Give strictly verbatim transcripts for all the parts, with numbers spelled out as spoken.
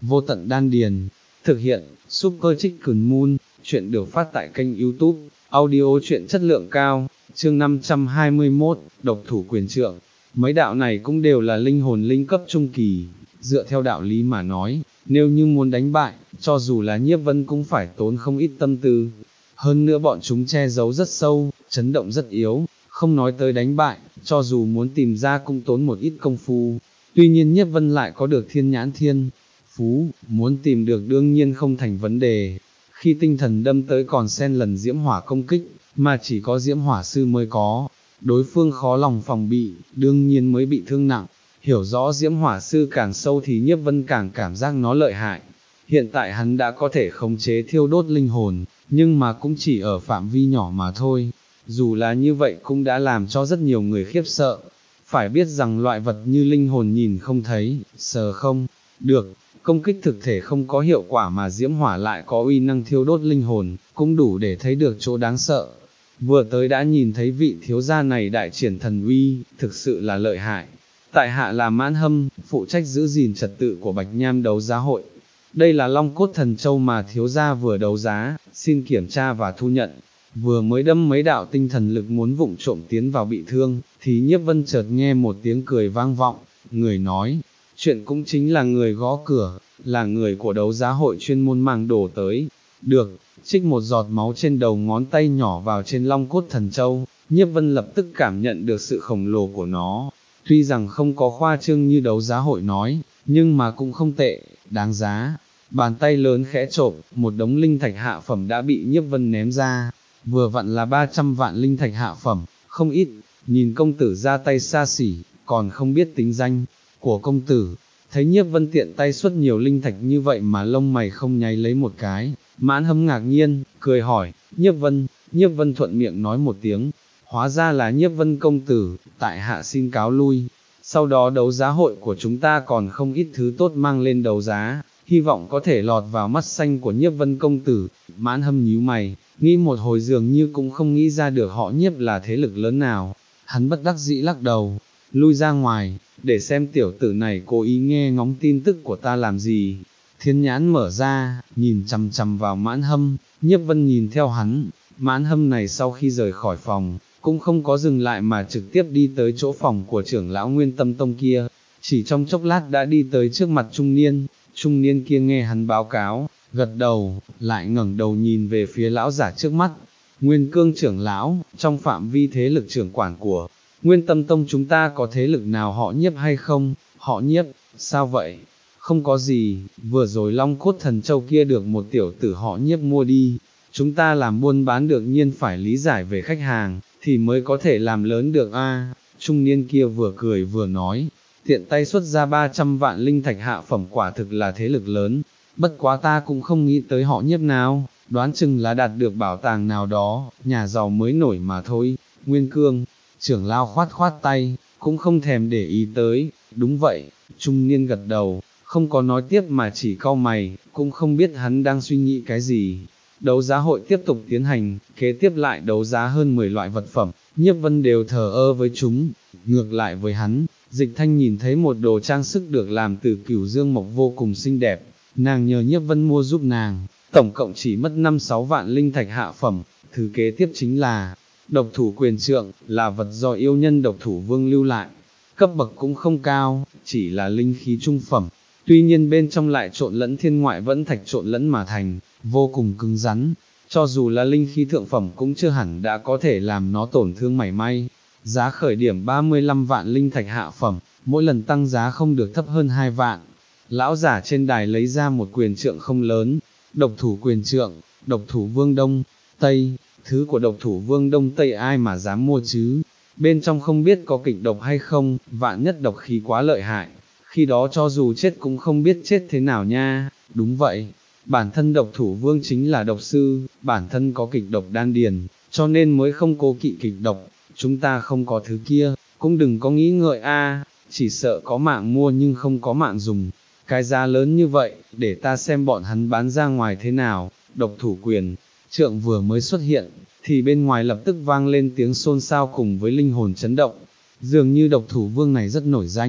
vô tận đan điền. Thực hiện, Super Chicken Moon, chuyện được phát tại kênh YouTube, audio truyện chất lượng cao, chương năm trăm hai mươi mốt, độc thủ quyền trượng. Mấy đạo này cũng đều là linh hồn linh cấp trung kỳ, dựa theo đạo lý mà nói, nếu như muốn đánh bại, cho dù là Nhiếp Vân cũng phải tốn không ít tâm tư. Hơn nữa bọn chúng che giấu rất sâu, chấn động rất yếu, không nói tới đánh bại, cho dù muốn tìm ra cũng tốn một ít công phu. Tuy nhiên Nhiếp Vân lại có được thiên nhãn thiên phú, muốn tìm được đương nhiên không thành vấn đề. Khi tinh thần đâm tới còn xen lần diễm hỏa công kích, mà chỉ có diễm hỏa sư mới có, đối phương khó lòng phòng bị, đương nhiên mới bị thương nặng. Hiểu rõ diễm hỏa sư càng sâu thì Nhiếp Vân càng cảm giác nó lợi hại. Hiện tại hắn đã có thể khống chế thiêu đốt linh hồn, nhưng mà cũng chỉ ở phạm vi nhỏ mà thôi. Dù là như vậy cũng đã làm cho rất nhiều người khiếp sợ. Phải biết rằng loại vật như linh hồn nhìn không thấy, sờ không được, công kích thực thể không có hiệu quả mà diễm hỏa lại có uy năng thiêu đốt linh hồn, cũng đủ để thấy được chỗ đáng sợ. Vừa tới đã nhìn thấy vị thiếu gia này đại triển thần uy, thực sự là lợi hại. Tại hạ là Mãn Hâm, phụ trách giữ gìn trật tự của Bạch Nham đấu giá hội. Đây là Long Cốt Thần Châu mà thiếu gia vừa đấu giá, xin kiểm tra và thu nhận. Vừa mới đâm mấy đạo tinh thần lực muốn vụng trộm tiến vào bị thương, thì Nhiếp Vân chợt nghe một tiếng cười vang vọng, người nói, chuyện cũng chính là người gõ cửa, là người của đấu giá hội chuyên môn mang đồ tới. Được, trích một giọt máu trên đầu ngón tay nhỏ vào trên Long Cốt Thần Châu, Nhiếp Vân lập tức cảm nhận được sự khổng lồ của nó. Tuy rằng không có khoa trương như đấu giá hội nói, nhưng mà cũng không tệ, đáng giá. Bàn tay lớn khẽ trộm, một đống linh thạch hạ phẩm đã bị Nhiếp Vân ném ra, vừa vặn là ba trăm vạn linh thạch hạ phẩm, không ít. Nhìn công tử ra tay xa xỉ, còn không biết tính danh của công tử. Thấy Nhiếp Vân tiện tay xuất nhiều linh thạch như vậy mà lông mày không nháy lấy một cái, Mãn Hâm ngạc nhiên, cười hỏi, Nhiếp Vân. Nhiếp Vân thuận miệng nói một tiếng, hóa ra là Nhiếp Vân công tử, tại hạ xin cáo lui. Sau đó đấu giá hội của chúng ta còn không ít thứ tốt mang lên đấu giá, hy vọng có thể lọt vào mắt xanh của Nhiếp Vân công tử. Mãn Hâm nhíu mày, nghĩ một hồi dường như cũng không nghĩ ra được họ Nhiếp là thế lực lớn nào. Hắn bất đắc dĩ lắc đầu, lui ra ngoài, để xem tiểu tử này cố ý nghe ngóng tin tức của ta làm gì. Thiên nhãn mở ra, nhìn chằm chằm vào Mãn Hâm, Nhiếp Vân nhìn theo hắn. Mãn Hâm này sau khi rời khỏi phòng, cũng không có dừng lại mà trực tiếp đi tới chỗ phòng của trưởng lão Nguyên Tâm Tông kia, chỉ trong chốc lát đã đi tới trước mặt trung niên. Trung niên kia nghe hắn báo cáo, gật đầu, lại ngẩng đầu nhìn về phía lão giả trước mắt. Nguyên Cương trưởng lão, trong phạm vi thế lực trưởng quản của Nguyên Tâm Tông chúng ta có thế lực nào họ Nhiếp hay không? Họ Nhiếp, sao vậy? Không có gì, vừa rồi Long Cốt Thần Châu kia được một tiểu tử họ Nhiếp mua đi. Chúng ta làm buôn bán được nhiên phải lý giải về khách hàng, thì mới có thể làm lớn được a. Trung niên kia vừa cười vừa nói, tiện tay xuất ra ba trăm vạn linh thạch hạ phẩm quả thực là thế lực lớn, bất quá ta cũng không nghĩ tới họ Nhiếp nào, đoán chừng là đạt được bảo tàng nào đó, nhà giàu mới nổi mà thôi. Nguyên Cương, trưởng lão khoát khoát tay, cũng không thèm để ý tới, đúng vậy. Trung niên gật đầu, không có nói tiếp mà chỉ cau mày, cũng không biết hắn đang suy nghĩ cái gì. Đấu giá hội tiếp tục tiến hành, kế tiếp lại đấu giá hơn mười loại vật phẩm, Nhiếp Vân đều thờ ơ với chúng. Ngược lại với hắn, Dịch Thanh nhìn thấy một đồ trang sức được làm từ cửu dương mộc vô cùng xinh đẹp, nàng nhờ Nhiếp Vân mua giúp nàng, tổng cộng chỉ mất năm sáu vạn linh thạch hạ phẩm. Thứ kế tiếp chính là độc thủ quyền trượng, là vật do yêu nhân độc thủ vương lưu lại, cấp bậc cũng không cao, chỉ là linh khí trung phẩm, tuy nhiên bên trong lại trộn lẫn thiên ngoại vẫn thạch trộn lẫn mà thành, vô cùng cứng rắn, cho dù là linh khí thượng phẩm cũng chưa hẳn đã có thể làm nó tổn thương mảy may. Giá khởi điểm ba mươi lăm vạn linh thạch hạ phẩm, mỗi lần tăng giá không được thấp hơn hai vạn. Lão giả trên đài lấy ra một quyền trượng không lớn, độc thủ quyền trượng, độc thủ vương Đông Tây. Thứ của độc thủ vương Đông Tây ai mà dám mua chứ, bên trong không biết có kịch độc hay không, vạn nhất độc khí quá lợi hại, khi đó cho dù chết cũng không biết chết thế nào nha. Đúng vậy, bản thân độc thủ vương chính là độc sư, bản thân có kịch độc đan điền, cho nên mới không cố kỵ kịch độc. Chúng ta không có thứ kia, cũng đừng có nghĩ ngợi a, chỉ sợ có mạng mua nhưng không có mạng dùng. Cái giá lớn như vậy, để ta xem bọn hắn bán ra ngoài thế nào. Độc thủ quyền trượng vừa mới xuất hiện, thì bên ngoài lập tức vang lên tiếng xôn xao cùng với linh hồn chấn động. Dường như độc thủ vương này rất nổi danh,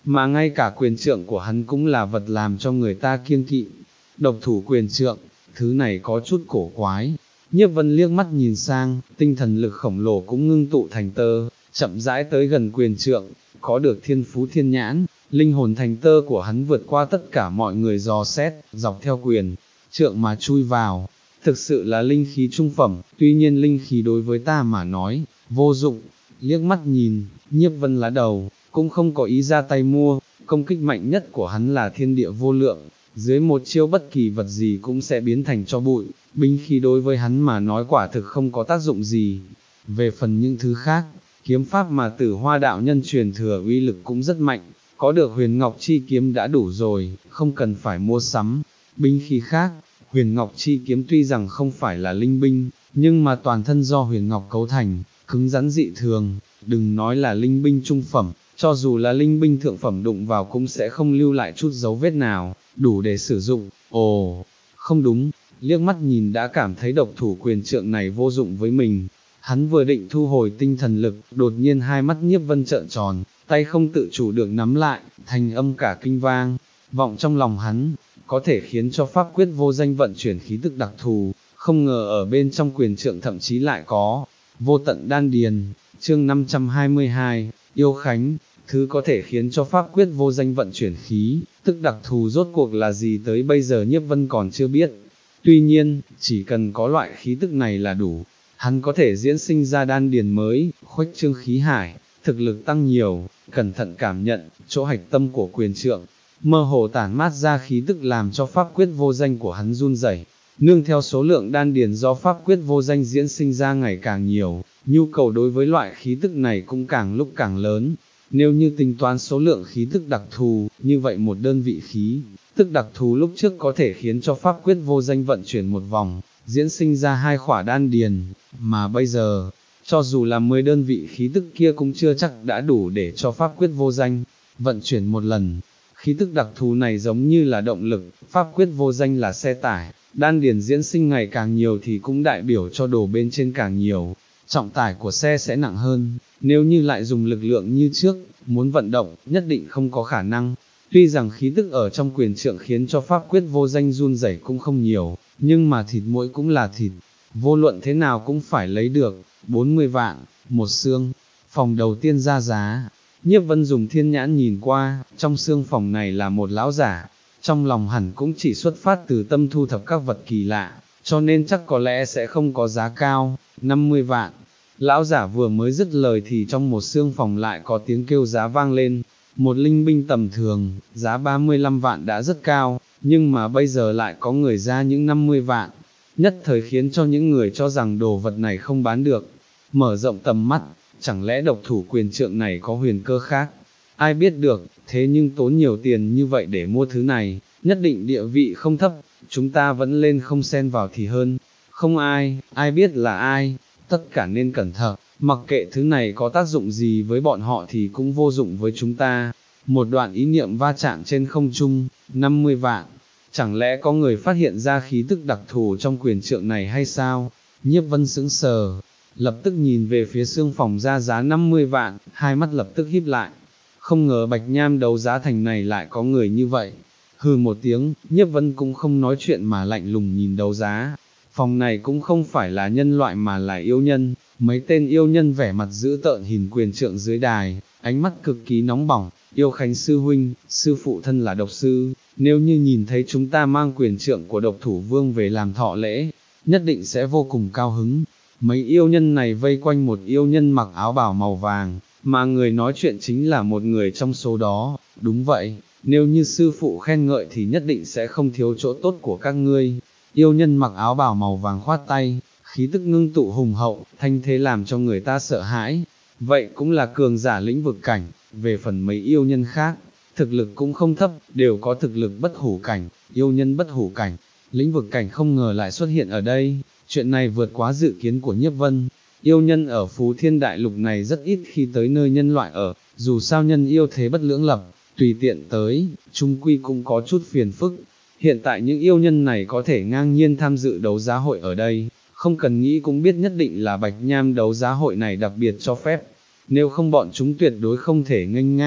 mà ngay cả quyền trượng của hắn cũng là vật làm cho người ta kiêng kỵ. Độc thủ quyền trượng, thứ này có chút cổ quái. Nhiếp Vân liếc mắt nhìn sang, tinh thần lực khổng lồ cũng ngưng tụ thành tơ, chậm rãi tới gần quyền trượng, có được thiên phú thiên nhãn, linh hồn thành tơ của hắn vượt qua tất cả mọi người dò xét, dọc theo quyền trượng mà chui vào. Thực sự là linh khí trung phẩm, tuy nhiên linh khí đối với ta mà nói, vô dụng. Liếc mắt nhìn, Nhiếp Vân lá đầu, cũng không có ý ra tay mua, công kích mạnh nhất của hắn là thiên địa vô lượng, dưới một chiêu bất kỳ vật gì cũng sẽ biến thành cho bụi, binh khí đối với hắn mà nói quả thực không có tác dụng gì. Về phần những thứ khác, kiếm pháp mà Tử Hoa đạo nhân truyền thừa uy lực cũng rất mạnh, có được Huyền Ngọc chi kiếm đã đủ rồi, không cần phải mua sắm. Binh khí khác, Huyền Ngọc chi kiếm tuy rằng không phải là linh binh, nhưng mà toàn thân do Huyền Ngọc cấu thành, cứng rắn dị thường, đừng nói là linh binh trung phẩm, cho dù là linh binh thượng phẩm đụng vào cũng sẽ không lưu lại chút dấu vết nào, đủ để sử dụng. Ồ, không đúng, liếc mắt nhìn đã cảm thấy độc thủ quyền trượng này vô dụng với mình. Hắn vừa định thu hồi tinh thần lực, đột nhiên hai mắt Nhiếp Vân trợn tròn, tay không tự chủ được nắm lại, thành âm cả kinh vang, vọng trong lòng hắn, có thể khiến cho pháp quyết vô danh vận chuyển khí tức đặc thù, không ngờ ở bên trong quyền trượng thậm chí lại có vô tận đan điền. Chương năm trăm hai mươi hai, Yêu Khánh, thứ có thể khiến cho pháp quyết vô danh vận chuyển khí, tức đặc thù rốt cuộc là gì tới bây giờ Nhiếp Vân còn chưa biết. Tuy nhiên, chỉ cần có loại khí tức này là đủ, hắn có thể diễn sinh ra đan điền mới, khuếch trương khí hải, thực lực tăng nhiều. Cẩn thận cảm nhận, chỗ hạch tâm của quyền trượng, mơ hồ tản mát ra khí tức làm cho pháp quyết vô danh của hắn run rẩy. Nương theo số lượng đan điền do pháp quyết vô danh diễn sinh ra ngày càng nhiều, nhu cầu đối với loại khí tức này cũng càng lúc càng lớn. Nếu như tính toán số lượng khí tức đặc thù, như vậy một đơn vị khí tức đặc thù lúc trước có thể khiến cho pháp quyết vô danh vận chuyển một vòng, diễn sinh ra hai khỏa đan điền, mà bây giờ, cho dù là mười đơn vị khí tức kia cũng chưa chắc đã đủ để cho pháp quyết vô danh vận chuyển một lần. Khí tức đặc thù này giống như là động lực, pháp quyết vô danh là xe tải, đan điền diễn sinh ngày càng nhiều thì cũng đại biểu cho đồ bên trên càng nhiều, trọng tải của xe sẽ nặng hơn, nếu như lại dùng lực lượng như trước, muốn vận động, nhất định không có khả năng. Tuy rằng khí tức ở trong quyền trượng khiến cho pháp quyết vô danh run rẩy cũng không nhiều, nhưng mà thịt mũi cũng là thịt, vô luận thế nào cũng phải lấy được. Bốn mươi vạn, một xương, phòng đầu tiên ra giá. Nhiếp Vân dùng thiên nhãn nhìn qua, trong xương phòng này là một lão giả, trong lòng hẳn cũng chỉ xuất phát từ tâm thu thập các vật kỳ lạ, cho nên chắc có lẽ sẽ không có giá cao. Năm mươi vạn, lão giả vừa mới dứt lời thì trong một xương phòng lại có tiếng kêu giá vang lên. Một linh binh tầm thường, giá ba mươi lăm vạn đã rất cao, nhưng mà bây giờ lại có người ra những năm mươi vạn, nhất thời khiến cho những người cho rằng đồ vật này không bán được, mở rộng tầm mắt. Chẳng lẽ độc thủ quyền trượng này có huyền cơ khác? Ai biết được, thế nhưng tốn nhiều tiền như vậy để mua thứ này, nhất định địa vị không thấp, chúng ta vẫn lên không xen vào thì hơn. Không ai, ai biết là ai, tất cả nên cẩn thận, mặc kệ thứ này có tác dụng gì với bọn họ thì cũng vô dụng với chúng ta. Một đoạn ý niệm va chạm trên không trung, năm mươi vạn, chẳng lẽ có người phát hiện ra khí tức đặc thù trong quyền trượng này hay sao? Nhiếp Vân sững sờ, lập tức nhìn về phía xương phòng ra giá năm mươi vạn, hai mắt lập tức híp lại. Không ngờ Bạch Nham đấu giá thành này lại có người như vậy. Hừ một tiếng, Nhiếp Vân cũng không nói chuyện mà lạnh lùng nhìn đấu giá. Phòng này cũng không phải là nhân loại mà là yêu nhân, mấy tên yêu nhân vẻ mặt dữ tợn nhìn quyền trượng dưới đài, ánh mắt cực kỳ nóng bỏng. Yêu Khánh sư huynh, sư phụ thân là độc sư, nếu như nhìn thấy chúng ta mang quyền trượng của độc thủ vương về làm thọ lễ, nhất định sẽ vô cùng cao hứng. Mấy yêu nhân này vây quanh một yêu nhân mặc áo bào màu vàng, mà người nói chuyện chính là một người trong số đó. Đúng vậy, nếu như sư phụ khen ngợi thì nhất định sẽ không thiếu chỗ tốt của các ngươi. Yêu nhân mặc áo bào màu vàng khoát tay, khí tức ngưng tụ hùng hậu, thanh thế làm cho người ta sợ hãi. Vậy cũng là cường giả lĩnh vực cảnh. Về phần mấy yêu nhân khác, thực lực cũng không thấp, đều có thực lực bất hủ cảnh. Yêu nhân bất hủ cảnh, lĩnh vực cảnh không ngờ lại xuất hiện ở đây. Chuyện này vượt quá dự kiến của Nhiếp Vân. Yêu nhân ở Phú Thiên Đại Lục này rất ít khi tới nơi nhân loại ở, dù sao nhân yêu thế bất lưỡng lập, tùy tiện tới, chung quy cũng có chút phiền phức. Hiện tại những yêu nhân này có thể ngang nhiên tham dự đấu giá hội ở đây, không cần nghĩ cũng biết nhất định là Bạch Nham đấu giá hội này đặc biệt cho phép, nếu không bọn chúng tuyệt đối không thể nghênh ngang,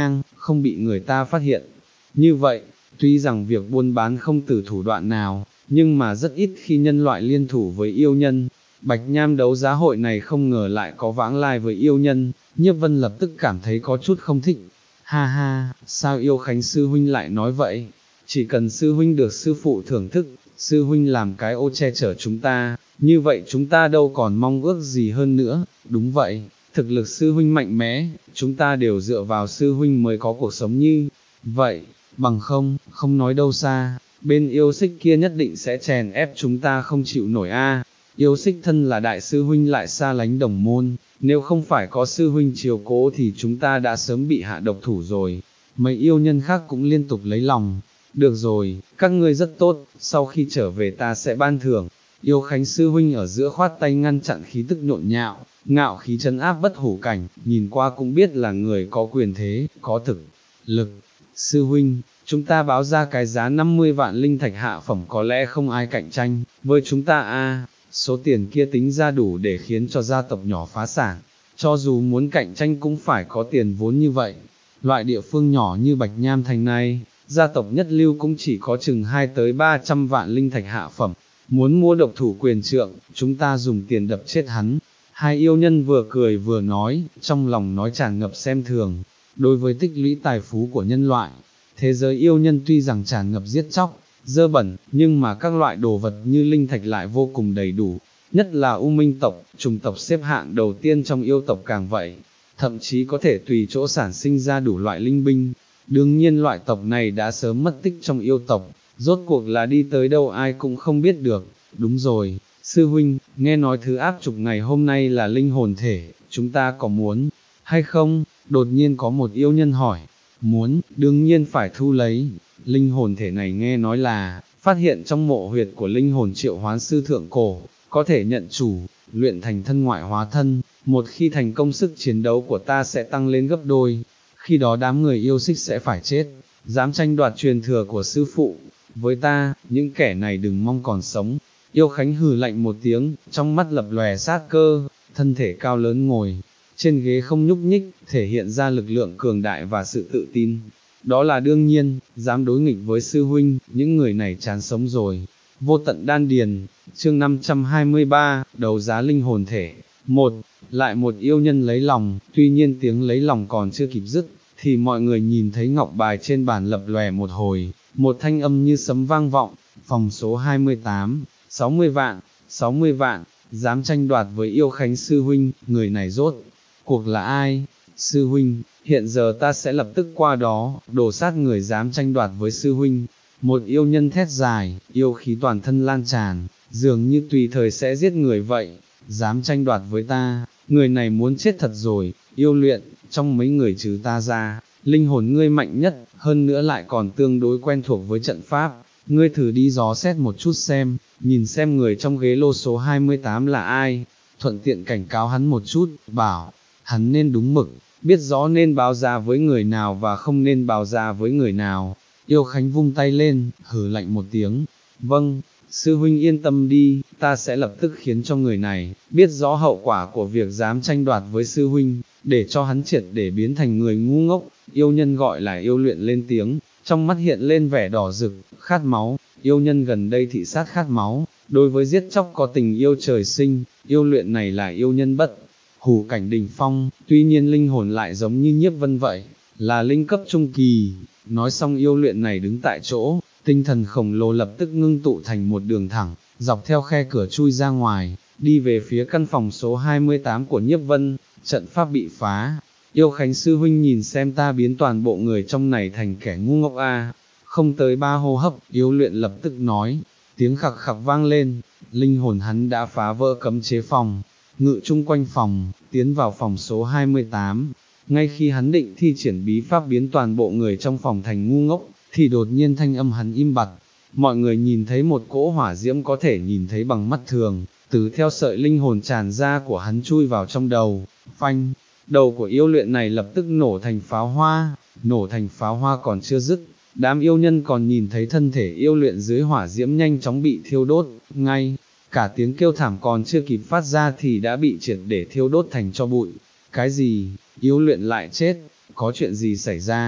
không bị người ta phát hiện. Như vậy, tuy rằng việc buôn bán không từ thủ đoạn nào, nhưng mà rất ít khi nhân loại liên thủ với yêu nhân. Bạch Nham đấu giá hội này không ngờ lại có vãng lai với yêu nhân, Nhiếp Vân lập tức cảm thấy có chút không thích. Ha ha, sao Yêu Khánh sư huynh lại nói vậy? Chỉ cần sư huynh được sư phụ thưởng thức, sư huynh làm cái ô che chở chúng ta, như vậy chúng ta đâu còn mong ước gì hơn nữa. Đúng vậy, thực lực sư huynh mạnh mẽ, chúng ta đều dựa vào sư huynh mới có cuộc sống như vậy, bằng không, không nói đâu xa, bên yêu xích kia nhất định sẽ chèn ép chúng ta không chịu nổi a. Yêu xích thân là đại sư huynh lại xa lánh đồng môn, nếu không phải có sư huynh chiều cố thì chúng ta đã sớm bị hạ độc thủ rồi. Mấy yêu nhân khác cũng liên tục lấy lòng. Được rồi, các ngươi rất tốt, sau khi trở về ta sẽ ban thưởng. Yêu Khánh sư huynh ở giữa khoát tay ngăn chặn khí tức nhộn nhạo, ngạo khí trấn áp bất hủ cảnh, nhìn qua cũng biết là người có quyền thế, có thực lực. Sư huynh, chúng ta báo ra cái giá năm mươi vạn linh thạch hạ phẩm có lẽ không ai cạnh tranh với chúng ta a. Số tiền kia tính ra đủ để khiến cho gia tộc nhỏ phá sản, cho dù muốn cạnh tranh cũng phải có tiền vốn như vậy. Loại địa phương nhỏ như Bạch Nham Thành này, gia tộc nhất lưu cũng chỉ có chừng hai tới ba trăm vạn linh thạch hạ phẩm. Muốn mua độc thủ quyền trượng, chúng ta dùng tiền đập chết hắn. Hai yêu nhân vừa cười vừa nói, trong lòng nói tràn ngập xem thường. Đối với tích lũy tài phú của nhân loại, thế giới yêu nhân tuy rằng tràn ngập giết chóc, dơ bẩn, nhưng mà các loại đồ vật như linh thạch lại vô cùng đầy đủ. Nhất là U Minh tộc, trùng tộc xếp hạng đầu tiên trong yêu tộc càng vậy, thậm chí có thể tùy chỗ sản sinh ra đủ loại linh binh. Đương nhiên loại tộc này đã sớm mất tích trong yêu tộc, rốt cuộc là đi tới đâu ai cũng không biết được. Đúng rồi, sư huynh, nghe nói thứ áp trục ngày hôm nay là linh hồn thể, chúng ta có muốn hay không? Đột nhiên có một yêu nhân hỏi. Muốn, đương nhiên phải thu lấy. Linh hồn thể này nghe nói là phát hiện trong mộ huyệt của linh hồn triệu hoán sư thượng cổ, có thể nhận chủ, luyện thành thân ngoại hóa thân. Một khi thành công sức chiến đấu của ta sẽ tăng lên gấp đôi, khi đó đám người yêu xích sẽ phải chết, dám tranh đoạt truyền thừa của sư phụ. Với ta, những kẻ này đừng mong còn sống. Yêu Khánh hừ lạnh một tiếng, trong mắt lập lòe sát cơ, thân thể cao lớn ngồi trên ghế không nhúc nhích, thể hiện ra lực lượng cường đại và sự tự tin. Đó là đương nhiên, dám đối nghịch với sư huynh, những người này chán sống rồi. Vô tận đan điền, chương năm trăm hai mươi ba, đấu giá linh hồn thể. Một, lại một yêu nhân lấy lòng, tuy nhiên tiếng lấy lòng còn chưa kịp dứt, thì mọi người nhìn thấy ngọc bài trên bàn lập lòe một hồi, một thanh âm như sấm vang vọng, phòng số hai mươi tám, sáu mươi vạn, sáu mươi vạn, dám tranh đoạt với Yêu Khánh sư huynh, người này rốt cuộc là ai? Sư huynh, hiện giờ ta sẽ lập tức qua đó, đổ sát người dám tranh đoạt với sư huynh. Một yêu nhân thét dài, yêu khí toàn thân lan tràn, dường như tùy thời sẽ giết người vậy. Dám tranh đoạt với ta, người này muốn chết thật rồi. Yêu luyện, trong mấy người trừ ta ra, linh hồn ngươi mạnh nhất, hơn nữa lại còn tương đối quen thuộc với trận pháp. Ngươi thử đi dò xét một chút xem, nhìn xem người trong ghế lô số hai mươi tám là ai, thuận tiện cảnh cáo hắn một chút, bảo hắn nên đúng mực, biết rõ nên báo giá với người nào và không nên báo giá với người nào. Yêu Khánh vung tay lên, hừ lạnh một tiếng, vâng, sư huynh yên tâm đi, ta sẽ lập tức khiến cho người này biết rõ hậu quả của việc dám tranh đoạt với sư huynh, để cho hắn triệt để biến thành người ngu ngốc. Yêu nhân gọi là yêu luyện lên tiếng, trong mắt hiện lên vẻ đỏ rực, khát máu. Yêu nhân gần đây thị sát khát máu, đối với giết chóc có tình yêu trời sinh. Yêu luyện này là yêu nhân bất hủ cảnh đỉnh phong, tuy nhiên linh hồn lại giống như Nhiếp Vân vậy, là linh cấp trung kỳ. Nói xong yêu luyện này đứng tại chỗ, tinh thần khổng lồ lập tức ngưng tụ thành một đường thẳng, dọc theo khe cửa chui ra ngoài, đi về phía căn phòng số hai mươi tám của Nhiếp Vân. Trận pháp bị phá. Yêu Khánh sư huynh nhìn xem ta biến toàn bộ người trong này thành kẻ ngu ngốc a. Không tới ba hô hấp, yêu luyện lập tức nói, tiếng khặc khặc vang lên, linh hồn hắn đã phá vỡ cấm chế phòng, ngự chung quanh phòng, tiến vào phòng số hai mươi tám. Ngay khi hắn định thi triển bí pháp biến toàn bộ người trong phòng thành ngu ngốc, thì đột nhiên thanh âm hắn im bặt. Mọi người nhìn thấy một cỗ hỏa diễm có thể nhìn thấy bằng mắt thường, từ theo sợi linh hồn tràn ra của hắn chui vào trong đầu. Phanh, đầu của yêu luyện này lập tức nổ thành pháo hoa. Nổ thành pháo hoa còn chưa dứt, đám yêu nhân còn nhìn thấy thân thể yêu luyện dưới hỏa diễm nhanh chóng bị thiêu đốt. Ngay cả tiếng kêu thảm còn chưa kịp phát ra thì đã bị triệt để thiêu đốt thành tro bụi. Cái gì? Yêu luyện lại chết? Có chuyện gì xảy ra?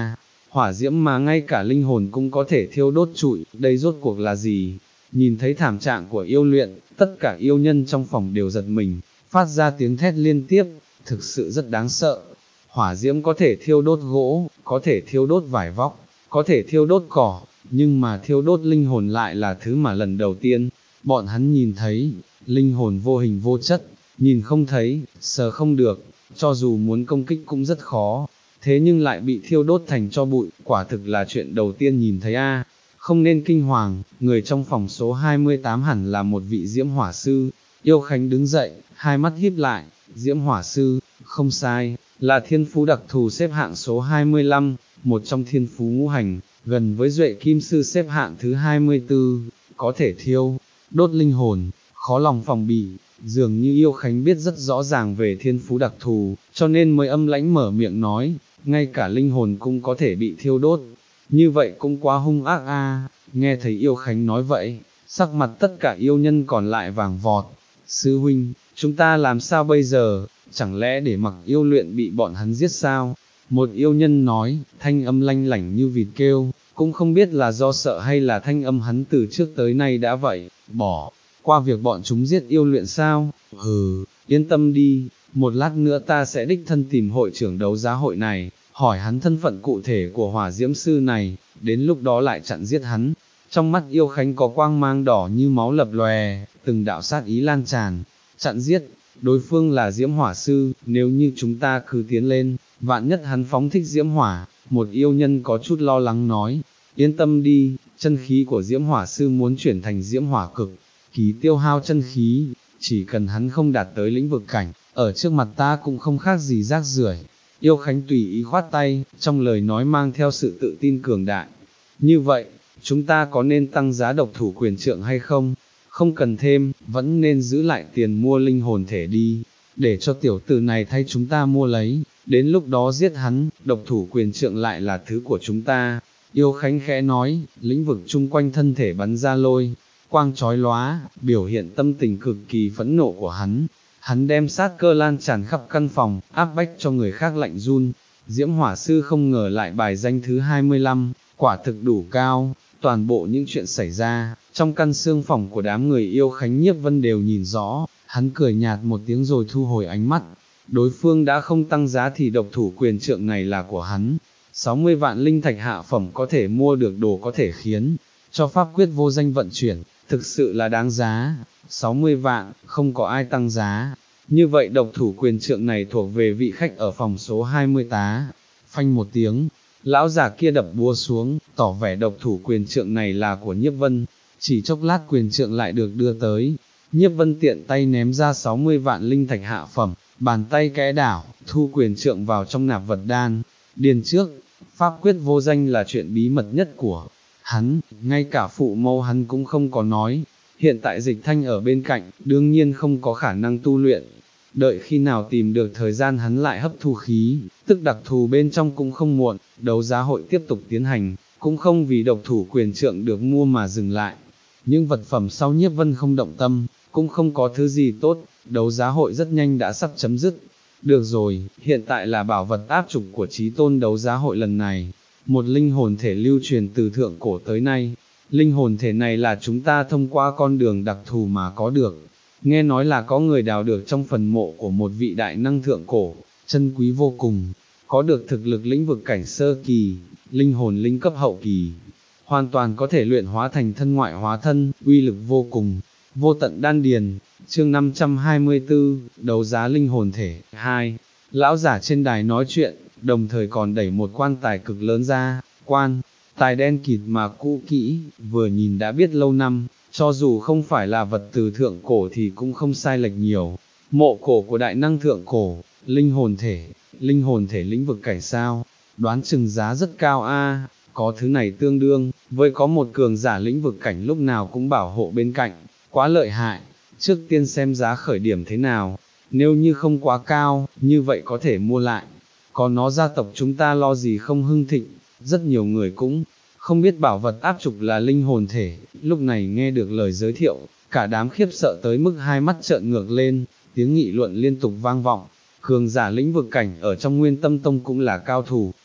hỏa diễm mà ngay cả linh hồn cũng có thể thiêu đốt trụi, đây rốt cuộc là gì? Nhìn thấy thảm trạng của yêu luyện, tất cả yêu nhân trong phòng đều giật mình, phát ra tiếng thét liên tiếp, thực sự rất đáng sợ. Hỏa diễm có thể thiêu đốt gỗ, có thể thiêu đốt vải vóc, có thể thiêu đốt cỏ, nhưng mà thiêu đốt linh hồn lại là thứ mà lần đầu tiên, bọn hắn nhìn thấy, linh hồn vô hình vô chất, nhìn không thấy, sờ không được, cho dù muốn công kích cũng rất khó, thế nhưng lại bị thiêu đốt thành tro bụi, quả thực là chuyện đầu tiên nhìn thấy a. Không nên kinh hoàng, người trong phòng số hai mươi tám hẳn là một vị diễm hỏa sư. Yêu Khánh đứng dậy, hai mắt híp lại, diễm hỏa sư, không sai, là thiên phú đặc thù xếp hạng số hai mươi lăm, một trong thiên phú ngũ hành, gần với Duệ Kim Sư xếp hạng thứ hai mươi tư, có thể thiêu, đốt linh hồn, khó lòng phòng bị. Dường như Yêu Khánh biết rất rõ ràng về thiên phú đặc thù, cho nên mới âm lãnh mở miệng nói, ngay cả linh hồn cũng có thể bị thiêu đốt, như vậy cũng quá hung ác a. Nghe thấy Yêu Khánh nói vậy, sắc mặt tất cả yêu nhân còn lại vàng vọt. Sư huynh, chúng ta làm sao bây giờ, chẳng lẽ để mặc yêu luyện bị bọn hắn giết sao? Một yêu nhân nói, thanh âm lanh lảnh như vịt kêu, cũng không biết là do sợ hay là thanh âm hắn từ trước tới nay đã vậy, bỏ qua việc bọn chúng giết yêu luyện sao? Hừ, yên tâm đi, một lát nữa ta sẽ đích thân tìm hội trưởng đấu giá hội này, hỏi hắn thân phận cụ thể của hỏa diễm sư này, đến lúc đó lại chặn giết hắn. Trong mắt Yêu Khánh có quang mang đỏ như máu lập lòe, từng đạo sát ý lan tràn, chặn giết, đối phương là diễm hỏa sư, nếu như chúng ta cứ tiến lên, vạn nhất hắn phóng thích diễm hỏa, một yêu nhân có chút lo lắng nói, yên tâm đi, chân khí của diễm hỏa sư muốn chuyển thành diễm hỏa cực, kỳ tiêu hao chân khí, chỉ cần hắn không đạt tới lĩnh vực cảnh, ở trước mặt ta cũng không khác gì rác rưởi. Yêu Khánh tùy ý khoát tay, trong lời nói mang theo sự tự tin cường đại. Như vậy, chúng ta có nên tăng giá độc thủ quyền trượng hay không? Không cần thêm, vẫn nên giữ lại tiền mua linh hồn thể đi, để cho tiểu tử này thay chúng ta mua lấy, đến lúc đó giết hắn, độc thủ quyền trượng lại là thứ của chúng ta. Yêu Khánh khẽ nói, lĩnh vực chung quanh thân thể bắn ra lôi, quang chói lóa, biểu hiện tâm tình cực kỳ phẫn nộ của hắn. Hắn đem sát cơ lan tràn khắp căn phòng, áp bách cho người khác lạnh run. Diễm hỏa sư không ngờ lại bài danh thứ hai mươi lăm, quả thực đủ cao. Toàn bộ những chuyện xảy ra, trong căn xương phòng của đám người Yêu Khánh Nhiếp Vân đều nhìn rõ, hắn cười nhạt một tiếng rồi thu hồi ánh mắt. Đối phương đã không tăng giá thì độc thủ quyền trượng này là của hắn. sáu mươi vạn linh thạch hạ phẩm có thể mua được đồ có thể khiến cho pháp quyết vô danh vận chuyển, thực sự là đáng giá. sáu mươi vạn, không có ai tăng giá. Như vậy độc thủ quyền trượng này thuộc về vị khách ở phòng số hai mươi tá. Phanh một tiếng, lão già kia đập búa xuống, tỏ vẻ độc thủ quyền trượng này là của Nhiếp Vân. Chỉ chốc lát quyền trượng lại được đưa tới. Nhiếp Vân tiện tay ném ra sáu mươi vạn linh thạch hạ phẩm, bàn tay kẽ đảo, thu quyền trượng vào trong nạp vật đan. Điền trước, pháp quyết vô danh là chuyện bí mật nhất của hắn, ngay cả phụ mẫu hắn cũng không có nói. Hiện tại Dịch Thanh ở bên cạnh, đương nhiên không có khả năng tu luyện. Đợi khi nào tìm được thời gian hắn lại hấp thu khí, tức đặc thù bên trong cũng không muộn. Đấu giá hội tiếp tục tiến hành, cũng không vì độc thủ quyền trượng được mua mà dừng lại. Những vật phẩm sau Nhiếp Vân không động tâm, cũng không có thứ gì tốt, đấu giá hội rất nhanh đã sắp chấm dứt. Được rồi, hiện tại là bảo vật áp trục của chí tôn đấu giá hội lần này, một linh hồn thể lưu truyền từ thượng cổ tới nay. Linh hồn thể này là chúng ta thông qua con đường đặc thù mà có được. Nghe nói là có người đào được trong phần mộ của một vị đại năng thượng cổ, chân quý vô cùng, có được thực lực lĩnh vực cảnh sơ kỳ, linh hồn linh cấp hậu kỳ, hoàn toàn có thể luyện hóa thành thân ngoại hóa thân, uy lực vô cùng, vô tận đan điền. Chương năm trăm hai mươi tư, đấu giá linh hồn thể. Hai, lão giả trên đài nói chuyện, đồng thời còn đẩy một quan tài cực lớn ra. Quan tài đen kịt mà cũ kỹ, vừa nhìn đã biết lâu năm, cho dù không phải là vật từ thượng cổ thì cũng không sai lệch nhiều. Mộ cổ của đại năng thượng cổ, linh hồn thể, linh hồn thể lĩnh vực cảnh sao, đoán chừng giá rất cao a. Có thứ này tương đương với có một cường giả lĩnh vực cảnh lúc nào cũng bảo hộ bên cạnh, quá lợi hại. Trước tiên xem giá khởi điểm thế nào, nếu như không quá cao, như vậy có thể mua lại. Có nó gia tộc chúng ta lo gì không hưng thịnh. Rất nhiều người cũng không biết bảo vật áp trục là linh hồn thể, lúc này nghe được lời giới thiệu, cả đám khiếp sợ tới mức hai mắt trợn ngược lên, tiếng nghị luận liên tục vang vọng. Cường giả lĩnh vực cảnh ở trong Nguyên Tâm Tông cũng là cao thủ,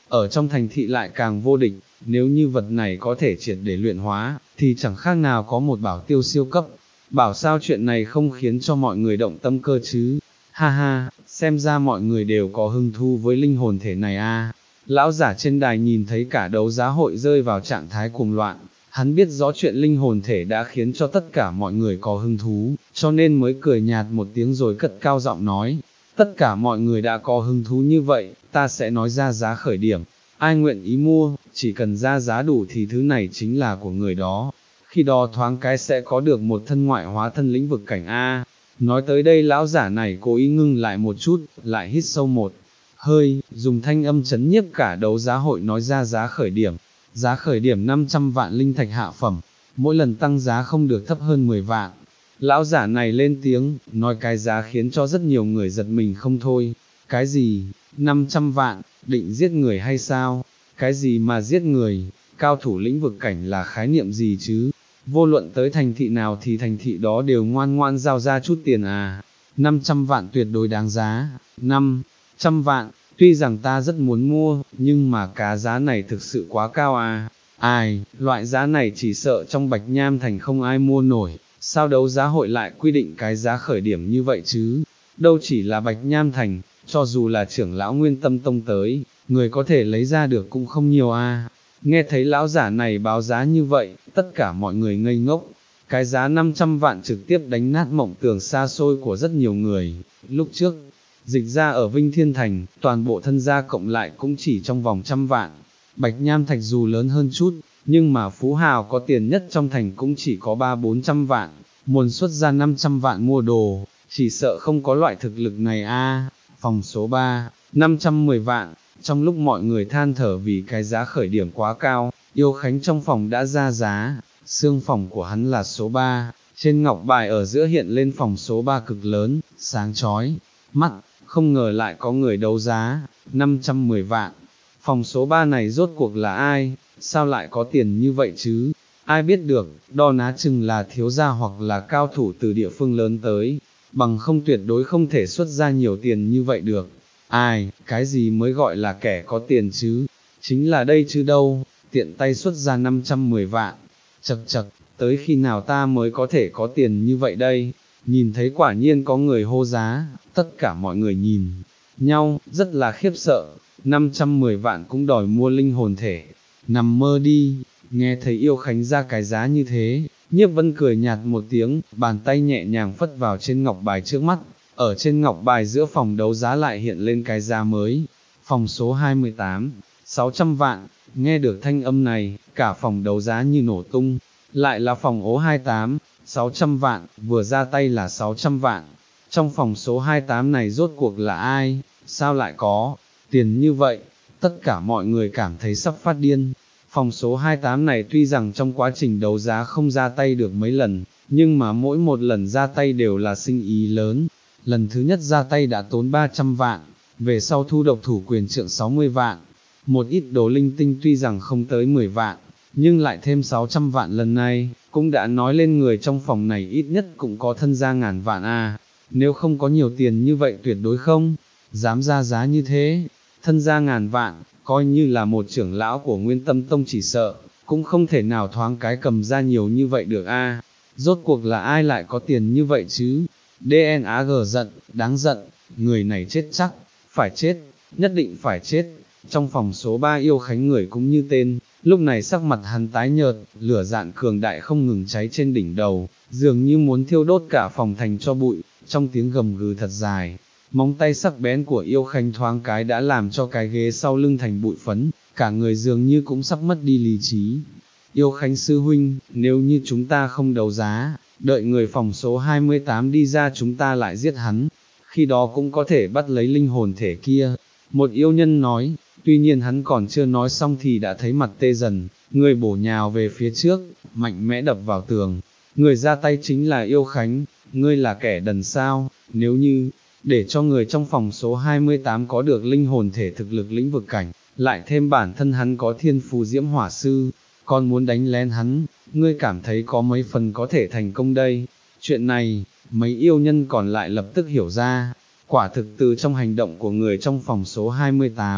ở trong thành thị lại càng vô địch, nếu như vật này có thể triệt để luyện hóa, thì chẳng khác nào có một bảo tiêu siêu cấp. Bảo sao chuyện này không khiến cho mọi người động tâm cơ chứ? Ha ha, xem ra mọi người đều có hứng thú với linh hồn thể này a. Lão giả trên đài nhìn thấy cả đấu giá hội rơi vào trạng thái cuồng loạn, hắn biết rõ chuyện linh hồn thể đã khiến cho tất cả mọi người có hứng thú, cho nên mới cười nhạt một tiếng rồi cất cao giọng nói, tất cả mọi người đã có hứng thú như vậy, ta sẽ nói ra giá khởi điểm, ai nguyện ý mua, chỉ cần ra giá đủ thì thứ này chính là của người đó, khi đó thoáng cái sẽ có được một thân ngoại hóa thân lĩnh vực cảnh A. Nói tới đây lão giả này cố ý ngưng lại một chút, lại hít sâu một hơi, dùng thanh âm chấn nhiếp cả đấu giá hội nói ra giá khởi điểm. Giá khởi điểm năm trăm vạn linh thạch hạ phẩm, mỗi lần tăng giá không được thấp hơn mười vạn. Lão giả này lên tiếng, nói cái giá khiến cho rất nhiều người giật mình không thôi. Cái gì, năm trăm vạn, định giết người hay sao? Cái gì mà giết người, cao thủ lĩnh vực cảnh là khái niệm gì chứ? Vô luận tới thành thị nào thì thành thị đó đều ngoan ngoan giao ra chút tiền à? năm trăm vạn tuyệt đối đáng giá, năm trăm vạn. Tuy rằng ta rất muốn mua, nhưng mà cá giá này thực sự quá cao à, ai, loại giá này chỉ sợ trong Bạch Nham Thành không ai mua nổi, sao đấu giá hội lại quy định cái giá khởi điểm như vậy chứ, đâu chỉ là Bạch Nham Thành, cho dù là trưởng lão Nguyên Tâm Tông tới, người có thể lấy ra được cũng không nhiều à, nghe thấy lão giả này báo giá như vậy, tất cả mọi người ngây ngốc, cái giá năm trăm vạn trực tiếp đánh nát mộng tưởng xa xôi của rất nhiều người, lúc trước, dịch ra ở Vinh Thiên Thành, toàn bộ thân gia cộng lại cũng chỉ trong vòng trăm vạn. Bạch Nham Thạch dù lớn hơn chút, nhưng mà phú hào có tiền nhất trong thành cũng chỉ có ba bốn trăm vạn, muốn xuất ra năm trăm vạn mua đồ, chỉ sợ không có loại thực lực này a. Phòng số ba, năm trăm mười vạn, trong lúc mọi người than thở vì cái giá khởi điểm quá cao, Yêu Khánh trong phòng đã ra giá, xương phòng của hắn là số ba, trên ngọc bài ở giữa hiện lên phòng số ba cực lớn, sáng chói mắt. Không ngờ lại có người đấu giá, năm trăm mười vạn, phòng số ba này rốt cuộc là ai, sao lại có tiền như vậy chứ, ai biết được, đo ná chừng là thiếu gia hoặc là cao thủ từ địa phương lớn tới, bằng không tuyệt đối không thể xuất ra nhiều tiền như vậy được, ai, cái gì mới gọi là kẻ có tiền chứ, chính là đây chứ đâu, tiện tay xuất ra năm trăm mười vạn, chật chật, tới khi nào ta mới có thể có tiền như vậy đây. Nhìn thấy quả nhiên có người hô giá, tất cả mọi người nhìn nhau, rất là khiếp sợ, năm trăm mười vạn cũng đòi mua linh hồn thể, nằm mơ đi, nghe thấy Yêu Khánh ra cái giá như thế, Nhiếp Vân cười nhạt một tiếng, bàn tay nhẹ nhàng phất vào trên ngọc bài trước mắt, ở trên ngọc bài giữa phòng đấu giá lại hiện lên cái giá mới, phòng số hai mươi tám, sáu trăm vạn, nghe được thanh âm này, cả phòng đấu giá như nổ tung, lại là phòng ố hai mươi tám, sáu trăm vạn, vừa ra tay là sáu trăm vạn, trong phòng số hai mươi tám này rốt cuộc là ai, sao lại có tiền như vậy, tất cả mọi người cảm thấy sắp phát điên. Phòng số hai mươi tám này tuy rằng trong quá trình đấu giá không ra tay được mấy lần, nhưng mà mỗi một lần ra tay đều là sinh ý lớn, lần thứ nhất ra tay đã tốn ba trăm vạn, về sau thu độc thủ quyền trượng sáu mươi vạn, một ít đồ linh tinh tuy rằng không tới mười vạn, nhưng lại thêm sáu trăm vạn lần này, cũng đã nói lên người trong phòng này ít nhất cũng có thân gia ngàn vạn à, nếu không có nhiều tiền như vậy tuyệt đối không, dám ra giá như thế, thân gia ngàn vạn, coi như là một trưởng lão của Nguyên Tâm Tông chỉ sợ, cũng không thể nào thoáng cái cầm ra nhiều như vậy được a. Rốt cuộc là ai lại có tiền như vậy chứ, đê en a giê giận, đáng giận, người này chết chắc, phải chết, nhất định phải chết. Trong phòng số ba Yêu Khánh người cũng như tên, lúc này sắc mặt hắn tái nhợt, lửa dạn cường đại không ngừng cháy trên đỉnh đầu, dường như muốn thiêu đốt cả phòng thành cho bụi, trong tiếng gầm gừ thật dài, móng tay sắc bén của Yêu Khánh thoáng cái đã làm cho cái ghế sau lưng thành bụi phấn, cả người dường như cũng sắp mất đi lý trí. Yêu Khánh sư huynh, nếu như chúng ta không đấu giá, đợi người phòng số hai mươi tám đi ra chúng ta lại giết hắn, khi đó cũng có thể bắt lấy linh hồn thể kia. Một yêu nhân nói, tuy nhiên hắn còn chưa nói xong thì đã thấy mặt tê dần, người bổ nhào về phía trước, mạnh mẽ đập vào tường. Người ra tay chính là Yêu Khánh, ngươi là kẻ đần sao, nếu như, để cho người trong phòng số hai mươi tám có được linh hồn thể thực lực lĩnh vực cảnh, lại thêm bản thân hắn có thiên phú diễm hỏa sư, còn muốn đánh lén hắn, ngươi cảm thấy có mấy phần có thể thành công đây. Chuyện này, mấy yêu nhân còn lại lập tức hiểu ra, quả thực từ trong hành động của người trong phòng số hai mươi tám,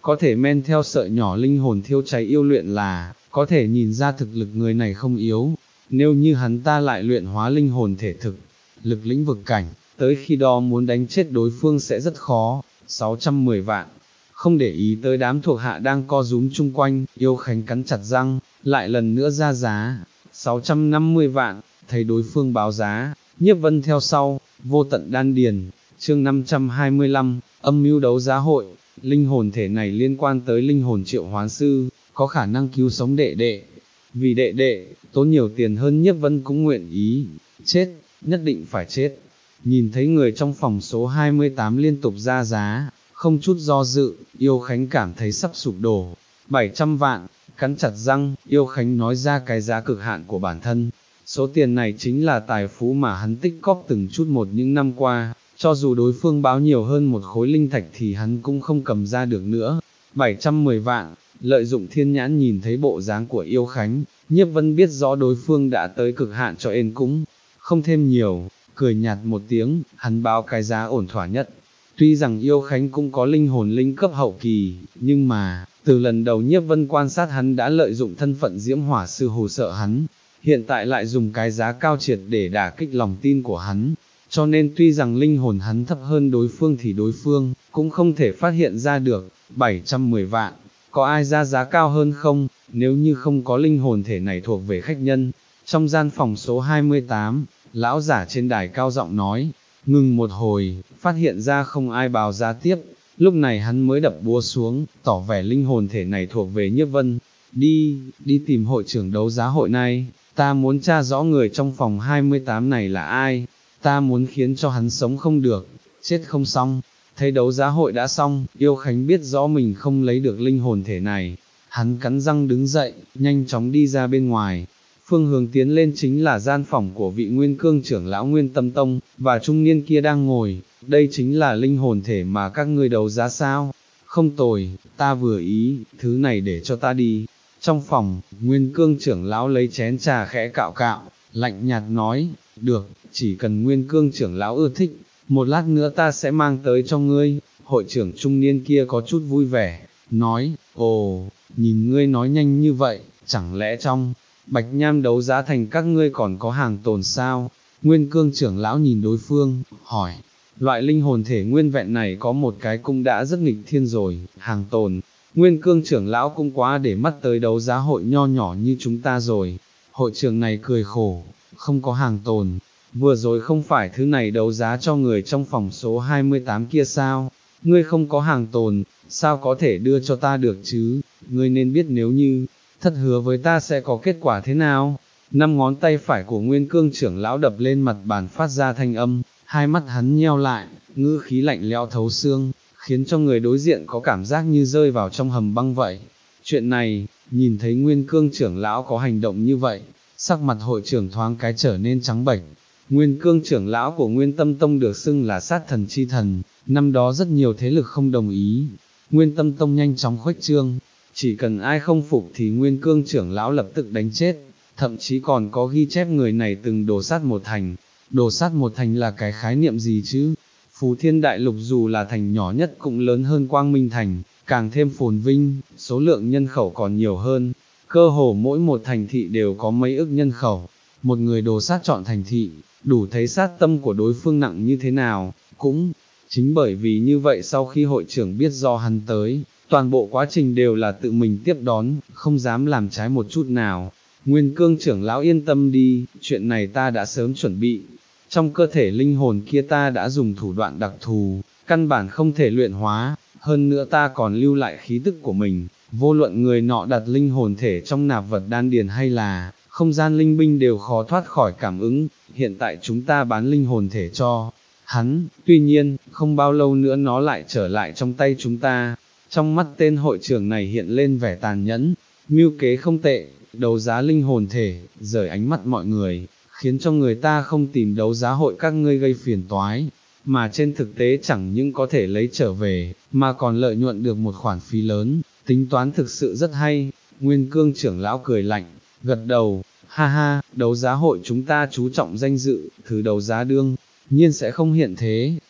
có thể men theo sợi nhỏ linh hồn thiêu cháy yêu luyện là, có thể nhìn ra thực lực người này không yếu, nếu như hắn ta lại luyện hóa linh hồn thể thực, lực lĩnh vực cảnh, tới khi đó muốn đánh chết đối phương sẽ rất khó, sáu trăm mười vạn. Không để ý tới đám thuộc hạ đang co rúm chung quanh, Yêu Khánh cắn chặt răng, lại lần nữa ra giá, sáu trăm năm mươi vạn, thấy đối phương báo giá, Nhiếp Vân theo sau, vô tận đan điền, chương năm trăm hai mươi lăm, âm mưu đấu giá hội, linh hồn thể này liên quan tới linh hồn triệu hoán sư, có khả năng cứu sống đệ đệ, vì đệ đệ, tốn nhiều tiền hơn Nhiếp Vân cũng nguyện ý, chết, nhất định phải chết. Nhìn thấy người trong phòng số hai mươi tám liên tục ra giá, không chút do dự, Yêu Khánh cảm thấy sắp sụp đổ, bảy trăm vạn, cắn chặt răng, Yêu Khánh nói ra cái giá cực hạn của bản thân, số tiền này chính là tài phú mà hắn tích cóp từng chút một những năm qua, cho dù đối phương báo nhiều hơn một khối linh thạch thì hắn cũng không cầm ra được nữa, bảy trăm mười vạn, lợi dụng thiên nhãn nhìn thấy bộ dáng của Yêu Khánh, Nhiếp Vân biết rõ đối phương đã tới cực hạn cho ên cũng, không thêm nhiều, cười nhạt một tiếng, hắn báo cái giá ổn thỏa nhất. Tuy rằng Yêu Khánh cũng có linh hồn linh cấp hậu kỳ, nhưng mà, từ lần đầu Nhiếp Vân quan sát hắn đã lợi dụng thân phận Diễm Hỏa Sư hù sợ hắn, hiện tại lại dùng cái giá cao triệt để đả kích lòng tin của hắn, cho nên tuy rằng linh hồn hắn thấp hơn đối phương thì đối phương, cũng không thể phát hiện ra được, bảy trăm mười vạn, có ai ra giá cao hơn không, nếu như không có linh hồn thể này thuộc về khách nhân. Trong gian phòng số hai mươi tám, lão giả trên đài cao giọng nói, ngừng một hồi, phát hiện ra không ai báo giá tiếp, lúc này hắn mới đập búa xuống, tỏ vẻ linh hồn thể này thuộc về Nhiếp Vân, đi, đi tìm hội trưởng đấu giá hội này, ta muốn tra rõ người trong phòng hai mươi tám này là ai, ta muốn khiến cho hắn sống không được, chết không xong. Thấy đấu giá hội đã xong, Yêu Khánh biết rõ mình không lấy được linh hồn thể này, hắn cắn răng đứng dậy, nhanh chóng đi ra bên ngoài. Phương hướng tiến lên chính là gian phòng của vị Nguyên Cương trưởng lão Nguyên Tâm Tông, và trung niên kia đang ngồi, đây chính là linh hồn thể mà các ngươi đấu giá sao? Không tồi, ta vừa ý, thứ này để cho ta đi. Trong phòng, Nguyên Cương trưởng lão lấy chén trà khẽ cạo cạo, lạnh nhạt nói, được, chỉ cần Nguyên Cương trưởng lão ưa thích, một lát nữa ta sẽ mang tới cho ngươi. Hội trưởng trung niên kia có chút vui vẻ, nói, ồ, nhìn ngươi nói nhanh như vậy, chẳng lẽ trong Bạch Nham đấu giá thành các ngươi còn có hàng tồn sao? Nguyên Cương trưởng lão nhìn đối phương, hỏi, loại linh hồn thể nguyên vẹn này có một cái cũng đã rất nghịch thiên rồi, hàng tồn. Nguyên Cương trưởng lão cũng quá để mắt tới đấu giá hội nho nhỏ như chúng ta rồi. Hội trưởng này cười khổ, không có hàng tồn, vừa rồi không phải thứ này đấu giá cho người trong phòng số hai mươi tám kia sao? Ngươi không có hàng tồn, sao có thể đưa cho ta được chứ? Ngươi nên biết nếu như thất hứa với ta sẽ có kết quả thế nào? Năm ngón tay phải của Nguyên Cương trưởng lão đập lên mặt bàn phát ra thanh âm, hai mắt hắn nheo lại, ngữ khí lạnh lẽo thấu xương, khiến cho người đối diện có cảm giác như rơi vào trong hầm băng vậy. Chuyện này, nhìn thấy Nguyên Cương trưởng lão có hành động như vậy, sắc mặt hội trưởng thoáng cái trở nên trắng bệch. Nguyên Cương trưởng lão của Nguyên Tâm Tông được xưng là sát thần chi thần, năm đó rất nhiều thế lực không đồng ý. Nguyên Tâm Tông nhanh chóng khuếch trương, chỉ cần ai không phục thì Nguyên Cương trưởng lão lập tức đánh chết, thậm chí còn có ghi chép người này từng đổ sát một thành. Đổ sát một thành là cái khái niệm gì chứ? Phù Thiên Đại Lục dù là thành nhỏ nhất cũng lớn hơn Quang Minh Thành, càng thêm phồn vinh, số lượng nhân khẩu còn nhiều hơn, cơ hồ mỗi một thành thị đều có mấy ức nhân khẩu. Một người đổ sát trọn thành thị, đủ thấy sát tâm của đối phương nặng như thế nào. Cũng chính bởi vì như vậy, sau khi hội trưởng biết do hắn tới, toàn bộ quá trình đều là tự mình tiếp đón, không dám làm trái một chút nào. Nguyên Cương trưởng lão yên tâm đi, chuyện này ta đã sớm chuẩn bị. Trong cơ thể linh hồn kia ta đã dùng thủ đoạn đặc thù, căn bản không thể luyện hóa, hơn nữa ta còn lưu lại khí tức của mình, vô luận người nọ đặt linh hồn thể trong nạp vật đan điền hay là không gian linh binh đều khó thoát khỏi cảm ứng. Hiện tại chúng ta bán linh hồn thể cho hắn, tuy nhiên, không bao lâu nữa nó lại trở lại trong tay chúng ta. Trong mắt tên hội trưởng này hiện lên vẻ tàn nhẫn, mưu kế không tệ, đấu giá linh hồn thể, rời ánh mắt mọi người, khiến cho người ta không tìm đấu giá hội các ngươi gây phiền toái, mà trên thực tế chẳng những có thể lấy trở về, mà còn lợi nhuận được một khoản phí lớn, tính toán thực sự rất hay. Nguyên Cương trưởng lão cười lạnh, gật đầu, ha ha, đấu giá hội chúng ta chú trọng danh dự, thứ đấu giá đương nhiên sẽ không hiện thế,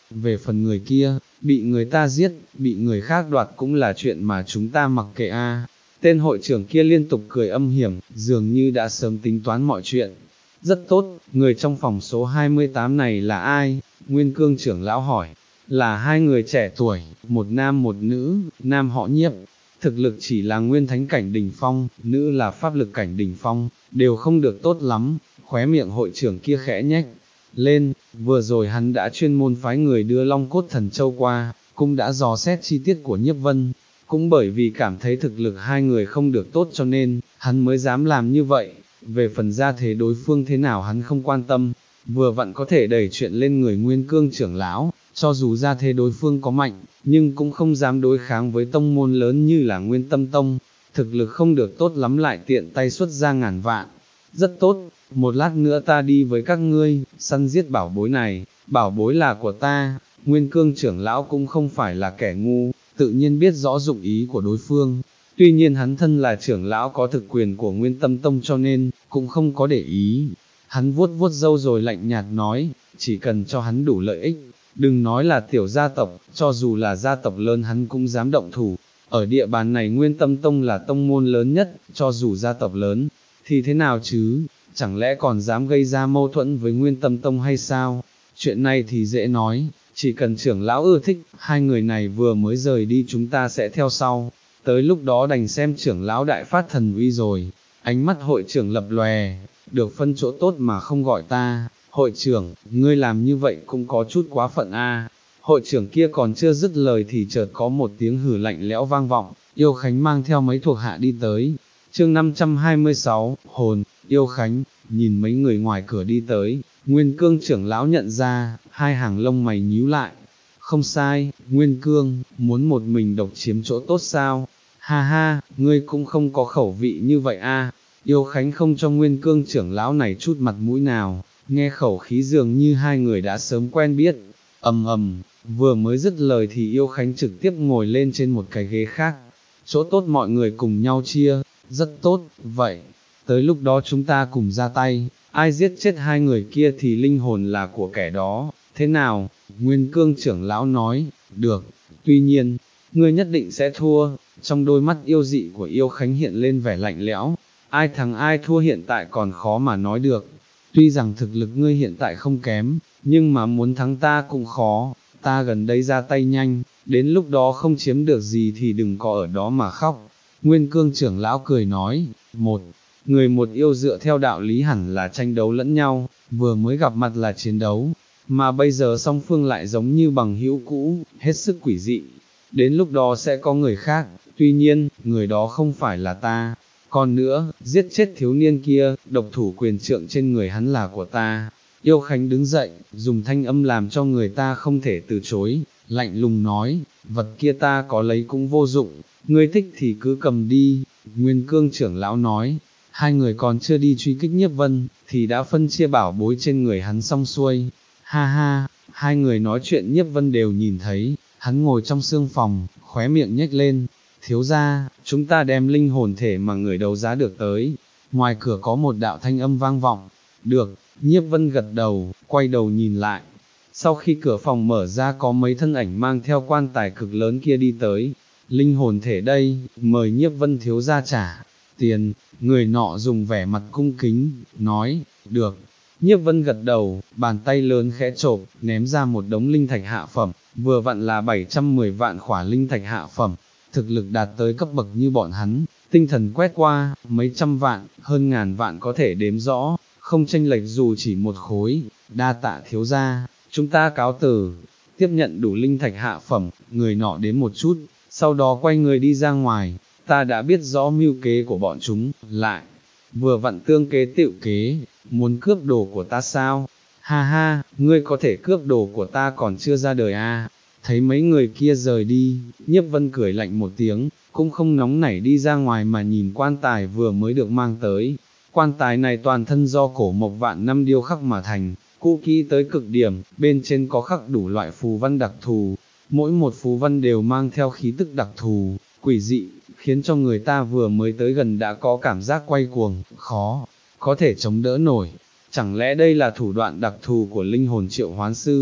về phần người kia, bị người ta giết, bị người khác đoạt cũng là chuyện mà chúng ta mặc kệ a. Tên hội trưởng kia liên tục cười âm hiểm, dường như đã sớm tính toán mọi chuyện. Rất tốt, người trong phòng số hai mươi tám này là ai? Nguyên Cương trưởng lão hỏi. Là hai người trẻ tuổi, một nam một nữ, nam họ Nhiếp, thực lực chỉ là nguyên thánh cảnh đỉnh phong, nữ là pháp lực cảnh đỉnh phong, đều không được tốt lắm. Khóe miệng hội trưởng kia khẽ nhếch lên, vừa rồi hắn đã chuyên môn phái người đưa Long Cốt Thần Châu qua, cũng đã dò xét chi tiết của Nhiếp Vân, cũng bởi vì cảm thấy thực lực hai người không được tốt cho nên, hắn mới dám làm như vậy. Về phần gia thế đối phương thế nào hắn không quan tâm, vừa vặn có thể đẩy chuyện lên người Nguyên Cương trưởng lão, cho dù gia thế đối phương có mạnh, nhưng cũng không dám đối kháng với tông môn lớn như là Nguyên Tâm Tông, thực lực không được tốt lắm lại tiện tay xuất ra ngàn vạn. Rất tốt, một lát nữa ta đi với các ngươi, săn giết bảo bối này, bảo bối là của ta. Nguyên Cương trưởng lão cũng không phải là kẻ ngu, tự nhiên biết rõ dụng ý của đối phương. Tuy nhiên hắn thân là trưởng lão có thực quyền của Nguyên Tâm Tông cho nên, cũng không có để ý. Hắn vuốt vuốt râu rồi lạnh nhạt nói, chỉ cần cho hắn đủ lợi ích, đừng nói là tiểu gia tộc, cho dù là gia tộc lớn hắn cũng dám động thủ. Ở địa bàn này Nguyên Tâm Tông là tông môn lớn nhất, cho dù gia tộc lớn, thì thế nào chứ, chẳng lẽ còn dám gây ra mâu thuẫn với Nguyên Tâm Tông hay sao? Chuyện này thì dễ nói, chỉ cần trưởng lão ưa thích, hai người này vừa mới rời đi chúng ta sẽ theo sau. Tới lúc đó đành xem trưởng lão đại phát thần uy rồi. Ánh mắt hội trưởng lập lòe, được phân chỗ tốt mà không gọi ta. Hội trưởng, ngươi làm như vậy cũng có chút quá phận a. Hội trưởng kia còn chưa dứt lời thì chợt có một tiếng hử lạnh lẽo vang vọng, Yêu Khánh mang theo mấy thuộc hạ đi tới. Chương năm trăm hai mươi sáu, hồn, Yêu Khánh, nhìn mấy người ngoài cửa đi tới, Nguyên Cương trưởng lão nhận ra, hai hàng lông mày nhíu lại. Không sai, Nguyên Cương, muốn một mình độc chiếm chỗ tốt sao? Ha ha, ngươi cũng không có khẩu vị như vậy a. Yêu Khánh không cho Nguyên Cương trưởng lão này chút mặt mũi nào, nghe khẩu khí dường như hai người đã sớm quen biết. Ầm ầm, vừa mới dứt lời thì Yêu Khánh trực tiếp ngồi lên trên một cái ghế khác. Chỗ tốt mọi người cùng nhau chia, rất tốt, vậy, tới lúc đó chúng ta cùng ra tay, ai giết chết hai người kia thì linh hồn là của kẻ đó, thế nào? Nguyên Cương trưởng lão nói, được, tuy nhiên, ngươi nhất định sẽ thua. Trong đôi mắt yêu dị của Yêu Khánh hiện lên vẻ lạnh lẽo, ai thắng ai thua hiện tại còn khó mà nói được, tuy rằng thực lực ngươi hiện tại không kém, nhưng mà muốn thắng ta cũng khó, ta gần đây ra tay nhanh, đến lúc đó không chiếm được gì thì đừng có ở đó mà khóc. Nguyên Cương trưởng lão cười nói, một, người một yêu dựa theo đạo lý hẳn là tranh đấu lẫn nhau, vừa mới gặp mặt là chiến đấu, mà bây giờ song phương lại giống như bằng hữu cũ, hết sức quỷ dị, đến lúc đó sẽ có người khác, tuy nhiên, người đó không phải là ta. Còn nữa, giết chết thiếu niên kia, độc thủ quyền trượng trên người hắn là của ta. Yêu Khánh đứng dậy, dùng thanh âm làm cho người ta không thể từ chối, lạnh lùng nói, vật kia ta có lấy cũng vô dụng, ngươi thích thì cứ cầm đi. Nguyên Cương trưởng lão nói, hai người còn chưa đi truy kích Nhiếp Vân, thì đã phân chia bảo bối trên người hắn xong xuôi. Ha ha, hai người nói chuyện Nhiếp Vân đều nhìn thấy, hắn ngồi trong sương phòng, khóe miệng nhếch lên. Thiếu gia, chúng ta đem linh hồn thể mà người đấu giá được tới. Ngoài cửa có một đạo thanh âm vang vọng. Được, Nhiếp Vân gật đầu, quay đầu nhìn lại. Sau khi cửa phòng mở ra có mấy thân ảnh mang theo quan tài cực lớn kia đi tới. Linh hồn thể đây, mời Nhiếp Vân thiếu gia trả tiền. Người nọ dùng vẻ mặt cung kính, nói, được. Nhiếp Vân gật đầu, bàn tay lớn khẽ chộp, ném ra một đống linh thạch hạ phẩm, vừa vặn là bảy trăm mười vạn khỏa linh thạch hạ phẩm. Thực lực đạt tới cấp bậc như bọn hắn, tinh thần quét qua, mấy trăm vạn, hơn ngàn vạn có thể đếm rõ, không chênh lệch dù chỉ một khối. Đa tạ thiếu gia, chúng ta cáo từ. Tiếp nhận đủ linh thạch hạ phẩm, người nọ đến một chút, sau đó quay người đi ra ngoài. Ta đã biết rõ mưu kế của bọn chúng, lại vừa vặn tương kế tựu kế, muốn cướp đồ của ta sao? Ha ha, ngươi có thể cướp đồ của ta còn chưa ra đời à? Thấy mấy người kia rời đi, Nhiếp Vân cười lạnh một tiếng, cũng không nóng nảy đi ra ngoài mà nhìn quan tài vừa mới được mang tới. Quan tài này toàn thân do cổ mộc vạn năm điêu khắc mà thành, cũ kỹ tới cực điểm, bên trên có khắc đủ loại phù văn đặc thù, mỗi một phù văn đều mang theo khí tức đặc thù, quỷ dị, khiến cho người ta vừa mới tới gần đã có cảm giác quay cuồng, khó, có thể chống đỡ nổi. Chẳng lẽ đây là thủ đoạn đặc thù của linh hồn triệu hoán sư?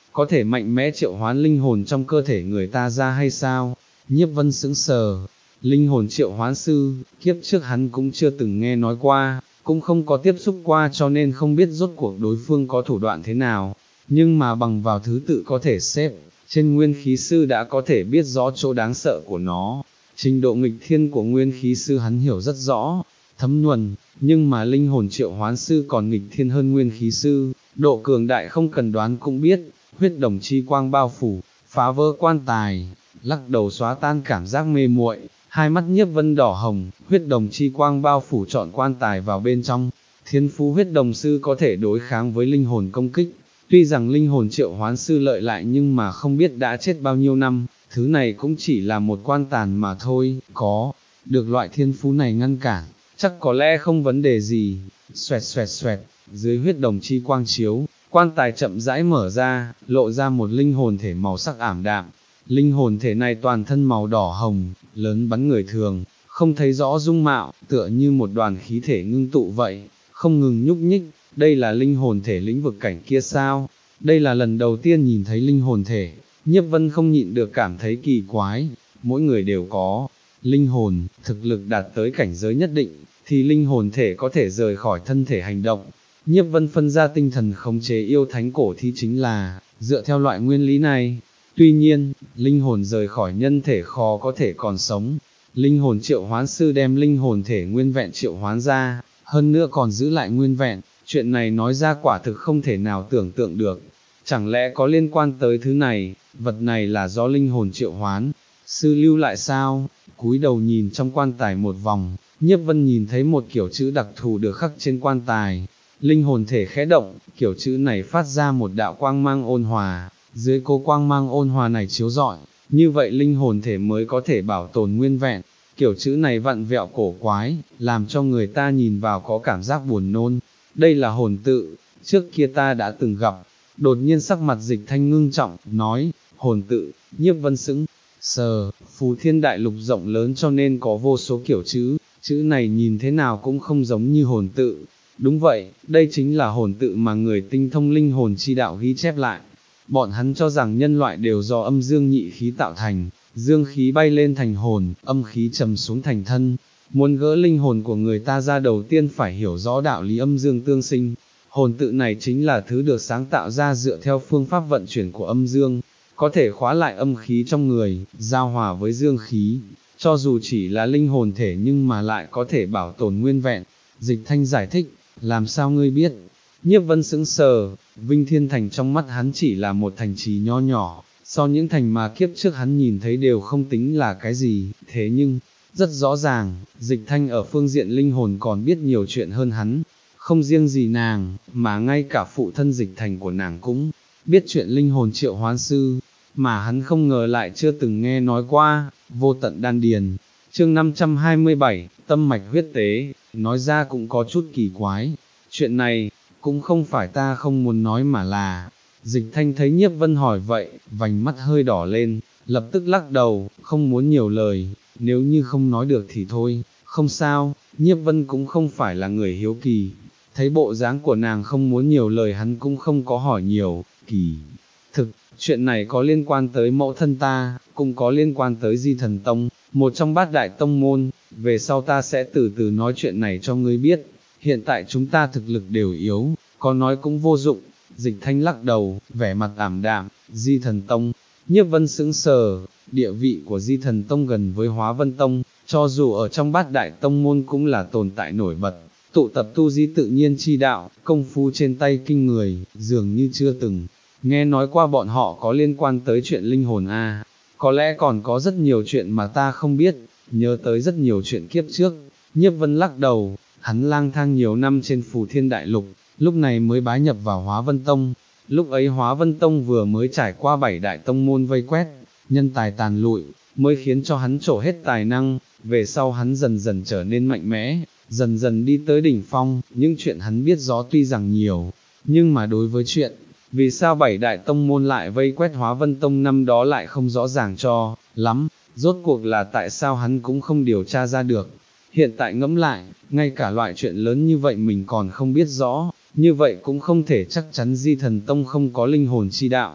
có thể mạnh mẽ triệu hoán linh hồn trong cơ thể người ta ra hay sao? Nhiếp Vân sững sờ, linh hồn triệu hoán sư, kiếp trước hắn cũng chưa từng nghe nói qua, cũng không có tiếp xúc qua cho nên không biết rốt cuộc đối phương có thủ đoạn thế nào, nhưng mà bằng vào thứ tự có thể xếp, trên nguyên khí sư đã có thể biết rõ chỗ đáng sợ của nó. Trình độ nghịch thiên của nguyên khí sư hắn hiểu rất rõ, thấm nhuần, nhưng mà linh hồn triệu hoán sư còn nghịch thiên hơn nguyên khí sư, độ cường đại không cần đoán cũng biết, huyết đồng chi quang bao phủ, phá vỡ quan tài, lắc đầu xóa tan cảm giác mê muội, hai mắt Nhiếp Vân đỏ hồng, huyết đồng chi quang bao phủ trọn quan tài vào bên trong. Thiên phú huyết đồng sư có thể đối kháng với linh hồn công kích, tuy rằng linh hồn triệu hoán sư lợi lại nhưng mà không biết đã chết bao nhiêu năm, thứ này cũng chỉ là một quan tàn mà thôi, có được loại thiên phú này ngăn cản, chắc có lẽ không vấn đề gì. Xoẹt xoẹt xoẹt, dưới huyết đồng chi quang chiếu, quan tài chậm rãi mở ra, lộ ra một linh hồn thể màu sắc ảm đạm. Linh hồn thể này toàn thân màu đỏ hồng, lớn bắn người thường, không thấy rõ dung mạo, tựa như một đoàn khí thể ngưng tụ vậy, không ngừng nhúc nhích. Đây là linh hồn thể lĩnh vực cảnh kia sao? Đây là lần đầu tiên nhìn thấy linh hồn thể, Nhiếp Vân không nhịn được cảm thấy kỳ quái. Mỗi người đều có linh hồn, thực lực đạt tới cảnh giới nhất định, thì linh hồn thể có thể rời khỏi thân thể hành động. Nhiếp Vân phân ra tinh thần khống chế yêu thánh cổ thi chính là dựa theo loại nguyên lý này. Tuy nhiên, linh hồn rời khỏi nhân thể khó có thể còn sống. Linh hồn triệu hoán sư đem linh hồn thể nguyên vẹn triệu hoán ra, hơn nữa còn giữ lại nguyên vẹn, chuyện này nói ra quả thực không thể nào tưởng tượng được. Chẳng lẽ có liên quan tới thứ này, vật này là do linh hồn triệu hoán sư lưu lại sao? Cúi đầu nhìn trong quan tài một vòng, Nhiếp Vân nhìn thấy một kiểu chữ đặc thù được khắc trên quan tài. Linh hồn thể khẽ động, kiểu chữ này phát ra một đạo quang mang ôn hòa, dưới cô quang mang ôn hòa này chiếu rọi, như vậy linh hồn thể mới có thể bảo tồn nguyên vẹn. Kiểu chữ này vặn vẹo cổ quái, làm cho người ta nhìn vào có cảm giác buồn nôn. Đây là hồn tự, trước kia ta đã từng gặp. Đột nhiên sắc mặt Dịch Thanh ngưng trọng, nói, hồn tự. Nhiếp Vân sững sờ, Phù Thiên Đại Lục rộng lớn cho nên có vô số kiểu chữ, chữ này nhìn thế nào cũng không giống như hồn tự. Đúng vậy, đây chính là hồn tự mà người tinh thông linh hồn chi đạo ghi chép lại. Bọn hắn cho rằng nhân loại đều do âm dương nhị khí tạo thành, dương khí bay lên thành hồn, âm khí trầm xuống thành thân. Muốn gỡ linh hồn của người ta ra đầu tiên phải hiểu rõ đạo lý âm dương tương sinh. Hồn tự này chính là thứ được sáng tạo ra dựa theo phương pháp vận chuyển của âm dương, có thể khóa lại âm khí trong người, giao hòa với dương khí, cho dù chỉ là linh hồn thể nhưng mà lại có thể bảo tồn nguyên vẹn. Dịch Thanh giải thích, làm sao ngươi biết? Nhiếp Vân sững sờ, Vinh Thiên Thành trong mắt hắn chỉ là một thành trì nho nhỏ, so những thành mà kiếp trước hắn nhìn thấy đều không tính là cái gì, thế nhưng, rất rõ ràng, Dịch Thanh ở phương diện linh hồn còn biết nhiều chuyện hơn hắn, không riêng gì nàng, mà ngay cả phụ thân Dịch Thành của nàng cũng biết chuyện linh hồn triệu hoán sư, mà hắn không ngờ lại chưa từng nghe nói qua. Vô tận đan điền, chương năm trăm hai mươi bảy, tâm mạch huyết tế, nói ra cũng có chút kỳ quái, chuyện này, cũng không phải ta không muốn nói mà là, Dịch Thanh thấy Nhiếp Vân hỏi vậy, vành mắt hơi đỏ lên, lập tức lắc đầu, không muốn nhiều lời, nếu như không nói được thì thôi, không sao. Nhiếp Vân cũng không phải là người hiếu kỳ, thấy bộ dáng của nàng không muốn nhiều lời hắn cũng không có hỏi nhiều. Kỳ thực, chuyện này có liên quan tới mẫu thân ta, cũng có liên quan tới Di Thần Tông, một trong bát đại tông môn, về sau ta sẽ từ từ nói chuyện này cho ngươi biết, hiện tại chúng ta thực lực đều yếu, có nói cũng vô dụng. Dịch Thanh lắc đầu, vẻ mặt ảm đạm. Di Thần Tông, Nhiếp Vân sững sờ, địa vị của Di Thần Tông gần với Hóa Vân Tông, cho dù ở trong bát đại tông môn cũng là tồn tại nổi bật, tụ tập tu di tự nhiên chi đạo, công phu trên tay kinh người, dường như chưa từng nghe nói qua bọn họ có liên quan tới chuyện linh hồn a. À. Có lẽ còn có rất nhiều chuyện mà ta không biết, nhớ tới rất nhiều chuyện kiếp trước. Nhiếp Vân lắc đầu, hắn lang thang nhiều năm trên Phù Thiên Đại Lục, lúc này mới bái nhập vào Hóa Vân Tông. Lúc ấy Hóa Vân Tông vừa mới trải qua bảy đại tông môn vây quét, nhân tài tàn lụi, mới khiến cho hắn trổ hết tài năng. Về sau hắn dần dần trở nên mạnh mẽ, dần dần đi tới đỉnh phong. Những chuyện hắn biết rõ tuy rằng nhiều, nhưng mà đối với chuyện vì sao bảy đại tông môn lại vây quét Hóa Vân Tông năm đó lại không rõ ràng cho lắm, rốt cuộc là tại sao hắn cũng không điều tra ra được. Hiện tại ngẫm lại, ngay cả loại chuyện lớn như vậy mình còn không biết rõ, như vậy cũng không thể chắc chắn Di Thần Tông không có linh hồn chi đạo.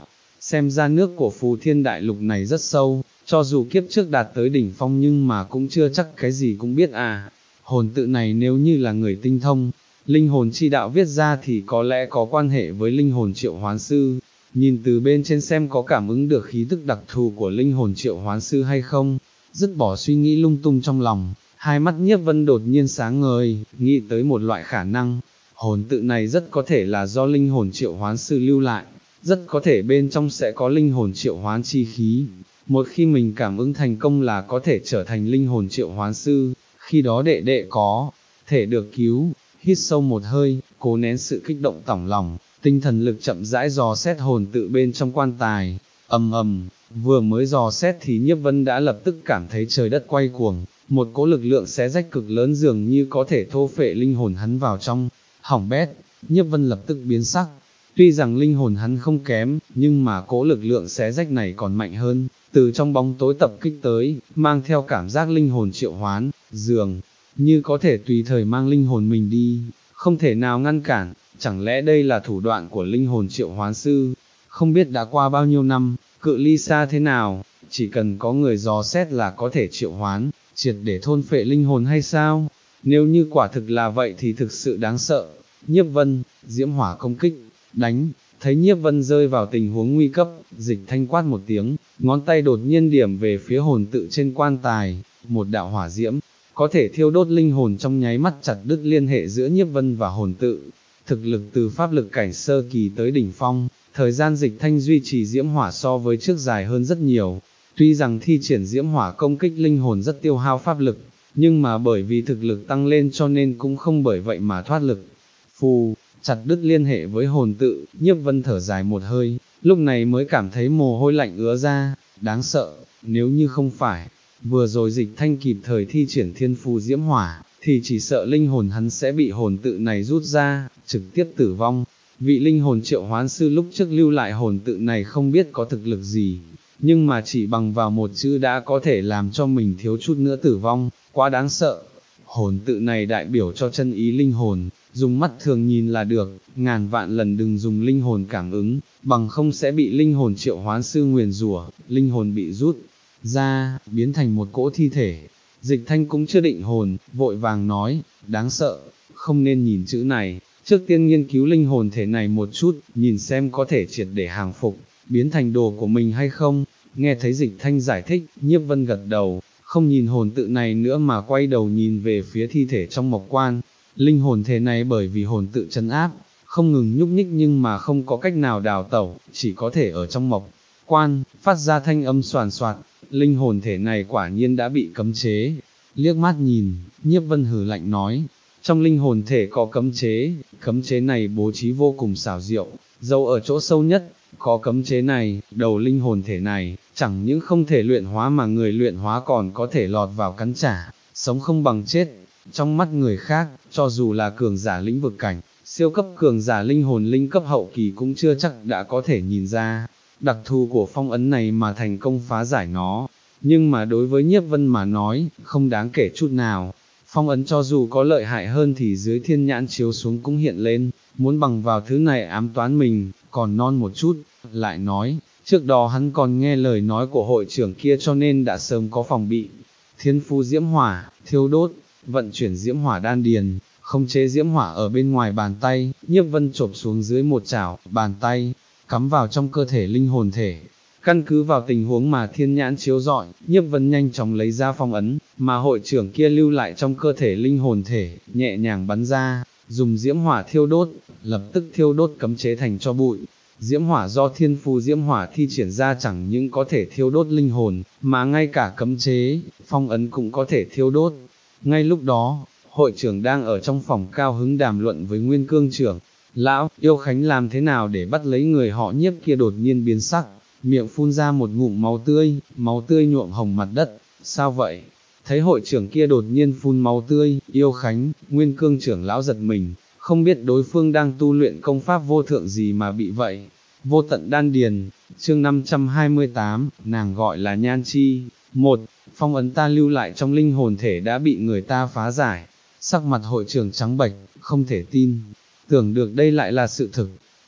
xem ra nước của phù thiên đại lục này rất sâu, cho dù kiếp trước đạt tới đỉnh phong nhưng mà cũng chưa chắc cái gì cũng biết à. Hồn tự này nếu như là người tinh thông, linh hồn chi đạo viết ra thì có lẽ có quan hệ với linh hồn triệu hoán sư, nhìn từ bên trên xem có cảm ứng được khí tức đặc thù của linh hồn triệu hoán sư hay không. Dứt bỏ suy nghĩ lung tung trong lòng, hai mắt Nhiếp Vân đột nhiên sáng ngời, nghĩ tới một loại khả năng, hồn tự này rất có thể là do linh hồn triệu hoán sư lưu lại, rất có thể bên trong sẽ có linh hồn triệu hoán chi khí, một khi mình cảm ứng thành công là có thể trở thành linh hồn triệu hoán sư, khi đó đệ đệ có thể được cứu. Hít sâu một hơi, cố nén sự kích động tỏng lòng, tinh thần lực chậm rãi dò xét hồn tự bên trong quan tài, ầm ầm, vừa mới dò xét thì Nhiếp Vân đã lập tức cảm thấy trời đất quay cuồng, một cỗ lực lượng xé rách cực lớn dường như có thể thô phệ linh hồn hắn vào trong, hỏng bét. Nhiếp Vân lập tức biến sắc, tuy rằng linh hồn hắn không kém, nhưng mà cỗ lực lượng xé rách này còn mạnh hơn, từ trong bóng tối tập kích tới, mang theo cảm giác linh hồn triệu hoán, dường như có thể tùy thời mang linh hồn mình đi, không thể nào ngăn cản. Chẳng lẽ đây là thủ đoạn của linh hồn triệu hoán sư? Không biết đã qua bao nhiêu năm, cự ly xa thế nào, chỉ cần có người dò xét là có thể triệu hoán, triệt để thôn phệ linh hồn hay sao? Nếu như quả thực là vậy thì thực sự đáng sợ. Nhiếp Vân, diễm hỏa công kích, đánh, thấy Nhiếp Vân rơi vào tình huống nguy cấp, Dịch Thanh quát một tiếng, ngón tay đột nhiên điểm về phía hồn tự trên quan tài, một đạo hỏa diễm, có thể thiêu đốt linh hồn trong nháy mắt chặt đứt liên hệ giữa Nhiếp Vân và hồn tự. Thực lực từ pháp lực cảnh sơ kỳ tới đỉnh phong, thời gian Dịch Thanh duy trì diễm hỏa so với trước dài hơn rất nhiều. Tuy rằng thi triển diễm hỏa công kích linh hồn rất tiêu hao pháp lực, nhưng mà bởi vì thực lực tăng lên cho nên cũng không bởi vậy mà thoát lực. Phù, chặt đứt liên hệ với hồn tự, Nhiếp Vân thở dài một hơi, lúc này mới cảm thấy mồ hôi lạnh ứa ra, đáng sợ, nếu như không phải, vừa rồi Dịch Thanh kịp thời thi triển thiên phù diễm hỏa, thì chỉ sợ linh hồn hắn sẽ bị hồn tự này rút ra, trực tiếp tử vong. Vị linh hồn triệu hoán sư lúc trước lưu lại hồn tự này không biết có thực lực gì, nhưng mà chỉ bằng vào một chữ đã có thể làm cho mình thiếu chút nữa tử vong, quá đáng sợ. Hồn tự này đại biểu cho chân ý linh hồn, dùng mắt thường nhìn là được, ngàn vạn lần đừng dùng linh hồn cảm ứng, bằng không sẽ bị linh hồn triệu hoán sư nguyền rủa, linh hồn bị rút ra, biến thành một cỗ thi thể. Dịch Thanh cũng chưa định hồn, vội vàng nói, đáng sợ, không nên nhìn chữ này, trước tiên nghiên cứu linh hồn thể này một chút, nhìn xem có thể triệt để hàng phục, biến thành đồ của mình hay không. Nghe thấy Dịch Thanh giải thích, Nhiếp Vân gật đầu, không nhìn hồn tự này nữa mà quay đầu nhìn về phía thi thể trong mộc quan. Linh hồn thể này bởi vì hồn tự trấn áp, không ngừng nhúc nhích nhưng mà không có cách nào đào tẩu, chỉ có thể ở trong mộc quan, phát ra thanh âm soàn soạt. Linh hồn thể này quả nhiên đã bị cấm chế. Liếc mắt nhìn, Nhiếp Vân hừ lạnh nói, trong linh hồn thể có cấm chế, cấm chế này bố trí vô cùng xảo diệu, giấu ở chỗ sâu nhất. Có cấm chế này, đầu linh hồn thể này, chẳng những không thể luyện hóa mà người luyện hóa còn có thể lọt vào cắn trả, sống không bằng chết. Trong mắt người khác, cho dù là cường giả lĩnh vực cảnh, siêu cấp cường giả linh hồn linh cấp hậu kỳ cũng chưa chắc đã có thể nhìn ra đặc thù của phong ấn này mà thành công phá giải nó. Nhưng mà đối với Nhiếp Vân mà nói, không đáng kể chút nào. Phong ấn cho dù có lợi hại hơn thì dưới thiên nhãn chiếu xuống cũng hiện lên, muốn bằng vào thứ này ám toán mình, còn non một chút. Lại nói, trước đó hắn còn nghe lời nói của hội trưởng kia cho nên đã sớm có phòng bị. Thiên phú diễm hỏa, thiêu đốt, vận chuyển diễm hỏa đan điền, không chế diễm hỏa ở bên ngoài bàn tay, Nhiếp Vân chộp xuống dưới một chảo, bàn tay, cắm vào trong cơ thể linh hồn thể. Căn cứ vào tình huống mà thiên nhãn chiếu rọi, Nhiếp Vân nhanh chóng lấy ra phong ấn, mà hội trưởng kia lưu lại trong cơ thể linh hồn thể, nhẹ nhàng bắn ra, dùng diễm hỏa thiêu đốt, lập tức thiêu đốt cấm chế thành cho bụi. Diễm hỏa do thiên phù diễm hỏa thi triển ra chẳng những có thể thiêu đốt linh hồn, mà ngay cả cấm chế, phong ấn cũng có thể thiêu đốt. Ngay lúc đó, hội trưởng đang ở trong phòng cao hứng đàm luận với Nguyên Cương trưởng. Lão, Yêu Khánh làm thế nào để bắt lấy người họ Nhiếp kia đột nhiên biến sắc, miệng phun ra một ngụm máu tươi, máu tươi nhuộm hồng mặt đất. Sao vậy? Thấy hội trưởng kia đột nhiên phun máu tươi, Yêu Khánh, Nguyên Cương trưởng lão giật mình, không biết đối phương đang tu luyện công pháp vô thượng gì mà bị vậy. Vô tận đan điền, chương năm trăm hai mươi tám, nàng gọi là Nhan Chi. Một, phong ấn ta lưu lại trong linh hồn thể đã bị người ta phá giải. Sắc mặt hội trưởng trắng bệch, không thể tin, tưởng được đây lại là sự thực.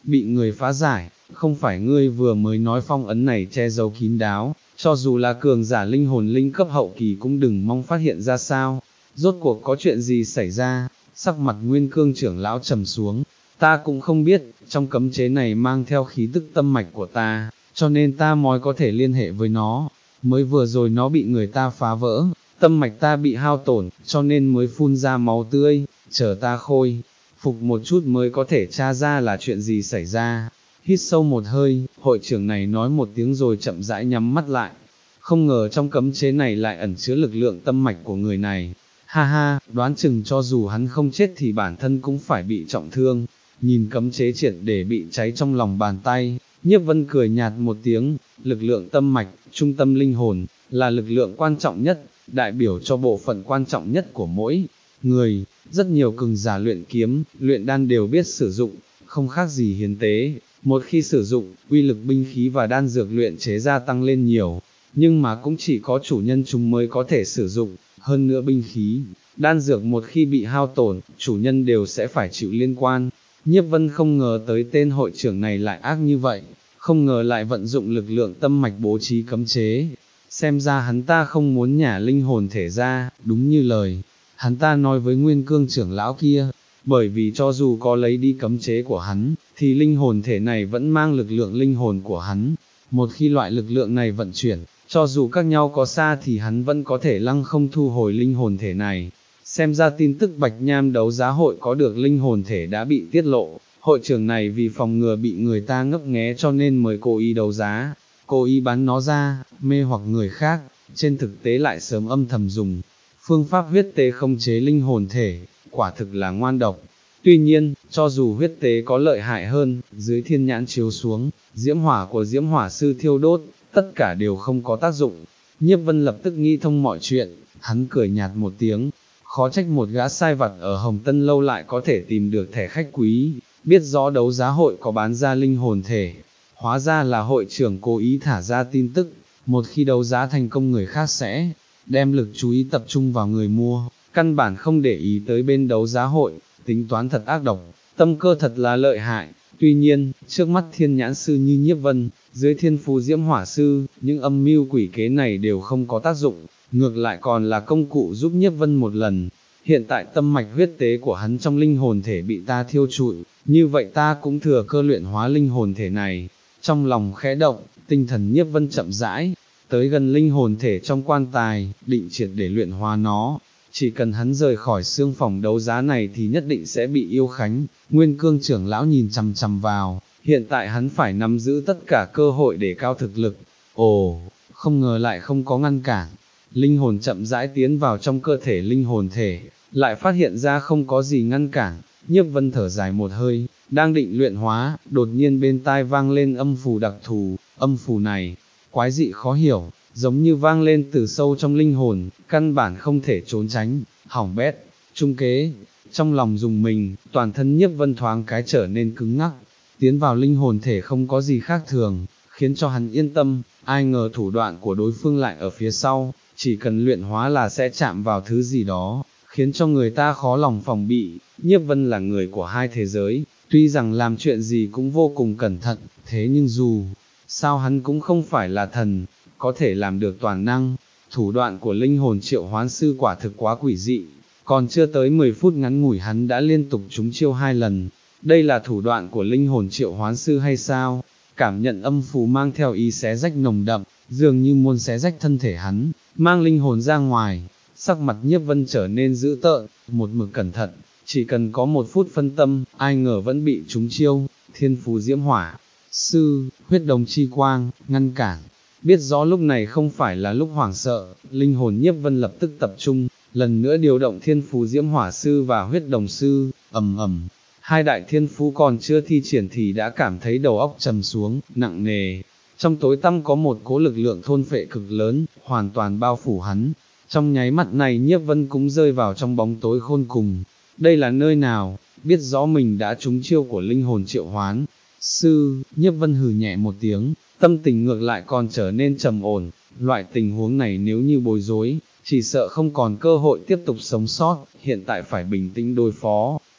bị người phá giải, không phải ngươi vừa mới nói phong ấn này che giấu kín đáo, cho dù là cường giả linh hồn linh cấp hậu kỳ cũng đừng mong phát hiện ra sao, rốt cuộc có chuyện gì xảy ra, sắc mặt Nguyên Cương trưởng lão trầm xuống, ta cũng không biết, trong cấm chế này mang theo khí tức tâm mạch của ta, cho nên ta mới có thể liên hệ với nó, mới vừa rồi nó bị người ta phá vỡ, tâm mạch ta bị hao tổn, cho nên mới phun ra máu tươi, chờ ta khôi phục một chút mới có thể tra ra là chuyện gì xảy ra. Hít sâu một hơi, hội trưởng này nói một tiếng rồi chậm rãi nhắm mắt lại, không ngờ trong cấm chế này lại ẩn chứa lực lượng tâm mạch của người này, ha ha, đoán chừng cho dù hắn không chết thì bản thân cũng phải bị trọng thương. Nhìn cấm chế triệt để bị cháy trong lòng bàn tay, Nhiếp Vân cười nhạt một tiếng, lực lượng tâm mạch, trung tâm linh hồn, là lực lượng quan trọng nhất, đại biểu cho bộ phận quan trọng nhất của mỗi người. Rất nhiều cường giả luyện kiếm, luyện đan đều biết sử dụng, không khác gì hiến tế, một khi sử dụng, uy lực binh khí và đan dược luyện chế gia tăng lên nhiều, nhưng mà cũng chỉ có chủ nhân chúng mới có thể sử dụng, hơn nữa binh khí, đan dược một khi bị hao tổn, chủ nhân đều sẽ phải chịu liên quan. Nhiếp Vân không ngờ tới tên hội trưởng này lại ác như vậy, không ngờ lại vận dụng lực lượng tâm mạch bố trí cấm chế, xem ra hắn ta không muốn nhả linh hồn thể ra, đúng như lời hắn ta nói với Nguyên Cương trưởng lão kia, bởi vì cho dù có lấy đi cấm chế của hắn, thì linh hồn thể này vẫn mang lực lượng linh hồn của hắn, một khi loại lực lượng này vận chuyển, cho dù các nhau có xa thì hắn vẫn có thể lăng không thu hồi linh hồn thể này. Xem ra tin tức Bạch Nham đấu giá hội có được linh hồn thể đã bị tiết lộ, hội trưởng này vì phòng ngừa bị người ta ngấp nghé cho nên mới cố ý đấu giá, cố ý bán nó ra, mê hoặc người khác, trên thực tế lại sớm âm thầm dùng phương pháp huyết tế không chế linh hồn thể, quả thực là ngoan độc. Tuy nhiên, cho dù huyết tế có lợi hại hơn, dưới thiên nhãn chiếu xuống, diễm hỏa của diễm hỏa sư thiêu đốt, tất cả đều không có tác dụng. Nhiếp Vân lập tức nghĩ thông mọi chuyện, hắn cười nhạt một tiếng, khó trách một gã sai vặt ở Hồng Tân Lâu lại có thể tìm được thẻ khách quý, biết rõ đấu giá hội có bán ra linh hồn thể, hóa ra là hội trưởng cố ý thả ra tin tức, một khi đấu giá thành công người khác sẽ đem lực chú ý tập trung vào người mua, căn bản không để ý tới bên đấu giá hội, tính toán thật ác độc, tâm cơ thật là lợi hại. Tuy nhiên, trước mắt thiên nhãn sư như Nhiếp Vân, dưới thiên phú diễm hỏa sư, những âm mưu quỷ kế này đều không có tác dụng, ngược lại còn là công cụ giúp Nhiếp Vân một lần. Hiện tại tâm mạch huyết tế của hắn trong linh hồn thể bị ta thiêu trụi, như vậy ta cũng thừa cơ luyện hóa linh hồn thể này. Trong lòng khẽ động, tinh thần Nhiếp Vân chậm rãi tới gần linh hồn thể trong quan tài, định triệt để luyện hóa nó. Chỉ cần hắn rời khỏi xương phòng đấu giá này thì nhất định sẽ bị yêu khánh. Nguyên Cương trưởng lão nhìn chằm chằm vào, hiện tại hắn phải nắm giữ tất cả cơ hội để cao thực lực. Ồ, không ngờ lại không có ngăn cản. Linh hồn chậm rãi tiến vào trong cơ thể linh hồn thể, lại phát hiện ra không có gì ngăn cản. Nhiếp Vân thở dài một hơi, đang định luyện hóa, đột nhiên bên tai vang lên âm phù đặc thù, âm phù này, quái dị khó hiểu, giống như vang lên từ sâu trong linh hồn, căn bản không thể trốn tránh, hỏng bét, trung kế. Trong lòng dùng mình, toàn thân Nhiếp Vân thoáng cái trở nên cứng ngắc, tiến vào linh hồn thể không có gì khác thường, khiến cho hắn yên tâm, ai ngờ thủ đoạn của đối phương lại ở phía sau, chỉ cần luyện hóa là sẽ chạm vào thứ gì đó, khiến cho người ta khó lòng phòng bị. Nhiếp Vân là người của hai thế giới, tuy rằng làm chuyện gì cũng vô cùng cẩn thận, thế nhưng dù sao hắn cũng không phải là thần, có thể làm được toàn năng. Thủ đoạn của linh hồn triệu hoán sư quả thực quá quỷ dị, còn chưa tới mười phút ngắn ngủi hắn đã liên tục trúng chiêu hai lần. Đây là thủ đoạn của linh hồn triệu hoán sư hay sao? Cảm nhận âm phù mang theo ý xé rách nồng đậm, dường như muốn xé rách thân thể hắn, mang linh hồn ra ngoài. Sắc mặt Nhiếp Vân trở nên dữ tợn, một mực cẩn thận, chỉ cần có một phút phân tâm, ai ngờ vẫn bị trúng chiêu. Thiên phú diễm hỏa sư, huyết đồng chi quang, ngăn cản. Biết rõ lúc này không phải là lúc hoảng sợ, linh hồn Nhiếp Vân lập tức tập trung, lần nữa điều động thiên phú diễm hỏa sư và huyết đồng sư, ầm ầm. Hai đại thiên phú còn chưa thi triển thì đã cảm thấy đầu óc trầm xuống, nặng nề. Trong tối tăm có một cỗ lực lượng thôn phệ cực lớn, hoàn toàn bao phủ hắn. Trong nháy mắt này Nhiếp Vân cũng rơi vào trong bóng tối khôn cùng. Đây là nơi nào? Biết rõ mình đã trúng chiêu của linh hồn triệu hoán sư, Nhiếp Vân hừ nhẹ một tiếng, tâm tình ngược lại còn trở nên trầm ổn. Loại tình huống này nếu như bối rối, chỉ sợ không còn cơ hội tiếp tục sống sót, hiện tại phải bình tĩnh đối phó.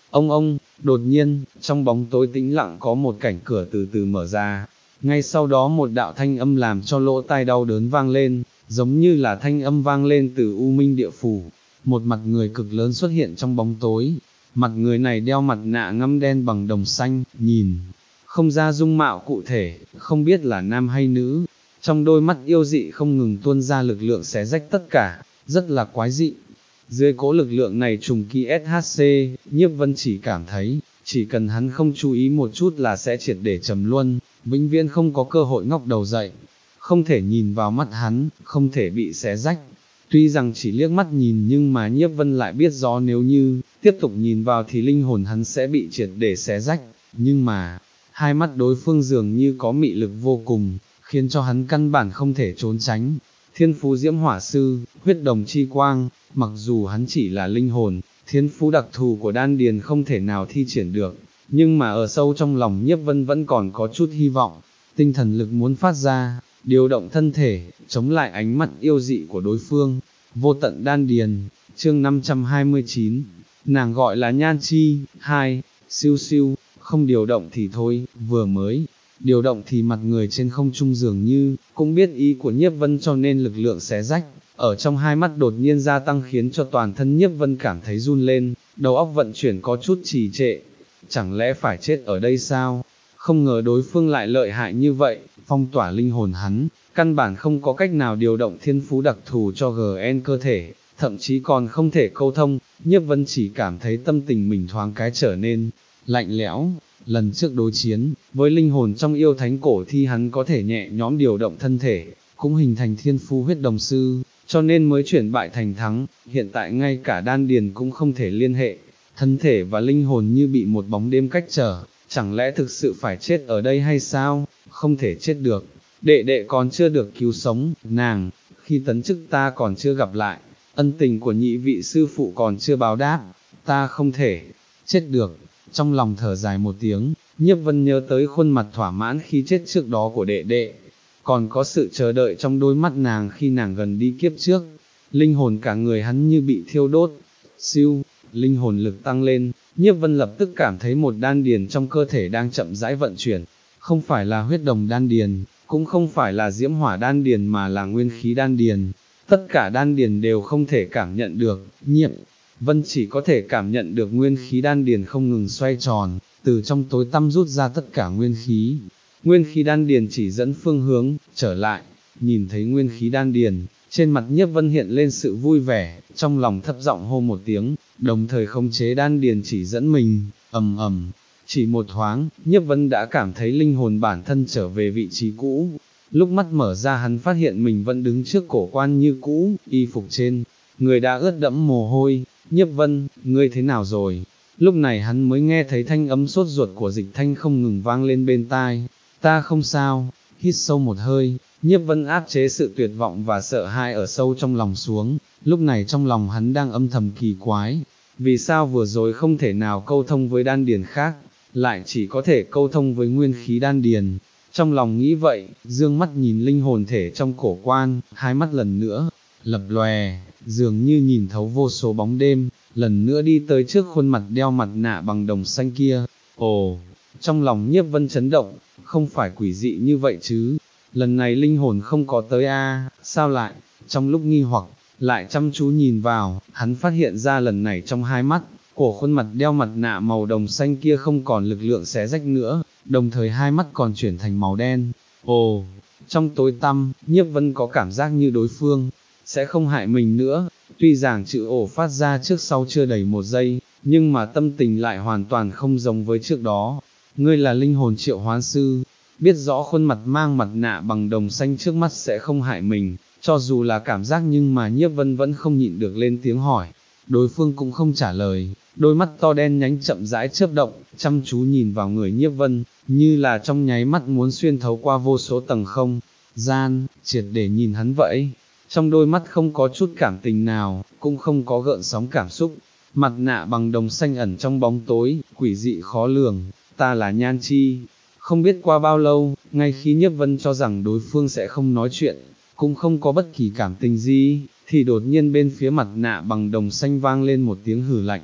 Ông ông, đột nhiên, trong bóng tối tĩnh lặng có một cảnh cửa từ từ mở ra, ngay sau đó một đạo thanh âm làm cho lỗ tai đau đớn vang lên, giống như là thanh âm vang lên từ U Minh địa phủ, một mặt người cực lớn xuất hiện trong bóng tối, mặt người này đeo mặt nạ ngăm đen bằng đồng xanh, nhìn không ra dung mạo cụ thể, không biết là nam hay nữ, trong đôi mắt yêu dị không ngừng tuôn ra lực lượng xé rách tất cả, rất là quái dị. Dưới cỗ lực lượng này trùng ký ét hát xê, Nhiếp Vân chỉ cảm thấy, chỉ cần hắn không chú ý một chút là sẽ triệt để trầm luân, vĩnh viễn không có cơ hội ngóc đầu dậy, không thể nhìn vào mắt hắn, không thể bị xé rách. Tuy rằng chỉ liếc mắt nhìn nhưng mà Nhiếp Vân lại biết rõ nếu như tiếp tục nhìn vào thì linh hồn hắn sẽ bị triệt để xé rách, nhưng mà hai mắt đối phương dường như có mị lực vô cùng, khiến cho hắn căn bản không thể trốn tránh. Thiên phú diễm hỏa sư, huyết đồng chi quang, mặc dù hắn chỉ là linh hồn, thiên phú đặc thù của đan điền không thể nào thi triển được, nhưng mà ở sâu trong lòng Nhiếp Vân vẫn còn có chút hy vọng, tinh thần lực muốn phát ra, điều động thân thể, chống lại ánh mắt yêu dị của đối phương. Vô tận đan điền, chương năm trăm hai mươi chín, nàng gọi là Nhan Chi, hai, siêu siêu, không điều động thì thôi, vừa mới điều động thì mặt người trên không trung dường như cũng biết ý của Nhiếp Vân cho nên lực lượng xé rách, ở trong hai mắt đột nhiên gia tăng khiến cho toàn thân Nhiếp Vân cảm thấy run lên, đầu óc vận chuyển có chút trì trệ, chẳng lẽ phải chết ở đây sao? Không ngờ đối phương lại lợi hại như vậy, phong tỏa linh hồn hắn, căn bản không có cách nào điều động thiên phú đặc thù cho giê en cơ thể, thậm chí còn không thể câu thông. Nhiếp Vân chỉ cảm thấy tâm tình mình thoáng cái trở nên lạnh lẽo. Lần trước đối chiến, với linh hồn trong yêu thánh cổ thi hắn có thể nhẹ nhõm điều động thân thể, cũng hình thành thiên phú huyết đồng sư, cho nên mới chuyển bại thành thắng, hiện tại ngay cả đan điền cũng không thể liên hệ, thân thể và linh hồn như bị một bóng đêm cách trở, chẳng lẽ thực sự phải chết ở đây hay sao? Không thể chết được, đệ đệ còn chưa được cứu sống, nàng, khi tấn chức ta còn chưa gặp lại, ân tình của nhị vị sư phụ còn chưa báo đáp, ta không thể chết được. Trong lòng thở dài một tiếng, Nhiếp Vân nhớ tới khuôn mặt thỏa mãn khi chết trước đó của đệ đệ, còn có sự chờ đợi trong đôi mắt nàng khi nàng gần đi kiếp trước, linh hồn cả người hắn như bị thiêu đốt, siêu, linh hồn lực tăng lên, Nhiếp Vân lập tức cảm thấy một đan điền trong cơ thể đang chậm rãi vận chuyển, không phải là huyết đồng đan điền, cũng không phải là diễm hỏa đan điền mà là nguyên khí đan điền, tất cả đan điền đều không thể cảm nhận được. Nhiếp Vân chỉ có thể cảm nhận được nguyên khí đan điền không ngừng xoay tròn, từ trong tối tăm rút ra tất cả nguyên khí. Nguyên khí đan điền chỉ dẫn phương hướng, trở lại, nhìn thấy nguyên khí đan điền, trên mặt Nhiếp Vân hiện lên sự vui vẻ, trong lòng thấp giọng hô một tiếng, đồng thời khống chế đan điền chỉ dẫn mình, ầm ầm. Chỉ một thoáng, Nhiếp Vân đã cảm thấy linh hồn bản thân trở về vị trí cũ. Lúc mắt mở ra hắn phát hiện mình vẫn đứng trước cổ quan như cũ, y phục trên người đã ướt đẫm mồ hôi. Nhiếp Vân, ngươi thế nào rồi? Lúc này hắn mới nghe thấy thanh âm sốt ruột của Dịch Thanh không ngừng vang lên bên tai. Ta không sao. Hít sâu một hơi, Nhiếp Vân áp chế sự tuyệt vọng và sợ hãi ở sâu trong lòng xuống. Lúc này trong lòng hắn đang âm thầm kỳ quái, vì sao vừa rồi không thể nào câu thông với đan điền khác, lại chỉ có thể câu thông với nguyên khí đan điền. Trong lòng nghĩ vậy, dương mắt nhìn linh hồn thể trong cổ quan, hai mắt lần nữa lập lòe, dường như nhìn thấu vô số bóng đêm, lần nữa đi tới trước khuôn mặt đeo mặt nạ bằng đồng xanh kia. Ồ, trong lòng Nhiếp Vân chấn động, không phải quỷ dị như vậy chứ, lần này linh hồn không có tới a, sao lại? Trong lúc nghi hoặc, lại chăm chú nhìn vào, hắn phát hiện ra lần này trong hai mắt, của khuôn mặt đeo mặt nạ màu đồng xanh kia không còn lực lượng xé rách nữa, đồng thời hai mắt còn chuyển thành màu đen. Ồ, trong tối tăm, Nhiếp Vân có cảm giác như đối phương sẽ không hại mình nữa, tuy rằng chữ ổ phát ra trước sau chưa đầy một giây, nhưng mà tâm tình lại hoàn toàn không giống với trước đó. Ngươi là linh hồn triệu hoán sư, biết rõ khuôn mặt mang mặt nạ bằng đồng xanh trước mắt sẽ không hại mình, cho dù là cảm giác nhưng mà Nhiếp Vân vẫn không nhịn được lên tiếng hỏi. Đối phương cũng không trả lời, đôi mắt to đen nhánh chậm rãi chớp động, chăm chú nhìn vào người Nhiếp Vân, như là trong nháy mắt muốn xuyên thấu qua vô số tầng không gian, triệt để nhìn hắn vậy. Trong đôi mắt không có chút cảm tình nào, cũng không có gợn sóng cảm xúc, mặt nạ bằng đồng xanh ẩn trong bóng tối, quỷ dị khó lường. Ta là Nhan Chi. Không biết qua bao lâu, ngay khi Nhiếp Vân cho rằng đối phương sẽ không nói chuyện, cũng không có bất kỳ cảm tình gì, thì đột nhiên bên phía mặt nạ bằng đồng xanh vang lên một tiếng hừ lạnh.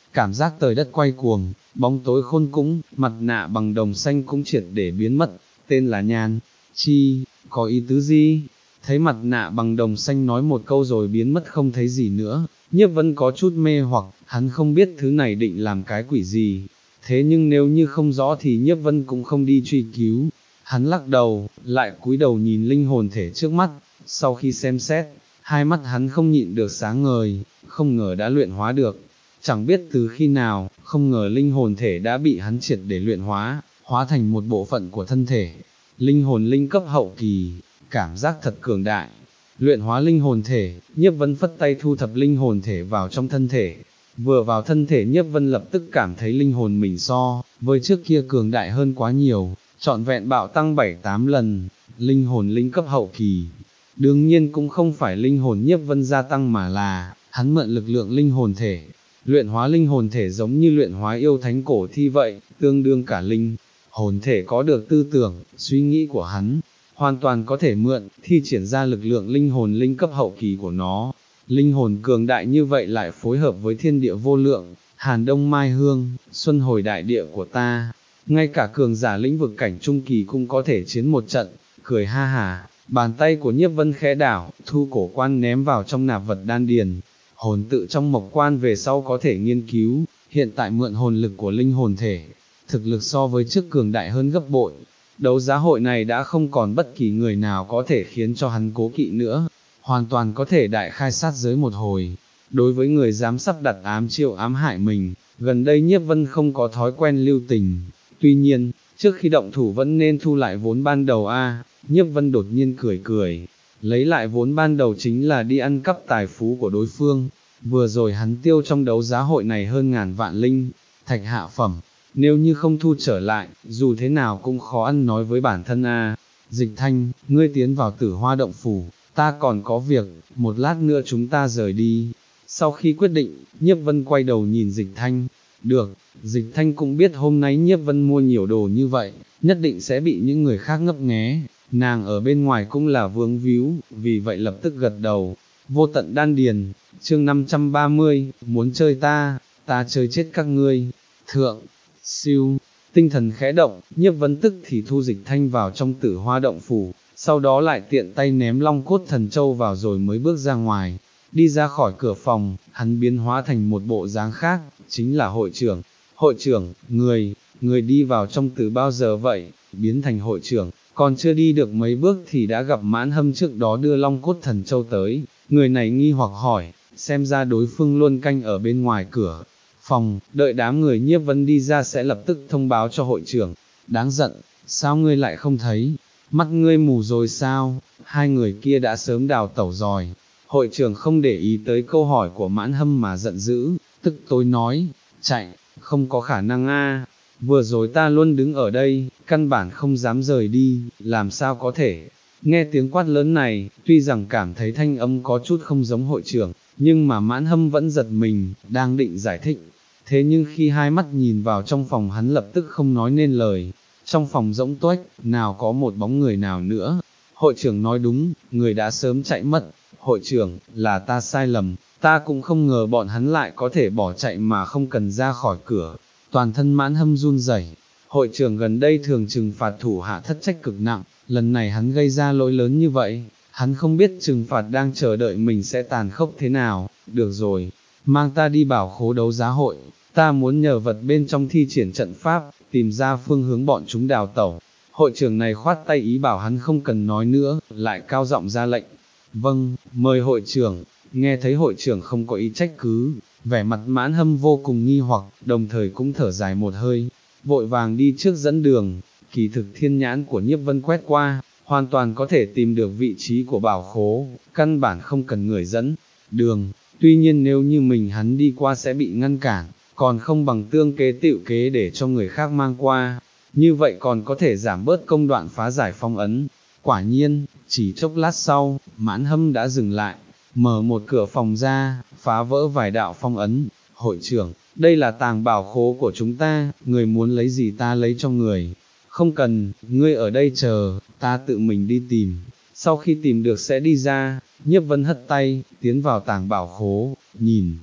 cảm giác trời đất quay cuồng, bóng tối khôn cũng, mặt nạ bằng đồng xanh cũng triệt để biến mất, tên là Nhan Chi, có ý tứ gì? Thấy mặt nạ bằng đồng xanh nói một câu rồi biến mất không thấy gì nữa, Nhiếp Vân có chút mê hoặc, hắn không biết thứ này định làm cái quỷ gì, thế nhưng nếu như không rõ thì Nhiếp Vân cũng không đi truy cứu. Hắn lắc đầu, lại cúi đầu nhìn linh hồn thể trước mắt, sau khi xem xét, hai mắt hắn không nhịn được sáng ngời, không ngờ đã luyện hóa được. Chẳng biết từ khi nào, không ngờ linh hồn thể đã bị hắn triệt để luyện hóa, hóa thành một bộ phận của thân thể. Linh hồn linh cấp hậu kỳ, cảm giác thật cường đại. Luyện hóa linh hồn thể, Nhiếp Vân phất tay thu thập linh hồn thể vào trong thân thể. Vừa vào thân thể Nhiếp Vân lập tức cảm thấy linh hồn mình so với trước kia cường đại hơn quá nhiều, trọn vẹn bạo tăng bảy tám lần, linh hồn linh cấp hậu kỳ. Đương nhiên cũng không phải linh hồn Nhiếp Vân gia tăng mà là, hắn mượn lực lượng linh hồn thể. Luyện hóa linh hồn thể giống như luyện hóa yêu thánh cổ thi vậy, tương đương cả linh hồn thể có được tư tưởng, suy nghĩ của hắn, hoàn toàn có thể mượn, thi triển ra lực lượng linh hồn linh cấp hậu kỳ của nó. Linh hồn cường đại như vậy lại phối hợp với thiên địa vô lượng, hàn đông mai hương, xuân hồi đại địa của ta, ngay cả cường giả lĩnh vực cảnh trung kỳ cũng có thể chiến một trận, cười ha hà, bàn tay của Nhiếp Vân khẽ đảo, thu cổ quan ném vào trong nạp vật đan điền, hồn tự trong mộc quan về sau có thể nghiên cứu, hiện tại mượn hồn lực của linh hồn thể, thực lực so với trước cường đại hơn gấp bội. Đấu giá hội này đã không còn bất kỳ người nào có thể khiến cho hắn cố kỵ nữa, hoàn toàn có thể đại khai sát giới một hồi. Đối với người dám sắp đặt ám chiêu ám hại mình, gần đây Nhiếp Vân không có thói quen lưu tình. Tuy nhiên, trước khi động thủ vẫn nên thu lại vốn ban đầu a. Nhiếp Vân đột nhiên cười cười, lấy lại vốn ban đầu chính là đi ăn cắp tài phú của đối phương. Vừa rồi hắn tiêu trong đấu giá hội này hơn ngàn vạn linh thạch hạ phẩm, nếu như không thu trở lại, dù thế nào cũng khó ăn nói với bản thân a. Dịch Thanh, ngươi tiến vào Tử Hoa động phủ, ta còn có việc, một lát nữa chúng ta rời đi. Sau khi quyết định, Nhiếp Vân quay đầu nhìn Dịch Thanh. Được, Dịch Thanh cũng biết hôm nay Nhiếp Vân mua nhiều đồ như vậy, nhất định sẽ bị những người khác ngấp nghé. Nàng ở bên ngoài cũng là vướng víu, vì vậy lập tức gật đầu. Vô tận đan điền, chương năm trăm ba mươi, muốn chơi ta, ta chơi chết các ngươi. Thượng, siêu, tinh thần khẽ động, Nhiếp Vân tức thì thu Dịch Thanh vào trong Tử Hoa động phủ, sau đó lại tiện tay ném long cốt thần châu vào rồi mới bước ra ngoài. Đi ra khỏi cửa phòng, hắn biến hóa thành một bộ dáng khác, chính là hội trưởng. Hội trưởng, người, người đi vào trong từ bao giờ vậy? Biến thành hội trưởng, còn chưa đi được mấy bước thì đã gặp Mãn Hâm trước đó đưa long cốt thần châu tới. Người này nghi hoặc hỏi, xem ra đối phương luôn canh ở bên ngoài cửa phòng, đợi đám người Nhiếp Vân đi ra sẽ lập tức thông báo cho hội trưởng. Đáng giận, sao ngươi lại không thấy? Mắt ngươi mù rồi sao? Hai người kia đã sớm đào tẩu rồi. Hội trưởng không để ý tới câu hỏi của Mãn Hâm mà giận dữ, tức tối nói, chạy, không có khả năng a. Vừa rồi ta luôn đứng ở đây, căn bản không dám rời đi, làm sao có thể. Nghe tiếng quát lớn này, tuy rằng cảm thấy thanh âm có chút không giống hội trưởng, nhưng mà Mãn Hâm vẫn giật mình, đang định giải thích. Thế nhưng khi hai mắt nhìn vào trong phòng hắn lập tức không nói nên lời. Trong phòng rỗng tuếch, nào có một bóng người nào nữa. Hội trưởng nói đúng, người đã sớm chạy mất. Hội trưởng, là ta sai lầm, ta cũng không ngờ bọn hắn lại có thể bỏ chạy mà không cần ra khỏi cửa. Toàn thân Mãn Hâm run rẩy. Hội trưởng gần đây thường trừng phạt thủ hạ thất trách cực nặng, lần này hắn gây ra lỗi lớn như vậy, hắn không biết trừng phạt đang chờ đợi mình sẽ tàn khốc thế nào. Được rồi, mang ta đi bảo khố đấu giá hội, ta muốn nhờ vật bên trong thi triển trận pháp, tìm ra phương hướng bọn chúng đào tẩu. Hội trưởng này khoát tay ý bảo hắn không cần nói nữa, lại cao giọng ra lệnh. Vâng, mời hội trưởng. Nghe thấy hội trưởng không có ý trách cứ, vẻ mặt Mãn Hâm vô cùng nghi hoặc, đồng thời cũng thở dài một hơi, vội vàng đi trước dẫn đường. Kỳ thực thiên nhãn của Nhiếp Vân quét qua, hoàn toàn có thể tìm được vị trí của bảo khố, căn bản không cần người dẫn đường. Tuy nhiên nếu như mình hắn đi qua sẽ bị ngăn cản, còn không bằng tương kế tựu kế để cho người khác mang qua, như vậy còn có thể giảm bớt công đoạn phá giải phong ấn. Quả nhiên, chỉ chốc lát sau, Mãn Hâm đã dừng lại, mở một cửa phòng ra, phá vỡ vài đạo phong ấn. Hội trưởng, đây là tàng bảo khố của chúng ta, người muốn lấy gì ta lấy cho người. Không cần, ngươi ở đây chờ, ta tự mình đi tìm, sau khi tìm được sẽ đi ra. Nhiếp Vân hất tay, tiến vào tàng bảo khố, nhìn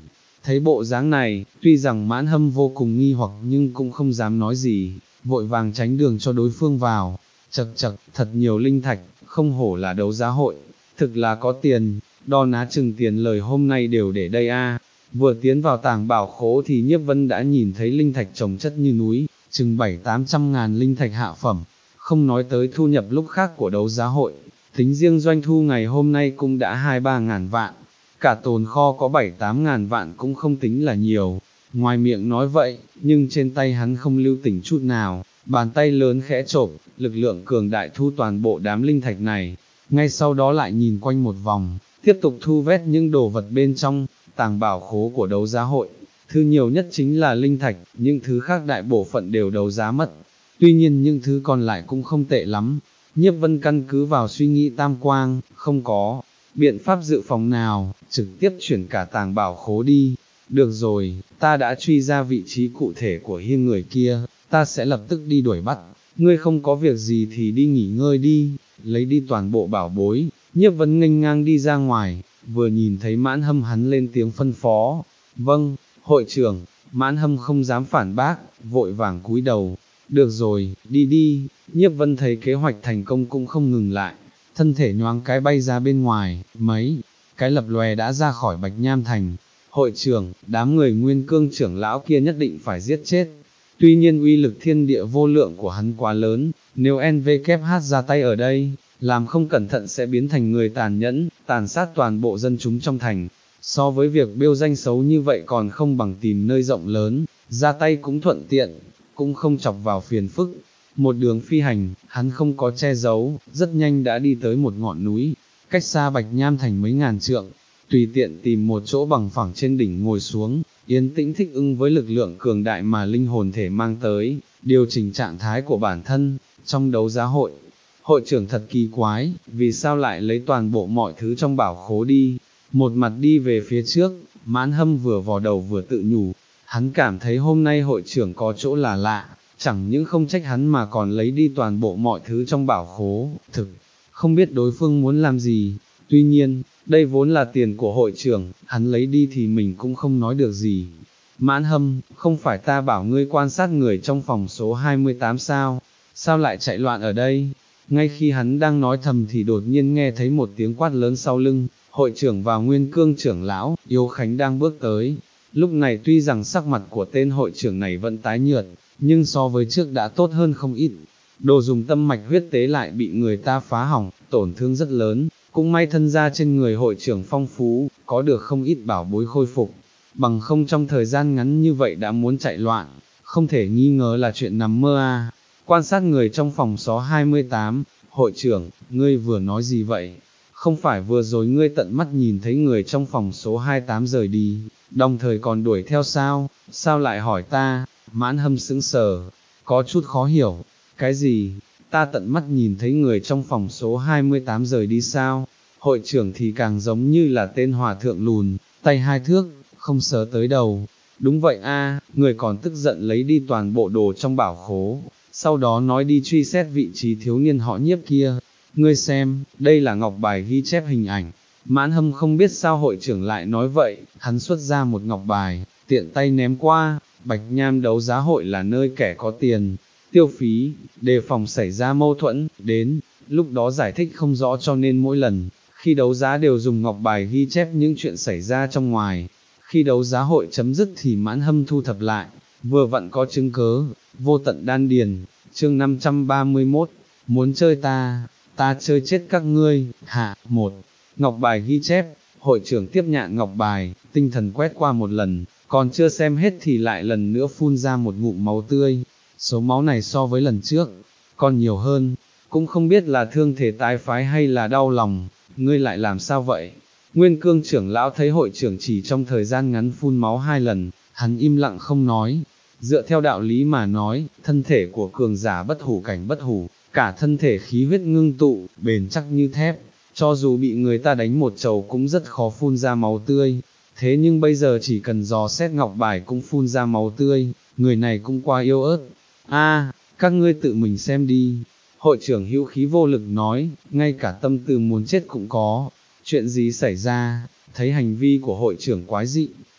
Thấy bộ dáng này, tuy rằng Mãn Hâm vô cùng nghi hoặc nhưng cũng không dám nói gì, vội vàng tránh đường cho đối phương vào. Chậc chậc, thật nhiều linh thạch, không hổ là đấu giá hội, thực là có tiền, đo ná chừng tiền lời hôm nay đều để đây a. Vừa tiến vào tàng bảo khố thì Nhiếp Vân đã nhìn thấy linh thạch chồng chất như núi, chừng bảy tám trăm ngàn linh thạch hạ phẩm, không nói tới thu nhập lúc khác của đấu giá hội, tính riêng doanh thu ngày hôm nay cũng đã hai ba ngàn vạn, cả tồn kho có bảy tám ngàn vạn cũng không tính là nhiều. Ngoài miệng nói vậy, nhưng trên tay hắn không lưu tình chút nào, bàn tay lớn khẽ chộp, lực lượng cường đại thu toàn bộ đám linh thạch này, ngay sau đó lại nhìn quanh một vòng, tiếp tục thu vét những đồ vật bên trong tàng bảo khố của đấu giá hội. Thứ nhiều nhất chính là linh thạch, những thứ khác đại bộ phận đều đấu giá mất, tuy nhiên những thứ còn lại cũng không tệ lắm. Nhiếp Vân căn cứ vào suy nghĩ tam quang, không có biện pháp dự phòng nào, trực tiếp chuyển cả tàng bảo khố đi. Được rồi, ta đã truy ra vị trí cụ thể của hiên người kia, ta sẽ lập tức đi đuổi bắt, ngươi không có việc gì thì đi nghỉ ngơi đi, lấy đi toàn bộ bảo bối. Nhiếp Vân nghênh ngang đi ra ngoài, vừa nhìn thấy Mãn Hâm hắn lên tiếng phân phó, vâng, hội trưởng. Mãn Hâm không dám phản bác, vội vàng cúi đầu, được rồi, đi đi. Nhiếp Vân thấy kế hoạch thành công cũng không ngừng lại, thân thể nhoáng cái bay ra bên ngoài, mấy cái lập lòe đã ra khỏi Bạch Nham Thành. Hội trưởng, đám người Nguyên Cương trưởng lão kia nhất định phải giết chết, tuy nhiên uy lực thiên địa vô lượng của hắn quá lớn, nếu en vê kép hát ra tay ở đây, làm không cẩn thận sẽ biến thành người tàn nhẫn, tàn sát toàn bộ dân chúng trong thành. So với việc biêu danh xấu như vậy còn không bằng tìm nơi rộng lớn, ra tay cũng thuận tiện, cũng không chọc vào phiền phức. Một đường phi hành, hắn không có che giấu, rất nhanh đã đi tới một ngọn núi, cách xa Bạch Nham Thành mấy ngàn trượng, tùy tiện tìm một chỗ bằng phẳng trên đỉnh ngồi xuống, yên tĩnh thích ứng với lực lượng cường đại mà linh hồn thể mang tới, điều chỉnh trạng thái của bản thân. Trong đấu giá hội, hội trưởng thật kỳ quái, vì sao lại lấy toàn bộ mọi thứ trong bảo khố đi. Một mặt đi về phía trước, Mãn Hâm vừa vò đầu vừa tự nhủ, hắn cảm thấy hôm nay hội trưởng có chỗ là lạ, chẳng những không trách hắn mà còn lấy đi toàn bộ mọi thứ trong bảo khố, thực, không biết đối phương muốn làm gì. Tuy nhiên, đây vốn là tiền của hội trưởng, hắn lấy đi thì mình cũng không nói được gì. Mãn Hâm, không phải ta bảo ngươi quan sát người trong phòng số hai mươi tám sao, sao lại chạy loạn ở đây? Ngay khi hắn đang nói thầm thì đột nhiên nghe thấy một tiếng quát lớn sau lưng, hội trưởng và Nguyên Cương trưởng lão, Yếu Khánh đang bước tới. Lúc này tuy rằng sắc mặt của tên hội trưởng này vẫn tái nhợt, nhưng so với trước đã tốt hơn không ít. Đồ dùng tâm mạch huyết tế lại bị người ta phá hỏng, tổn thương rất lớn, cũng may thân gia trên người hội trưởng phong phú, có được không ít bảo bối khôi phục, bằng không trong thời gian ngắn như vậy đã muốn chạy loạn, không thể nghi ngờ là chuyện nằm mơ a. Quan sát người trong phòng số hai mươi tám, hội trưởng, ngươi vừa nói gì vậy? Không phải vừa rồi ngươi tận mắt nhìn thấy người trong phòng số hai mươi tám rời đi, đồng thời còn đuổi theo sao, sao lại hỏi ta? Mãn Hâm sững sờ, có chút khó hiểu, cái gì, ta tận mắt nhìn thấy người trong phòng số hai mươi tám rời đi sao? Hội trưởng thì càng giống như là tên hòa thượng lùn, tay hai thước, không sờ tới đầu. Đúng vậy a, người còn tức giận lấy đi toàn bộ đồ trong bảo khố, sau đó nói đi truy xét vị trí thiếu niên họ Nhiếp kia. Ngươi xem, đây là ngọc bài ghi chép hình ảnh. Mãn Hâm không biết sao hội trưởng lại nói vậy, hắn xuất ra một ngọc bài, tiện tay ném qua. Bạch Nham đấu giá hội là nơi kẻ có tiền tiêu phí, đề phòng xảy ra mâu thuẫn, đến lúc đó giải thích không rõ, cho nên mỗi lần khi đấu giá đều dùng ngọc bài ghi chép những chuyện xảy ra trong ngoài. Khi đấu giá hội chấm dứt thì Mãn Hâm thu thập lại, vừa vặn có chứng cớ. Vô tận đan điền, chương năm trăm ba mươi mốt, muốn chơi ta, ta chơi chết các ngươi. Hạ, một, ngọc bài ghi chép. Hội trưởng tiếp nhận ngọc bài, tinh thần quét qua một lần, còn chưa xem hết thì lại lần nữa phun ra một ngụm máu tươi. Số máu này so với lần trước, còn nhiều hơn, cũng không biết là thương thể tái phái hay là đau lòng. Ngươi lại làm sao vậy? Nguyên Cương trưởng lão thấy hội trưởng chỉ trong thời gian ngắn phun máu hai lần, hắn im lặng không nói. Dựa theo đạo lý mà nói, thân thể của cường giả bất hủ cảnh bất hủ, cả thân thể khí huyết ngưng tụ, bền chắc như thép, cho dù bị người ta đánh một chầu cũng rất khó phun ra máu tươi. Thế nhưng bây giờ chỉ cần dò xét ngọc bài cũng phun ra máu tươi, người này cũng quá yếu ớt. A, các ngươi tự mình xem đi. Hội trưởng hữu khí vô lực nói, ngay cả tâm tư muốn chết cũng có. Chuyện gì xảy ra? Thấy hành vi của hội trưởng quái dị,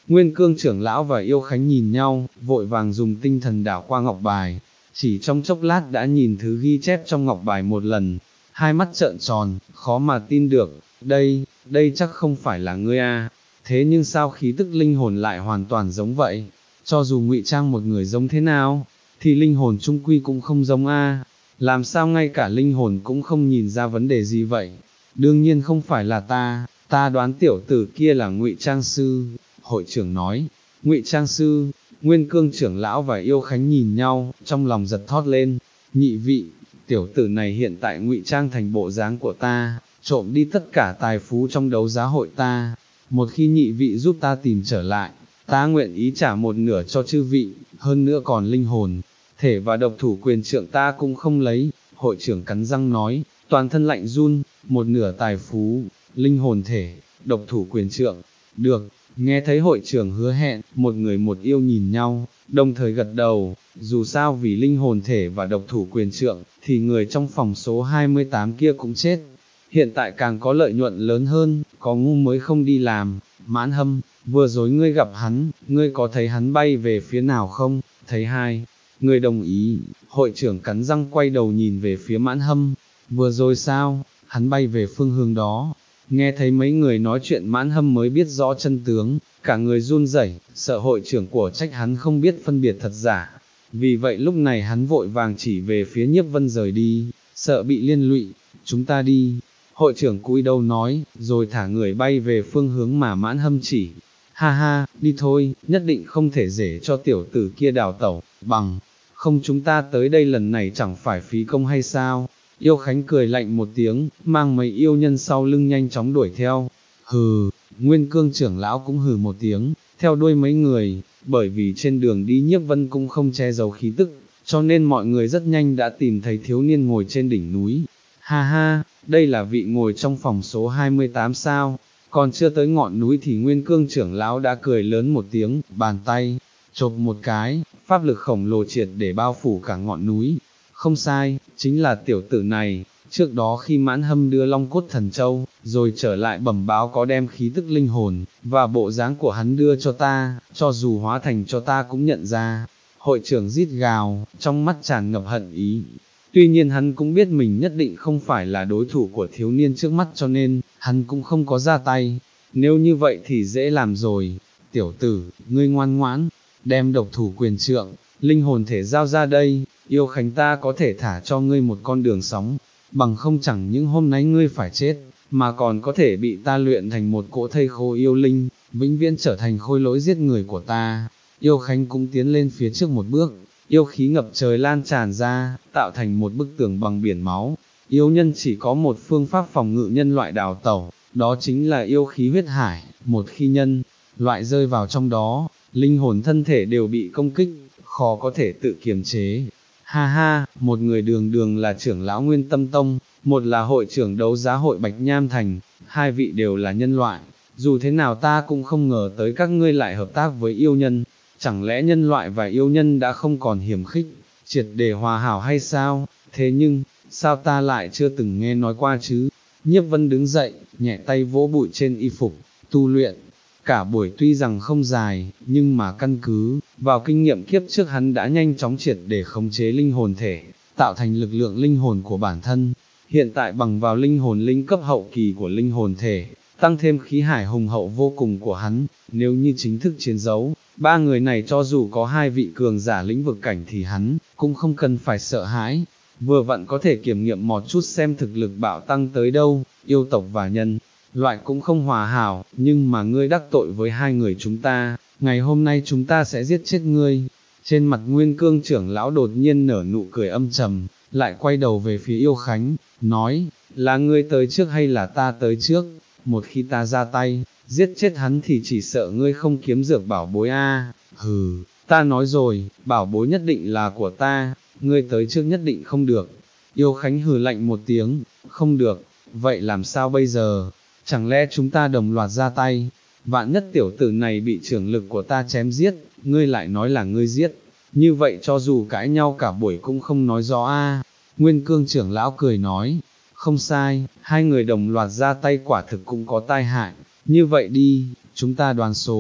Nguyên Cương trưởng lão và Yêu Khánh nhìn nhau, vội vàng dùng tinh thần đảo qua ngọc bài, chỉ trong chốc lát đã nhìn thứ ghi chép trong ngọc bài một lần, hai mắt trợn tròn, khó mà tin được, đây, đây chắc không phải là ngươi a. Thế nhưng sao khí tức linh hồn lại hoàn toàn giống vậy, cho dù ngụy trang một người giống thế nào, thì linh hồn trung quy cũng không giống a. Làm sao ngay cả linh hồn cũng không nhìn ra vấn đề gì vậy? Đương nhiên không phải là ta, ta đoán tiểu tử kia là ngụy trang sư. Hội trưởng nói, ngụy trang sư. Nguyên Cương trưởng lão và Yêu Khánh nhìn nhau, trong lòng giật thót lên. Nhị vị, tiểu tử này hiện tại ngụy trang thành bộ dáng của ta, trộm đi tất cả tài phú trong đấu giá hội ta. Một khi nhị vị giúp ta tìm trở lại, ta nguyện ý trả một nửa cho chư vị, hơn nữa còn linh hồn, thể và độc thủ quyền trượng ta cũng không lấy. Hội trưởng cắn răng nói, toàn thân lạnh run, một nửa tài phú, linh hồn thể, độc thủ quyền trượng, được. Nghe thấy hội trưởng hứa hẹn, một người một yêu nhìn nhau, đồng thời gật đầu, dù sao vì linh hồn thể và độc thủ quyền trượng, thì người trong phòng số hai mươi tám kia cũng chết. Hiện tại càng có lợi nhuận lớn hơn, có ngu mới không đi làm. Mãn Hâm, vừa rồi ngươi gặp hắn, ngươi có thấy hắn bay về phía nào không? Thấy hai người đồng ý. Hội trưởng cắn răng quay đầu nhìn về phía Mãn Hâm, vừa rồi sao, hắn bay về phương hướng đó. Nghe thấy mấy người nói chuyện Mãn Hâm mới biết rõ chân tướng, cả người run rẩy, sợ hội trưởng của trách hắn không biết phân biệt thật giả. Vì vậy lúc này hắn vội vàng chỉ về phía Nhiếp Vân rời đi, sợ bị liên lụy, chúng ta đi. Hội trưởng cúi đầu nói, rồi thả người bay về phương hướng mà Mãn Hâm chỉ. Ha ha, đi thôi, nhất định không thể để cho tiểu tử kia đào tẩu, bằng không chúng ta tới đây lần này chẳng phải phí công hay sao? Yêu Khánh cười lạnh một tiếng, mang mấy yêu nhân sau lưng nhanh chóng đuổi theo. Hừ, Nguyên Cương trưởng lão cũng hừ một tiếng, theo đuôi mấy người, bởi vì trên đường đi Nhiếp Vân cũng không che giấu khí tức, cho nên mọi người rất nhanh đã tìm thấy thiếu niên ngồi trên đỉnh núi. Ha ha, đây là vị ngồi trong phòng số hai mươi tám sao? Còn chưa tới ngọn núi thì Nguyên Cương trưởng lão đã cười lớn một tiếng, bàn tay chộp một cái, pháp lực khổng lồ triệt để bao phủ cả ngọn núi. Không sai, chính là tiểu tử này. Trước đó khi Mãn Hâm đưa Long Cốt Thần Châu, rồi trở lại bẩm báo có đem khí tức linh hồn, và bộ dáng của hắn đưa cho ta, cho dù hóa thành cho ta cũng nhận ra. Hội trưởng rít gào, trong mắt tràn ngập hận ý. Tuy nhiên hắn cũng biết mình nhất định không phải là đối thủ của thiếu niên trước mắt cho nên, hắn cũng không có ra tay. Nếu như vậy thì dễ làm rồi. Tiểu tử, ngươi ngoan ngoãn, đem độc thủ quyền trượng, linh hồn thể giao ra đây, Yêu Khánh ta có thể thả cho ngươi một con đường sống, bằng không chẳng những hôm nay ngươi phải chết, mà còn có thể bị ta luyện thành một cỗ thây khô yêu linh, vĩnh viễn trở thành khôi lỗi giết người của ta. Yêu Khánh cũng tiến lên phía trước một bước, yêu khí ngập trời lan tràn ra, tạo thành một bức tường bằng biển máu. Yêu nhân chỉ có một phương pháp phòng ngự nhân loại đào tẩu, đó chính là yêu khí huyết hải, một khi nhân loại rơi vào trong đó, linh hồn thân thể đều bị công kích, khó có thể tự kiềm chế. Ha ha, một người đường đường là trưởng lão Nguyên Tâm Tông, một là hội trưởng đấu giá hội Bạch Nham Thành, hai vị đều là nhân loại, dù thế nào ta cũng không ngờ tới các ngươi lại hợp tác với yêu nhân, chẳng lẽ nhân loại và yêu nhân đã không còn hiểm khích, triệt để hòa hảo hay sao? Thế nhưng, sao ta lại chưa từng nghe nói qua chứ? Nhiếp Vân đứng dậy, nhẹ tay vỗ bụi trên y phục, tu luyện. Cả buổi tuy rằng không dài, nhưng mà căn cứ vào kinh nghiệm kiếp trước hắn đã nhanh chóng triệt để khống chế linh hồn thể, tạo thành lực lượng linh hồn của bản thân. Hiện tại bằng vào linh hồn linh cấp hậu kỳ của linh hồn thể, tăng thêm khí hải hùng hậu vô cùng của hắn, nếu như chính thức chiến đấu, ba người này cho dù có hai vị cường giả lĩnh vực cảnh thì hắn cũng không cần phải sợ hãi. Vừa vặn có thể kiểm nghiệm một chút xem thực lực bạo tăng tới đâu. Yêu tộc và nhân loại cũng không hòa hảo, nhưng mà ngươi đắc tội với hai người chúng ta, ngày hôm nay chúng ta sẽ giết chết ngươi. Trên mặt Nguyên Cương trưởng lão đột nhiên nở nụ cười âm trầm, lại quay đầu về phía Yêu Khánh, nói, là ngươi tới trước hay là ta tới trước? Một khi ta ra tay, giết chết hắn thì chỉ sợ ngươi không kiếm dược bảo bối a. Hừ, ta nói rồi, bảo bối nhất định là của ta, ngươi tới trước nhất định không được. Yêu Khánh hừ lạnh một tiếng, không được, vậy làm sao bây giờ? Chẳng lẽ chúng ta đồng loạt ra tay, vạn nhất tiểu tử này bị trưởng lực của ta chém giết, ngươi lại nói là ngươi giết, như vậy cho dù cãi nhau cả buổi cũng không nói rõ a. Nguyên Cương trưởng lão cười nói, không sai, hai người đồng loạt ra tay quả thực cũng có tai hại, như vậy đi, chúng ta đoán số,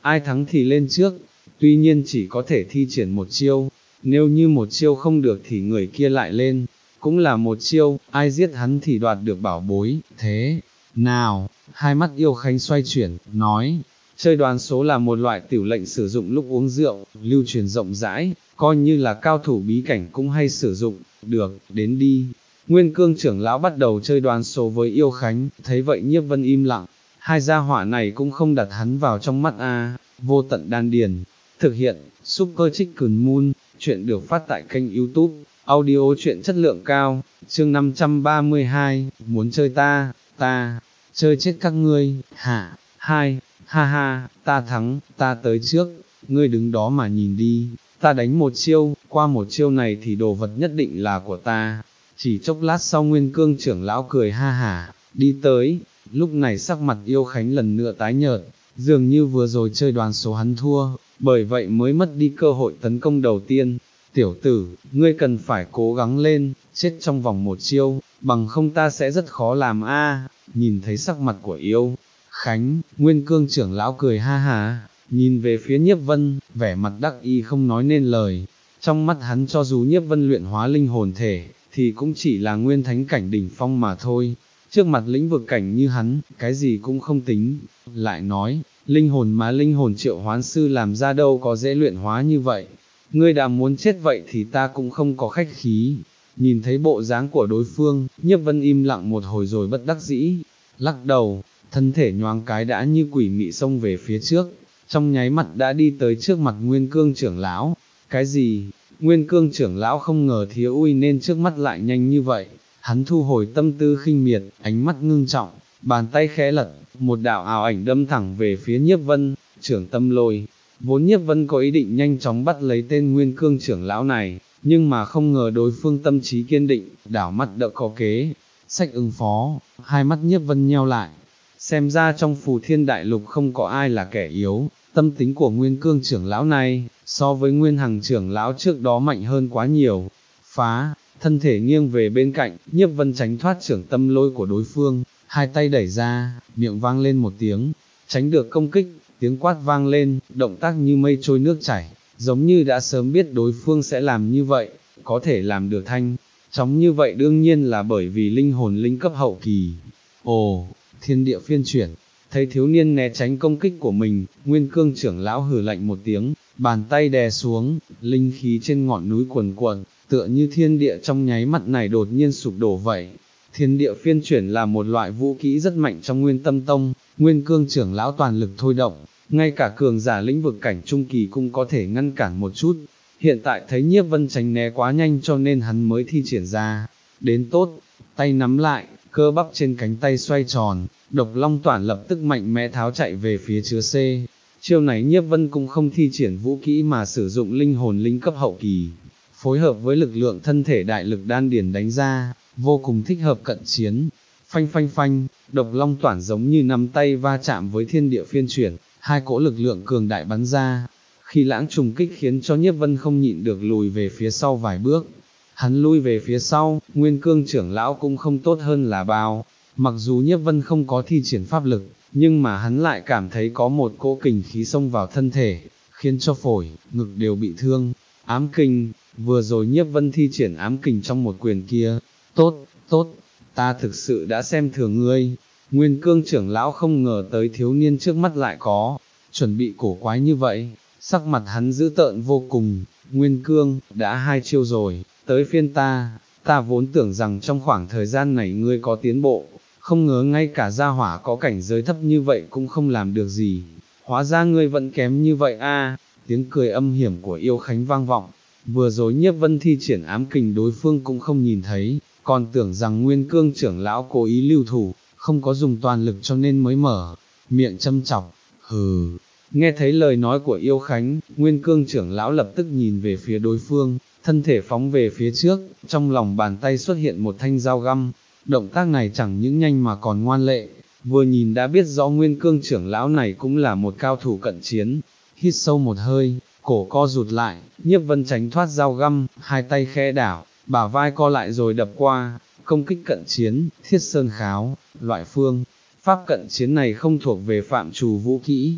ai thắng thì lên trước, tuy nhiên chỉ có thể thi triển một chiêu, nếu như một chiêu không được thì người kia lại lên, cũng là một chiêu, ai giết hắn thì đoạt được bảo bối, thế nào, hai mắt Yêu Khánh xoay chuyển, nói, chơi đoán số là một loại tiểu lệnh sử dụng lúc uống rượu, lưu truyền rộng rãi, coi như là cao thủ bí cảnh cũng hay sử dụng, được, đến đi. Nguyên Cương trưởng lão bắt đầu chơi đoán số với Yêu Khánh, thấy vậy Nhiếp Vân im lặng, hai gia hỏa này cũng không đặt hắn vào trong mắt a. Vô Tận Đan Điền, thực hiện, Super Chicken Moon, chuyện được phát tại kênh YouTube, audio chuyện chất lượng cao, chương năm trăm ba mươi hai, muốn chơi ta, ta, chơi chết các ngươi, hả, hai, ha ha, ta thắng, ta tới trước, ngươi đứng đó mà nhìn đi, ta đánh một chiêu, qua một chiêu này thì đồ vật nhất định là của ta. Chỉ chốc lát sau Nguyên Cương trưởng lão cười ha hả, đi tới, lúc này sắc mặt Yêu Khánh lần nữa tái nhợt, dường như vừa rồi chơi đoán số hắn thua, bởi vậy mới mất đi cơ hội tấn công đầu tiên. Tiểu tử, ngươi cần phải cố gắng lên, chết trong vòng một chiêu, bằng không ta sẽ rất khó làm a. Nhìn thấy sắc mặt của Yêu Khánh, Nguyên Cương trưởng lão cười ha hả, nhìn về phía Nhiếp Vân, vẻ mặt đắc ý không nói nên lời. Trong mắt hắn cho dù Nhiếp Vân luyện hóa linh hồn thể, thì cũng chỉ là nguyên thánh cảnh đỉnh phong mà thôi. Trước mặt lĩnh vực cảnh như hắn, cái gì cũng không tính. Lại nói, linh hồn mà linh hồn triệu hoán sư làm ra đâu có dễ luyện hóa như vậy. Ngươi đã muốn chết vậy thì ta cũng không có khách khí. Nhìn thấy bộ dáng của đối phương, Nhiếp Vân im lặng một hồi rồi bất đắc dĩ, lắc đầu, thân thể nhoáng cái đã như quỷ mị xông về phía trước, trong nháy mắt đã đi tới trước mặt Nguyên Cương trưởng lão. Cái gì? Nguyên Cương trưởng lão không ngờ Thiếu Uy nên trước mắt lại nhanh như vậy, hắn thu hồi tâm tư khinh miệt, ánh mắt ngưng trọng, bàn tay khẽ lật, một đạo ảo ảnh đâm thẳng về phía Nhiếp Vân, trưởng tâm lôi. Vốn Nhiếp Vân có ý định nhanh chóng bắt lấy tên Nguyên Cương trưởng lão này, nhưng mà không ngờ đối phương tâm trí kiên định, đảo mắt đỡ có kế, sách ứng phó, hai mắt Nhiếp Vân nheo lại. Xem ra trong Phù Thiên Đại Lục không có ai là kẻ yếu, tâm tính của Nguyên Cương trưởng lão này, so với Nguyên Hằng trưởng lão trước đó mạnh hơn quá nhiều. Phá, thân thể nghiêng về bên cạnh, Nhiếp Vân tránh thoát trưởng tâm lôi của đối phương, hai tay đẩy ra, miệng vang lên một tiếng, tránh được công kích, tiếng quát vang lên, động tác như mây trôi nước chảy, giống như đã sớm biết đối phương sẽ làm như vậy, có thể làm được thanh chóng như vậy đương nhiên là bởi vì linh hồn linh cấp hậu kỳ. Ồ, thiên địa phiên chuyển, thấy thiếu niên né tránh công kích của mình, Nguyên Cương trưởng lão hừ lạnh một tiếng, bàn tay đè xuống, linh khí trên ngọn núi cuồn cuộn, tựa như thiên địa trong nháy mắt này đột nhiên sụp đổ vậy. Thiên địa phiên chuyển là một loại vũ kỹ rất mạnh trong Nguyên Tâm Tông, Nguyên Cương trưởng lão toàn lực thôi động, ngay cả cường giả lĩnh vực cảnh trung kỳ cũng có thể ngăn cản một chút. Hiện tại thấy Nhiếp Vân tránh né quá nhanh cho nên hắn mới thi triển ra. Đến tốt, tay nắm lại, cơ bắp trên cánh tay xoay tròn, Độc Long Toản lập tức mạnh mẽ tháo chạy về phía chứa C. Chiêu này Nhiếp Vân cũng không thi triển vũ kỹ mà sử dụng linh hồn linh cấp hậu kỳ, phối hợp với lực lượng thân thể đại lực đan điển đánh ra, vô cùng thích hợp cận chiến. Phanh phanh phanh, Độc Long Toản giống như nắm tay va chạm với thiên địa phiên chuyển, hai cỗ lực lượng cường đại bắn ra. Khi lãng trùng kích khiến cho Nhiếp Vân không nhịn được lùi về phía sau vài bước. Hắn lui về phía sau, Nguyên Cương trưởng lão cũng không tốt hơn là bao. Mặc dù Nhiếp Vân không có thi triển pháp lực, nhưng mà hắn lại cảm thấy có một cỗ kình khí xông vào thân thể, khiến cho phổi, ngực đều bị thương. Ám kình, vừa rồi Nhiếp Vân thi triển ám kình trong một quyền kia. Tốt, tốt, ta thực sự đã xem thường ngươi. Nguyên Cương trưởng lão không ngờ tới thiếu niên trước mắt lại có chuẩn bị cổ quái như vậy, sắc mặt hắn dữ tợn vô cùng. Nguyên Cương, đã hai chiêu rồi, tới phiên ta, ta vốn tưởng rằng trong khoảng thời gian này ngươi có tiến bộ, không ngờ ngay cả gia hỏa có cảnh giới thấp như vậy cũng không làm được gì, hóa ra ngươi vẫn kém như vậy a. Tiếng cười âm hiểm của Yêu Khánh vang vọng, vừa rồi Nhiếp Vân thi triển ám kình đối phương cũng không nhìn thấy, còn tưởng rằng Nguyên Cương trưởng lão cố ý lưu thủ, không có dùng toàn lực cho nên mới mở miệng châm chọc. Hừ. Nghe thấy lời nói của Yêu Khánh, Nguyên Cương trưởng lão lập tức nhìn về phía đối phương, thân thể phóng về phía trước, trong lòng bàn tay xuất hiện một thanh dao găm. Động tác này chẳng những nhanh mà còn ngoan lệ, vừa nhìn đã biết rõ Nguyên Cương trưởng lão này cũng là một cao thủ cận chiến. Hít sâu một hơi, cổ co rụt lại, Nhiếp Vân tránh thoát dao găm, hai tay khẽ đảo, bả vai co lại rồi đập qua, công kích cận chiến, Thiết Sơn Kháo, loại phương pháp cận chiến này không thuộc về phạm trù vũ kỹ,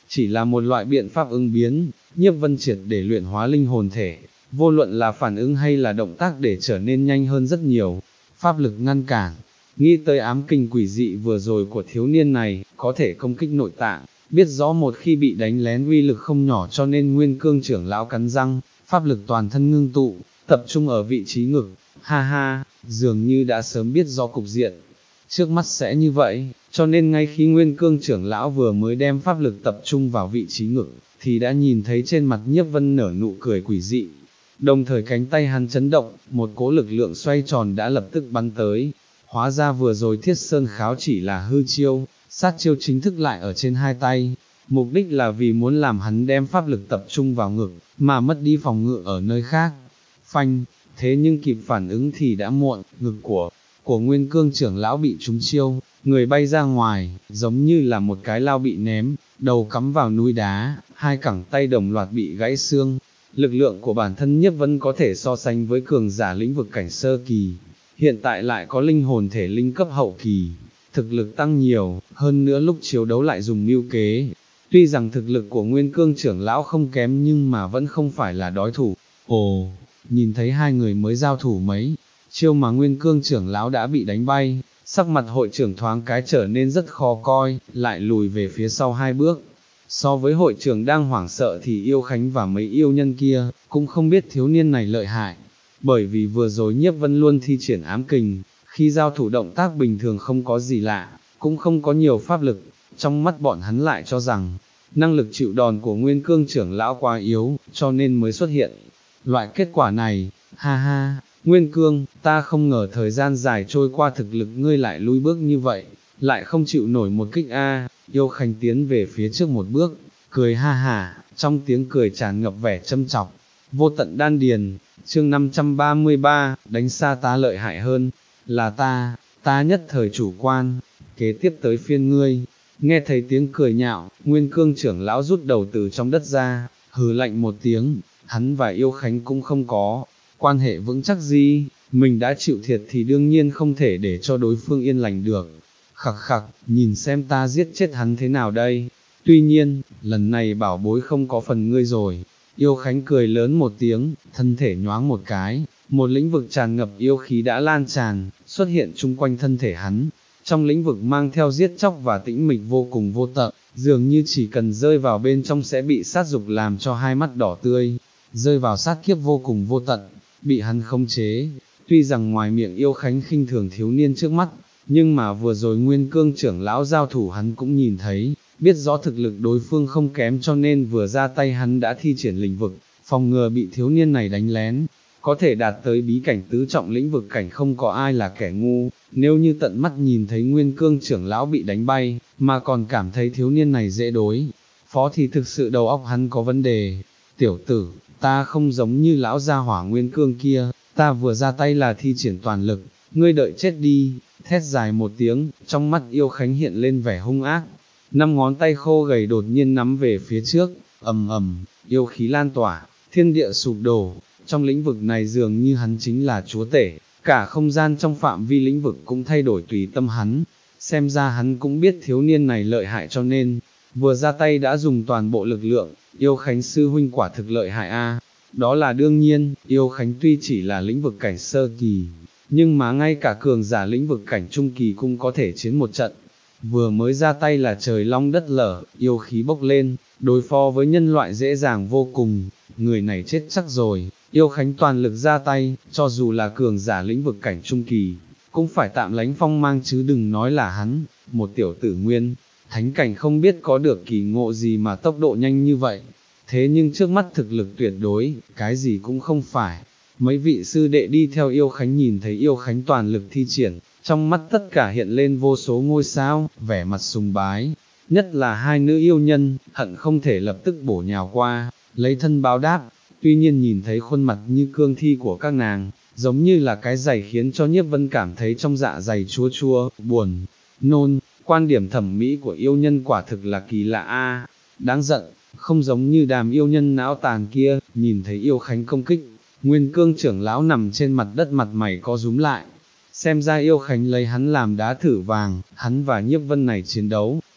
chỉ là một loại biện pháp ứng biến, Nhiếp Vân triệt để luyện hóa linh hồn thể, vô luận là phản ứng hay là động tác để trở nên nhanh hơn rất nhiều, pháp lực ngăn cản. Nghĩ tới ám kình quỷ dị vừa rồi của thiếu niên này, có thể công kích nội tạng, biết rõ một khi bị đánh lén uy lực không nhỏ cho nên Nguyên Cương trưởng lão cắn răng, pháp lực toàn thân ngưng tụ, tập trung ở vị trí ngực, ha ha, dường như đã sớm biết rõ cục diện, trước mắt sẽ như vậy, cho nên ngay khi Nguyên Cương trưởng lão vừa mới đem pháp lực tập trung vào vị trí ngực, thì đã nhìn thấy trên mặt Nhiếp Vân nở nụ cười quỷ dị. Đồng thời cánh tay hắn chấn động, một cỗ lực lượng xoay tròn đã lập tức bắn tới, hóa ra vừa rồi Thiết Sơn Kháo chỉ là hư chiêu, sát chiêu chính thức lại ở trên hai tay, mục đích là vì muốn làm hắn đem pháp lực tập trung vào ngực, mà mất đi phòng ngự ở nơi khác. Phanh, thế nhưng kịp phản ứng thì đã muộn, ngực của, của Nguyên Cương trưởng lão bị trúng chiêu, người bay ra ngoài, giống như là một cái lao bị ném, đầu cắm vào núi đá, hai cẳng tay đồng loạt bị gãy xương. Lực lượng của bản thân Nhiếp Vân có thể so sánh với cường giả lĩnh vực cảnh sơ kỳ, hiện tại lại có linh hồn thể linh cấp hậu kỳ, thực lực tăng nhiều, hơn nữa lúc chiếu đấu lại dùng mưu kế. Tuy rằng thực lực của Nguyên Cương trưởng lão không kém nhưng mà vẫn không phải là đối thủ. Ồ, nhìn thấy hai người mới giao thủ mấy chiêu mà Nguyên Cương trưởng lão đã bị đánh bay, sắc mặt hội trưởng thoáng cái trở nên rất khó coi, lại lùi về phía sau hai bước. So với hội trưởng đang hoảng sợ thì Yêu Khánh và mấy yêu nhân kia, cũng không biết thiếu niên này lợi hại, bởi vì vừa rồi Nhiếp Vân luôn thi triển ám kình, khi giao thủ động tác bình thường không có gì lạ, cũng không có nhiều pháp lực, trong mắt bọn hắn lại cho rằng, năng lực chịu đòn của Nguyên Cương trưởng lão quá yếu, cho nên mới xuất hiện loại kết quả này. Ha ha, Nguyên Cương, ta không ngờ thời gian dài trôi qua thực lực ngươi lại lui bước như vậy, lại không chịu nổi một kích a. Yêu Khánh tiến về phía trước một bước, cười ha hả, trong tiếng cười tràn ngập vẻ châm chọc. Vô tận đan điền, chương năm trăm ba mươi ba, đánh xa ta lợi hại hơn, là ta, ta nhất thời chủ quan, kế tiếp tới phiên ngươi. Nghe thấy tiếng cười nhạo, Nguyên Cương trưởng lão rút đầu từ trong đất ra, hừ lạnh một tiếng, hắn và Yêu Khánh cũng không có quan hệ vững chắc gì, mình đã chịu thiệt thì đương nhiên không thể để cho đối phương yên lành được. Khặc khặc, nhìn xem ta giết chết hắn thế nào đây. Tuy nhiên, lần này bảo bối không có phần ngươi rồi. Yêu Khánh cười lớn một tiếng, thân thể nhoáng một cái, một lĩnh vực tràn ngập yêu khí đã lan tràn, xuất hiện chung quanh thân thể hắn. Trong lĩnh vực mang theo giết chóc và tĩnh mịch vô cùng vô tận, dường như chỉ cần rơi vào bên trong sẽ bị sát dục làm cho hai mắt đỏ tươi, rơi vào sát kiếp vô cùng vô tận, bị hắn khống chế. Tuy rằng ngoài miệng Yêu Khánh khinh thường thiếu niên trước mắt, nhưng mà vừa rồi Nguyên Cương trưởng lão giao thủ hắn cũng nhìn thấy, biết rõ thực lực đối phương không kém cho nên vừa ra tay hắn đã thi triển lĩnh vực, phòng ngừa bị thiếu niên này đánh lén. Có thể đạt tới bí cảnh tứ trọng lĩnh vực cảnh không có ai là kẻ ngu, nếu như tận mắt nhìn thấy Nguyên Cương trưởng lão bị đánh bay, mà còn cảm thấy thiếu niên này dễ đối phó thì thực sự đầu óc hắn có vấn đề. Tiểu tử, ta không giống như lão gia hỏa Nguyên Cương kia, ta vừa ra tay là thi triển toàn lực, ngươi đợi chết đi. Thét dài một tiếng, trong mắt Yêu Khánh hiện lên vẻ hung ác, năm ngón tay khô gầy đột nhiên nắm về phía trước, ầm ầm, yêu khí lan tỏa, thiên địa sụp đổ. Trong lĩnh vực này dường như hắn chính là chúa tể, cả không gian trong phạm vi lĩnh vực cũng thay đổi tùy tâm hắn. Xem ra hắn cũng biết thiếu niên này lợi hại cho nên, vừa ra tay đã dùng toàn bộ lực lượng. Yêu Khánh sư huynh quả thực lợi hại a. Đó là đương nhiên, Yêu Khánh tuy chỉ là lĩnh vực cảnh sơ kỳ, nhưng mà ngay cả cường giả lĩnh vực cảnh trung kỳ cũng có thể chiến một trận. Vừa mới ra tay là trời long đất lở, yêu khí bốc lên, đối phó với nhân loại dễ dàng vô cùng, người này chết chắc rồi. Yêu Khánh toàn lực ra tay, cho dù là cường giả lĩnh vực cảnh trung kỳ, cũng phải tạm lánh phong mang chứ đừng nói là hắn, một tiểu tử nguyên thánh cảnh không biết có được kỳ ngộ gì mà tốc độ nhanh như vậy. Thế nhưng trước mắt thực lực tuyệt đối, cái gì cũng không phải. Mấy vị sư đệ đi theo Yêu Khánh nhìn thấy Yêu Khánh toàn lực thi triển, trong mắt tất cả hiện lên vô số ngôi sao, vẻ mặt sùng bái, nhất là hai nữ yêu nhân, hận không thể lập tức bổ nhào qua, lấy thân báo đáp. Tuy nhiên nhìn thấy khuôn mặt như cương thi của các nàng, giống như là cái giày khiến cho Nhiếp Vân cảm thấy trong dạ dày chua chua, buồn, nôn. Quan điểm thẩm mỹ của yêu nhân quả thực là kỳ lạ a, đáng giận, không giống như đàm yêu nhân não tàn kia. Nhìn thấy Yêu Khánh công kích, Nguyên Cương trưởng lão nằm trên mặt đất mặt mày co rúm lại, xem ra Yêu Khánh lấy hắn làm đá thử vàng, hắn và Nhiếp Vân này chiến đấu,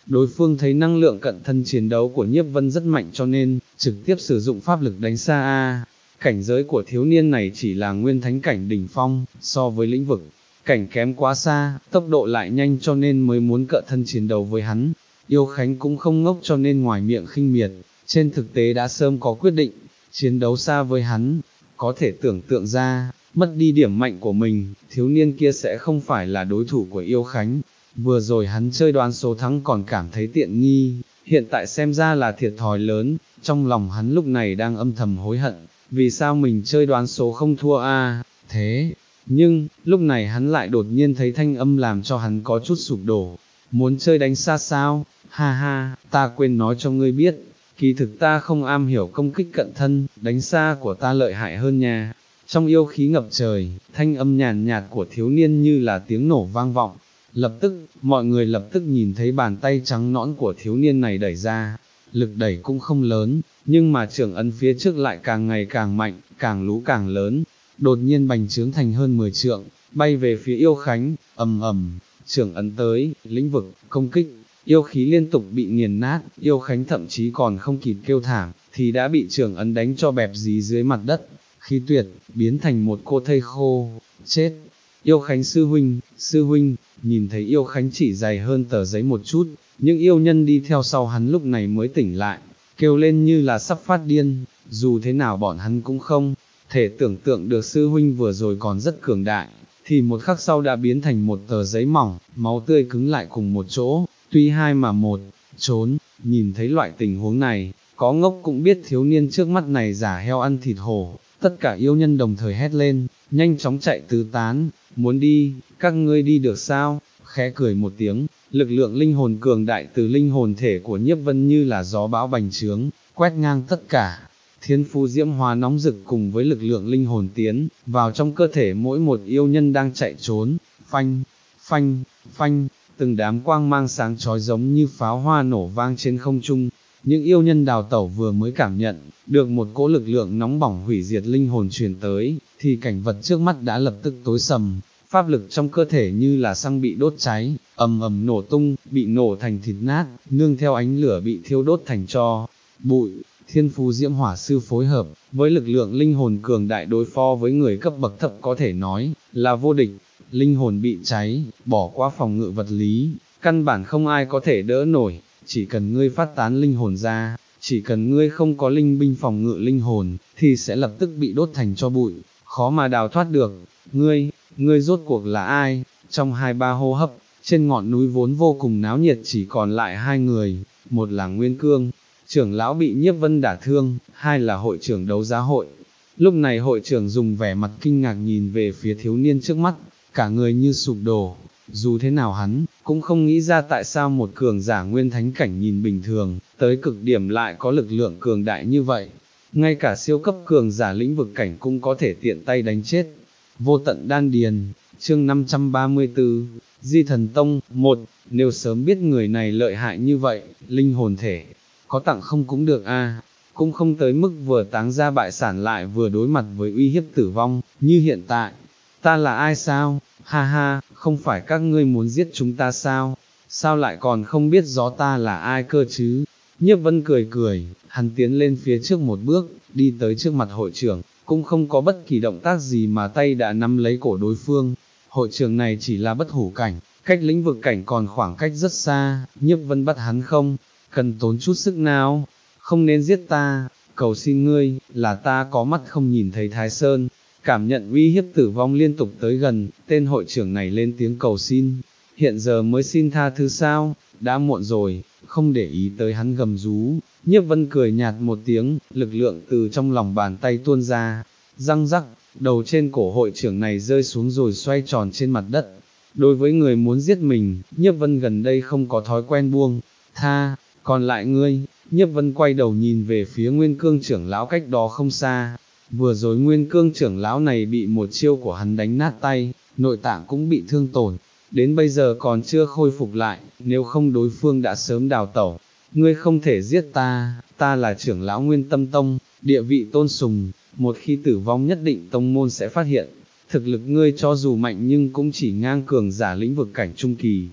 đối phương thấy năng lượng cận thân chiến đấu của Nhiếp Vân rất mạnh cho nên, trực tiếp sử dụng pháp lực đánh xa a. Cảnh giới của thiếu niên này chỉ là nguyên thánh cảnh đỉnh phong, so với lĩnh vực cảnh kém quá xa, tốc độ lại nhanh cho nên mới muốn cận thân chiến đấu với hắn. Yêu Khánh cũng không ngốc cho nên ngoài miệng khinh miệt, trên thực tế đã sớm có quyết định, chiến đấu xa với hắn, có thể tưởng tượng ra, mất đi điểm mạnh của mình, thiếu niên kia sẽ không phải là đối thủ của Yêu Khánh. Vừa rồi hắn chơi đoán số thắng còn cảm thấy tiện nghi, hiện tại xem ra là thiệt thòi lớn, trong lòng hắn lúc này đang âm thầm hối hận, vì sao mình chơi đoán số không thua a? Thế, nhưng, lúc này hắn lại đột nhiên thấy thanh âm làm cho hắn có chút sụp đổ, muốn chơi đánh xa sao, ha ha, ta quên nói cho ngươi biết, kỳ thực ta không am hiểu công kích cận thân, đánh xa của ta lợi hại hơn nha. Trong yêu khí ngập trời, thanh âm nhàn nhạt của thiếu niên như là tiếng nổ vang vọng, lập tức, mọi người lập tức nhìn thấy bàn tay trắng nõn của thiếu niên này đẩy ra, lực đẩy cũng không lớn, nhưng mà trưởng ấn phía trước lại càng ngày càng mạnh, càng lú càng lớn, đột nhiên bành trướng thành hơn mười trượng, bay về phía Yêu Khánh, ầm ầm, trưởng ấn tới, lĩnh vực, công kích, yêu khí liên tục bị nghiền nát, Yêu Khánh thậm chí còn không kịp kêu thảm, thì đã bị trưởng ấn đánh cho bẹp dí dưới mặt đất, khí tuyệt, biến thành một cô thây khô, chết. Yêu Khánh sư huynh, sư huynh, nhìn thấy Yêu Khánh chỉ dày hơn tờ giấy một chút, những yêu nhân đi theo sau hắn lúc này mới tỉnh lại, kêu lên như là sắp phát điên, dù thế nào bọn hắn cũng không thể tưởng tượng được sư huynh vừa rồi còn rất cường đại, thì một khắc sau đã biến thành một tờ giấy mỏng, máu tươi cứng lại cùng một chỗ, tuy hai mà một, trốn, nhìn thấy loại tình huống này, có ngốc cũng biết thiếu niên trước mắt này giả heo ăn thịt hổ, tất cả yêu nhân đồng thời hét lên, nhanh chóng chạy tứ tán, muốn đi, các ngươi đi được sao, khẽ cười một tiếng, lực lượng linh hồn cường đại từ linh hồn thể của Nhiếp Vân như là gió bão bành trướng, quét ngang tất cả. Thiên phú diễm hóa nóng rực cùng với lực lượng linh hồn tiến vào trong cơ thể mỗi một yêu nhân đang chạy trốn, phanh, phanh, phanh, từng đám quang mang sáng chói giống như pháo hoa nổ vang trên không trung. Những yêu nhân đào tẩu vừa mới cảm nhận được một cỗ lực lượng nóng bỏng hủy diệt linh hồn truyền tới, thì cảnh vật trước mắt đã lập tức tối sầm, pháp lực trong cơ thể như là xăng bị đốt cháy, ầm ầm nổ tung, bị nổ thành thịt nát, nương theo ánh lửa bị thiêu đốt thành tro, bụi. Thiên phú diễm hỏa sư phối hợp với lực lượng linh hồn cường đại đối phó với người cấp bậc thấp có thể nói là vô địch. Linh hồn bị cháy, bỏ qua phòng ngự vật lý, căn bản không ai có thể đỡ nổi, chỉ cần ngươi phát tán linh hồn ra, chỉ cần ngươi không có linh binh phòng ngự linh hồn, thì sẽ lập tức bị đốt thành cho bụi, khó mà đào thoát được. Ngươi, ngươi rốt cuộc là ai? Trong hai ba hô hấp, trên ngọn núi vốn vô cùng náo nhiệt chỉ còn lại hai người, một là Nguyên Cương, trưởng lão bị Nhiếp Vân đả thương, hai là hội trưởng đấu giá hội. Lúc này hội trưởng dùng vẻ mặt kinh ngạc nhìn về phía thiếu niên trước mắt, cả người như sụp đổ, dù thế nào hắn, cũng không nghĩ ra tại sao một cường giả nguyên thánh cảnh nhìn bình thường, tới cực điểm lại có lực lượng cường đại như vậy. Ngay cả siêu cấp cường giả lĩnh vực cảnh cũng có thể tiện tay đánh chết. Vô tận đan điền, chương năm trăm ba mươi tư, Di Thần Tông, một, nếu sớm biết người này lợi hại như vậy, linh hồn thể, có tặng không cũng được a, cũng không tới mức vừa táng ra bại sản lại vừa đối mặt với uy hiếp tử vong, như hiện tại. Ta là ai sao? Ha ha, không phải các ngươi muốn giết chúng ta sao? Sao lại còn không biết rõ ta là ai cơ chứ? Nhiếp Vân cười cười, hắn tiến lên phía trước một bước, đi tới trước mặt hội trưởng, cũng không có bất kỳ động tác gì mà tay đã nắm lấy cổ đối phương. Hội trưởng này chỉ là bất hủ cảnh, cách lĩnh vực cảnh còn khoảng cách rất xa, Nhiếp Vân bắt hắn không cần tốn chút sức nào, không nên giết ta, cầu xin ngươi, là ta có mắt không nhìn thấy Thái Sơn. Cảm nhận uy hiếp tử vong liên tục tới gần, tên hội trưởng này lên tiếng cầu xin, hiện giờ mới xin tha thứ sao, đã muộn rồi, không để ý tới hắn gầm rú. Nhiếp Vân cười nhạt một tiếng, lực lượng từ trong lòng bàn tay tuôn ra, răng rắc, đầu trên cổ hội trưởng này rơi xuống rồi xoay tròn trên mặt đất. Đối với người muốn giết mình, Nhiếp Vân gần đây không có thói quen buông tha, còn lại ngươi. Nhiếp Vân quay đầu nhìn về phía Nguyên Cương trưởng lão cách đó không xa. Vừa rồi Nguyên Cương trưởng lão này bị một chiêu của hắn đánh nát tay, nội tạng cũng bị thương tổn, đến bây giờ còn chưa khôi phục lại, nếu không đối phương đã sớm đào tẩu. Ngươi không thể giết ta, ta là trưởng lão Nguyên Tâm Tông, địa vị tôn sùng, một khi tử vong nhất định tông môn sẽ phát hiện, thực lực ngươi cho dù mạnh nhưng cũng chỉ ngang cường giả lĩnh vực cảnh trung kỳ.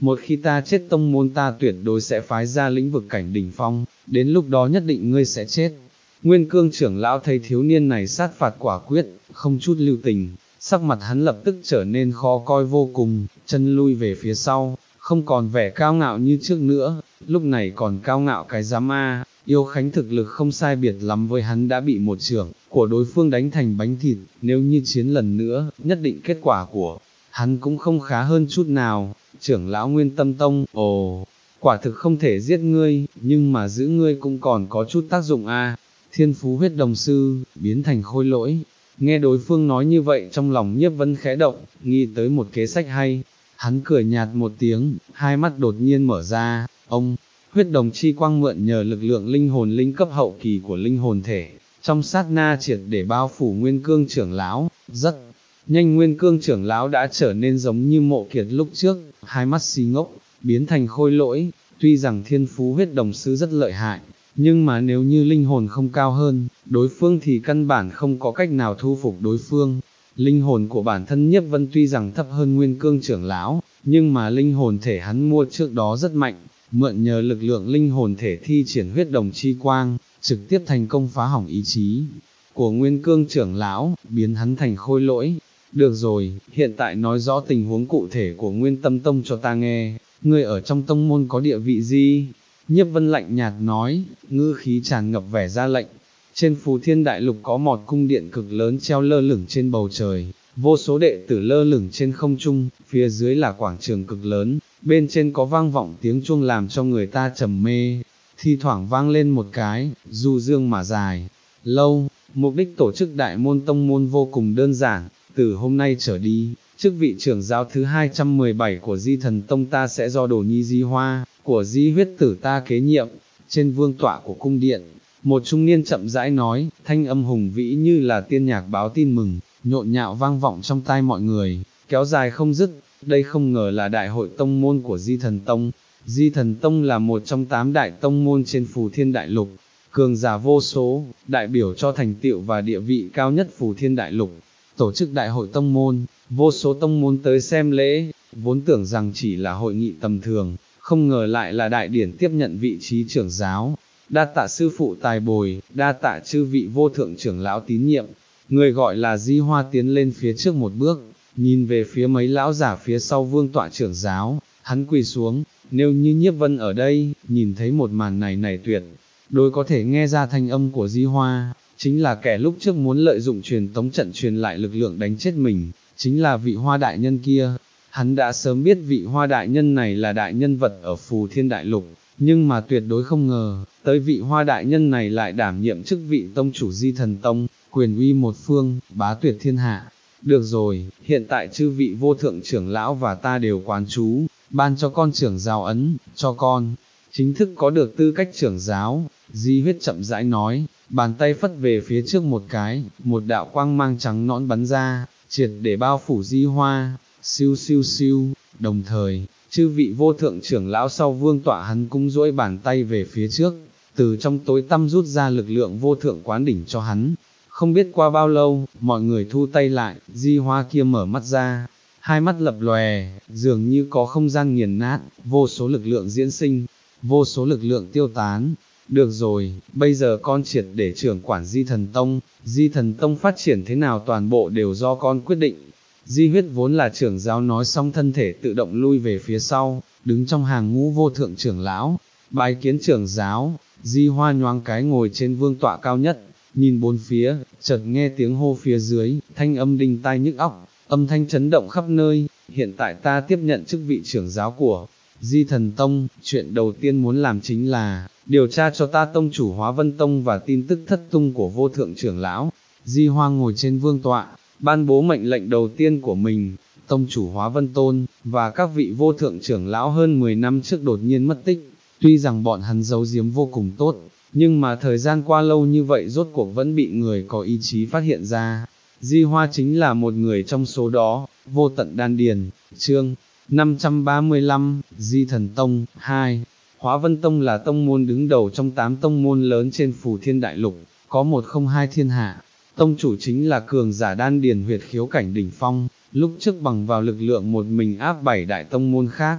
một khi ta chết tông môn ta tuyệt đối sẽ phái ra lĩnh vực cảnh đỉnh phong, đến lúc đó nhất định ngươi sẽ chết. Nguyên Cương trưởng lão thấy thiếu niên này sát phạt quả quyết, không chút lưu tình, sắc mặt hắn lập tức trở nên khó coi vô cùng, chân lui về phía sau, không còn vẻ cao ngạo như trước nữa, lúc này còn cao ngạo cái giám a. Yêu Khánh thực lực không sai biệt lắm với hắn đã bị một trưởng của đối phương đánh thành bánh thịt, nếu như chiến lần nữa, nhất định kết quả của hắn cũng không khá hơn chút nào. Trưởng lão Nguyên Tâm Tông, ồ, quả thực không thể giết ngươi, nhưng mà giữ ngươi cũng còn có chút tác dụng a. Thiên Phú Huyết Đồng Sư, biến thành khôi lỗi. Nghe đối phương nói như vậy trong lòng Nhiếp Vân khẽ động, nghĩ tới một kế sách hay. Hắn cười nhạt một tiếng, hai mắt đột nhiên mở ra, ông, huyết đồng chi quang mượn nhờ lực lượng linh hồn linh cấp hậu kỳ của linh hồn thể, trong sát na triệt để bao phủ Nguyên Cương trưởng lão, rất nhanh Nguyên Cương trưởng lão đã trở nên giống như Mộ Kiệt lúc trước, hai mắt xí ngốc, biến thành khôi lỗi. Tuy rằng Thiên Phú Huyết Đồng Sư rất lợi hại, nhưng mà nếu như linh hồn không cao hơn, đối phương thì căn bản không có cách nào thu phục đối phương. Linh hồn của bản thân Nhiếp Vân tuy rằng thấp hơn Nguyên Cương trưởng lão, nhưng mà linh hồn thể hắn mua trước đó rất mạnh, mượn nhờ lực lượng linh hồn thể thi triển huyết đồng chi quang, trực tiếp thành công phá hỏng ý chí của Nguyên Cương trưởng lão, biến hắn thành khôi lỗi. Được rồi, hiện tại nói rõ tình huống cụ thể của Nguyên Tâm Tông cho ta nghe, ngươi ở trong tông môn có địa vị gì? Nhiếp Vân lạnh nhạt nói, ngữ khí tràn ngập vẻ ra lệnh. Trên Phù Thiên Đại Lục có một cung điện cực lớn treo lơ lửng trên bầu trời, vô số đệ tử lơ lửng trên không trung, phía dưới là quảng trường cực lớn, bên trên có vang vọng tiếng chuông làm cho người ta trầm mê, thi thoảng vang lên một cái, du dương mà dài, lâu. Mục đích tổ chức đại môn tông môn vô cùng đơn giản, từ hôm nay trở đi, chức vị trưởng giáo thứ hai trăm mười bảy của Di Thần Tông ta sẽ do đồ nhi Di Hoa, của Di huyết tử ta kế nhiệm. Trên vương tọa của cung điện, một trung niên chậm rãi nói, thanh âm hùng vĩ như là tiên nhạc báo tin mừng, nhộn nhạo vang vọng trong tai mọi người, kéo dài không dứt. Đây không ngờ là đại hội tông môn của Di Thần Tông. Di Thần Tông là một trong tám đại tông môn trên Phù Thiên Đại Lục, cường giả vô số, đại biểu cho thành tựu và địa vị cao nhất Phù Thiên Đại Lục. Tổ chức đại hội tông môn, vô số tông môn tới xem lễ, vốn tưởng rằng chỉ là hội nghị tầm thường, không ngờ lại là đại điển tiếp nhận vị trí trưởng giáo. Đa tạ sư phụ tài bồi, đa tạ chư vị vô thượng trưởng lão tín nhiệm. Người gọi là Di Hoa tiến lên phía trước một bước, nhìn về phía mấy lão giả phía sau vương tọa trưởng giáo, hắn quỳ xuống. Nếu như Nhiếp Vân ở đây, nhìn thấy một màn này này tuyệt đối có thể nghe ra thanh âm của Di Hoa, chính là kẻ lúc trước muốn lợi dụng truyền tống trận truyền lại lực lượng đánh chết mình, chính là vị Hoa đại nhân kia. Hắn đã sớm biết vị Hoa đại nhân này là đại nhân vật ở Phù Thiên Đại Lục, nhưng mà tuyệt đối không ngờ, tới vị Hoa đại nhân này lại đảm nhiệm chức vị tông chủ Di Thần Tông, quyền uy một phương, bá tuyệt thiên hạ. Được rồi, hiện tại chư vị vô thượng trưởng lão và ta đều quán chú, ban cho con trưởng giáo ấn, cho con chính thức có được tư cách trưởng giáo. Di huyết chậm rãi nói, bàn tay phất về phía trước một cái, một đạo quang mang trắng nõn bắn ra, triệt để bao phủ Di Hoa, siêu siêu siêu. Đồng thời, chư vị vô thượng trưởng lão sau vương tọa hắn cũng duỗi bàn tay về phía trước, từ trong tối tăm rút ra lực lượng vô thượng quán đỉnh cho hắn. Không biết qua bao lâu, mọi người thu tay lại, Di Hoa kia mở mắt ra, hai mắt lập lòe, dường như có không gian nghiền nát, vô số lực lượng diễn sinh, vô số lực lượng tiêu tán. Được rồi, bây giờ con triệt để trưởng quản Di Thần Tông, Di Thần Tông phát triển thế nào toàn bộ đều do con quyết định. Di huyết vốn là trưởng giáo nói xong thân thể tự động lui về phía sau, đứng trong hàng ngũ vô thượng trưởng lão, bái kiến trưởng giáo. Di Hoa nhoáng cái ngồi trên vương tọa cao nhất, nhìn bốn phía, chợt nghe tiếng hô phía dưới, thanh âm đinh tai nhức óc, âm thanh chấn động khắp nơi. Hiện tại ta tiếp nhận chức vị trưởng giáo của Di Thần Tông, chuyện đầu tiên muốn làm chính là điều tra cho ta tông chủ Hóa Vân Tông và tin tức thất tung của vô thượng trưởng lão. Di Hoa ngồi trên vương tọa, ban bố mệnh lệnh đầu tiên của mình. Tông chủ Hóa Vân Tôn và các vị vô thượng trưởng lão hơn mười năm trước đột nhiên mất tích, tuy rằng bọn hắn giấu giếm vô cùng tốt, nhưng mà thời gian qua lâu như vậy rốt cuộc vẫn bị người có ý chí phát hiện ra. Di Hoa chính là một người trong số đó. Vô tận đan điền, chương năm trăm ba mươi lăm, Di Thần Tông, hai. Hóa Vân Tông là tông môn đứng đầu trong tám tông môn lớn trên Phù Thiên Đại Lục, có một không hai thiên hạ. Tông chủ chính là cường giả đan điền huyệt khiếu cảnh đỉnh phong, lúc trước bằng vào lực lượng một mình áp bảy đại tông môn khác,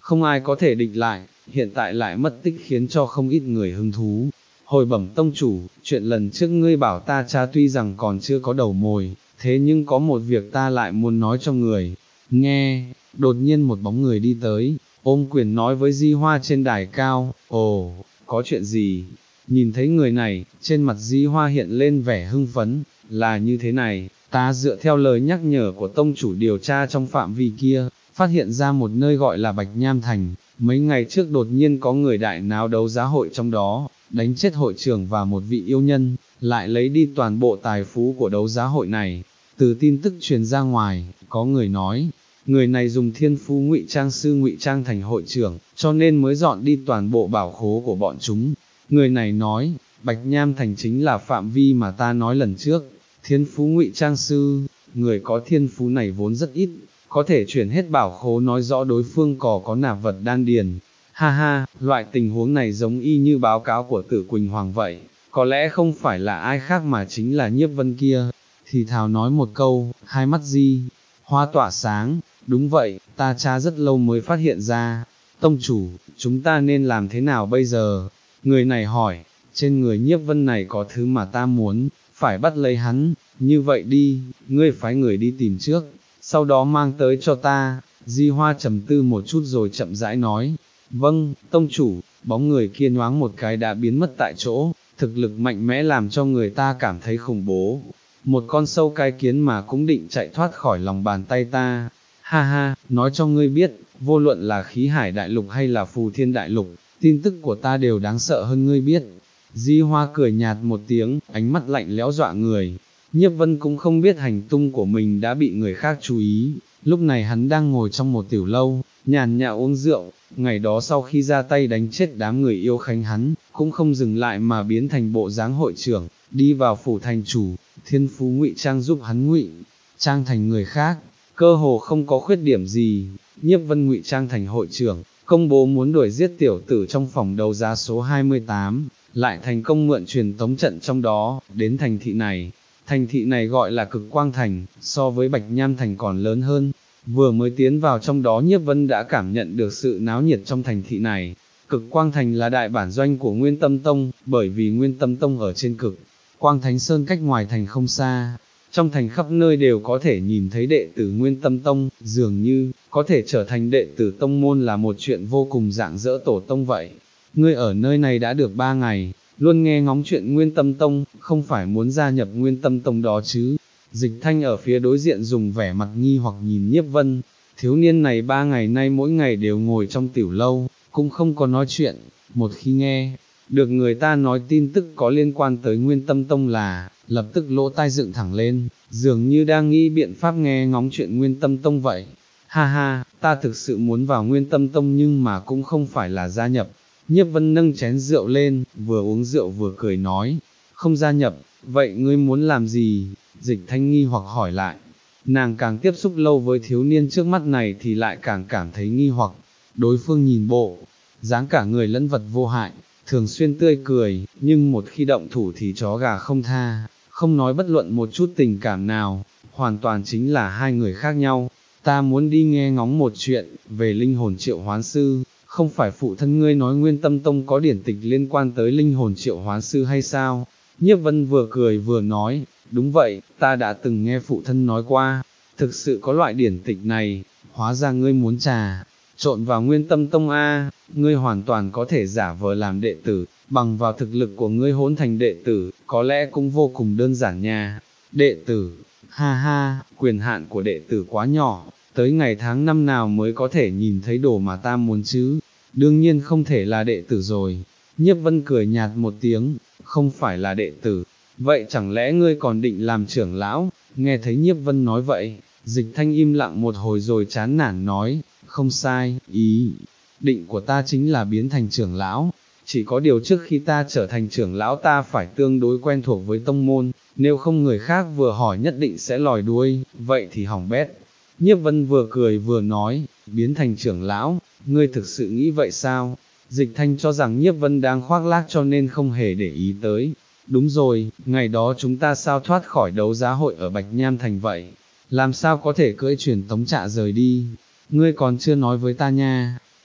không ai có thể địch lại, hiện tại lại mất tích khiến cho không ít người hứng thú. Hồi bẩm tông chủ, chuyện lần trước ngươi bảo ta tra tuy rằng còn chưa có đầu mồi, thế nhưng có một việc ta lại muốn nói cho người. Nghe, đột nhiên một bóng người đi tới, ôm quyền nói với Di Hoa trên đài cao, ồ, có chuyện gì? Nhìn thấy người này, trên mặt Di Hoa hiện lên vẻ hưng phấn, là như thế này, ta dựa theo lời nhắc nhở của tông chủ điều tra trong phạm vi kia, phát hiện ra một nơi gọi là Bạch Nham Thành, mấy ngày trước đột nhiên có người đại náo đấu giá hội trong đó, đánh chết hội trưởng và một vị yêu nhân, lại lấy đi toàn bộ tài phú của đấu giá hội này. Từ tin tức truyền ra ngoài, có người nói, người này dùng thiên phú ngụy trang sư ngụy trang thành hội trưởng, cho nên mới dọn đi toàn bộ bảo khố của bọn chúng. Người này nói, Bạch Nham Thành chính là phạm vi mà ta nói lần trước, thiên phú ngụy trang sư, người có thiên phú này vốn rất ít, có thể chuyển hết bảo khố nói rõ đối phương có có nạp vật đan điền. Ha ha, loại tình huống này giống y như báo cáo của Tử Quỳnh Hoàng vậy, có lẽ không phải là ai khác mà chính là Nhiếp Vân kia. Thì thào nói một câu, hai mắt Di Hoa tỏa sáng, đúng vậy, ta tra rất lâu mới phát hiện ra. Tông chủ, chúng ta nên làm thế nào bây giờ? Người này hỏi, trên người Nhiếp Vân này có thứ mà ta muốn, phải bắt lấy hắn, như vậy đi, ngươi phái người đi tìm trước, sau đó mang tới cho ta. Di Hoa trầm tư một chút rồi chậm rãi nói, vâng, tông chủ. Bóng người kia nhoáng một cái đã biến mất tại chỗ, thực lực mạnh mẽ làm cho người ta cảm thấy khủng bố. Một con sâu cái kiến mà cũng định chạy thoát khỏi lòng bàn tay ta. Ha ha, nói cho ngươi biết, vô luận là khí hải đại lục hay là phù thiên đại lục, tin tức của ta đều đáng sợ hơn ngươi biết. Di Hoa cười nhạt một tiếng, ánh mắt lạnh lẽo dọa người. Nhiếp Vân cũng không biết hành tung của mình đã bị người khác chú ý, lúc này hắn đang ngồi trong một tiểu lâu, nhàn nhã uống rượu. Ngày đó sau khi ra tay đánh chết đám người yêu khánh hắn, cũng không dừng lại mà biến thành bộ dáng hội trưởng, đi vào phủ thành chủ, thiên phú ngụy trang giúp hắn ngụy trang thành người khác, cơ hồ không có khuyết điểm gì. Nhiếp Vân ngụy trang thành hội trưởng, công bố muốn đuổi giết tiểu tử trong phòng đấu giá số hai mươi tám, lại thành công mượn truyền tống trận trong đó, đến thành thị này. Thành thị này gọi là Cực Quang Thành, so với Bạch Nham Thành còn lớn hơn. Vừa mới tiến vào trong đó Nhiếp Vân đã cảm nhận được sự náo nhiệt trong thành thị này. Cực Quang Thành là đại bản doanh của Nguyên Tâm Tông, bởi vì Nguyên Tâm Tông ở trên Cực Quang Thánh Sơn cách ngoài thành không xa. Trong thành khắp nơi đều có thể nhìn thấy đệ tử Nguyên Tâm Tông, dường như, có thể trở thành đệ tử tông môn là một chuyện vô cùng rạng rỡ tổ tông vậy. Ngươi ở nơi này đã được ba ngày, luôn nghe ngóng chuyện Nguyên Tâm Tông, không phải muốn gia nhập Nguyên Tâm Tông đó chứ? Dịch Thanh ở phía đối diện dùng vẻ mặt nghi hoặc nhìn Nhiếp Vân, thiếu niên này ba ngày nay mỗi ngày đều ngồi trong tiểu lâu, cũng không có nói chuyện, một khi nghe được người ta nói tin tức có liên quan tới Nguyên Tâm Tông là, lập tức lỗ tai dựng thẳng lên, dường như đang nghĩ biện pháp nghe ngóng chuyện Nguyên Tâm Tông vậy. Ha ha, ta thực sự muốn vào Nguyên Tâm Tông nhưng mà cũng không phải là gia nhập. Nhiếp Vân nâng chén rượu lên, vừa uống rượu vừa cười nói, không gia nhập, vậy ngươi muốn làm gì? Dịch Thanh nghi hoặc hỏi lại. Nàng càng tiếp xúc lâu với thiếu niên trước mắt này thì lại càng cảm thấy nghi hoặc. Đối phương nhìn bộ, dáng cả người lẫn vật vô hại, thường xuyên tươi cười, nhưng một khi động thủ thì chó gà không tha, không nói bất luận một chút tình cảm nào, hoàn toàn chính là hai người khác nhau. Ta muốn đi nghe ngóng một chuyện, về linh hồn triệu hoán sư, không phải phụ thân ngươi nói Nguyên Tâm Tông có điển tịch liên quan tới linh hồn triệu hoán sư hay sao? Nhiếp Vân vừa cười vừa nói, đúng vậy, ta đã từng nghe phụ thân nói qua, thực sự có loại điển tịch này, hóa ra ngươi muốn trà trộn vào Nguyên Tâm Tông a, ngươi hoàn toàn có thể giả vờ làm đệ tử, bằng vào thực lực của ngươi hỗn thành đệ tử, có lẽ cũng vô cùng đơn giản nha. Đệ tử, ha ha, quyền hạn của đệ tử quá nhỏ, tới ngày tháng năm nào mới có thể nhìn thấy đồ mà ta muốn chứ, đương nhiên không thể là đệ tử rồi. Nhiếp Vân cười nhạt một tiếng, không phải là đệ tử, vậy chẳng lẽ ngươi còn định làm trưởng lão? Nghe thấy Nhiếp Vân nói vậy, Dịch Thanh im lặng một hồi rồi chán nản nói, không sai, ý định của ta chính là biến thành trưởng lão, chỉ có điều trước khi ta trở thành trưởng lão ta phải tương đối quen thuộc với tông môn, nếu không người khác vừa hỏi nhất định sẽ lòi đuôi, vậy thì hỏng bét. Nhiếp Vân vừa cười vừa nói, biến thành trưởng lão, ngươi thực sự nghĩ vậy sao? Dịch Thanh cho rằng Nhiếp Vân đang khoác lác cho nên không hề để ý tới. Đúng rồi, ngày đó chúng ta sao thoát khỏi đấu giá hội ở Bạch Nham Thành vậy? Làm sao có thể cưỡi truyền tống trạ rời đi? Ngươi còn chưa nói với ta nha.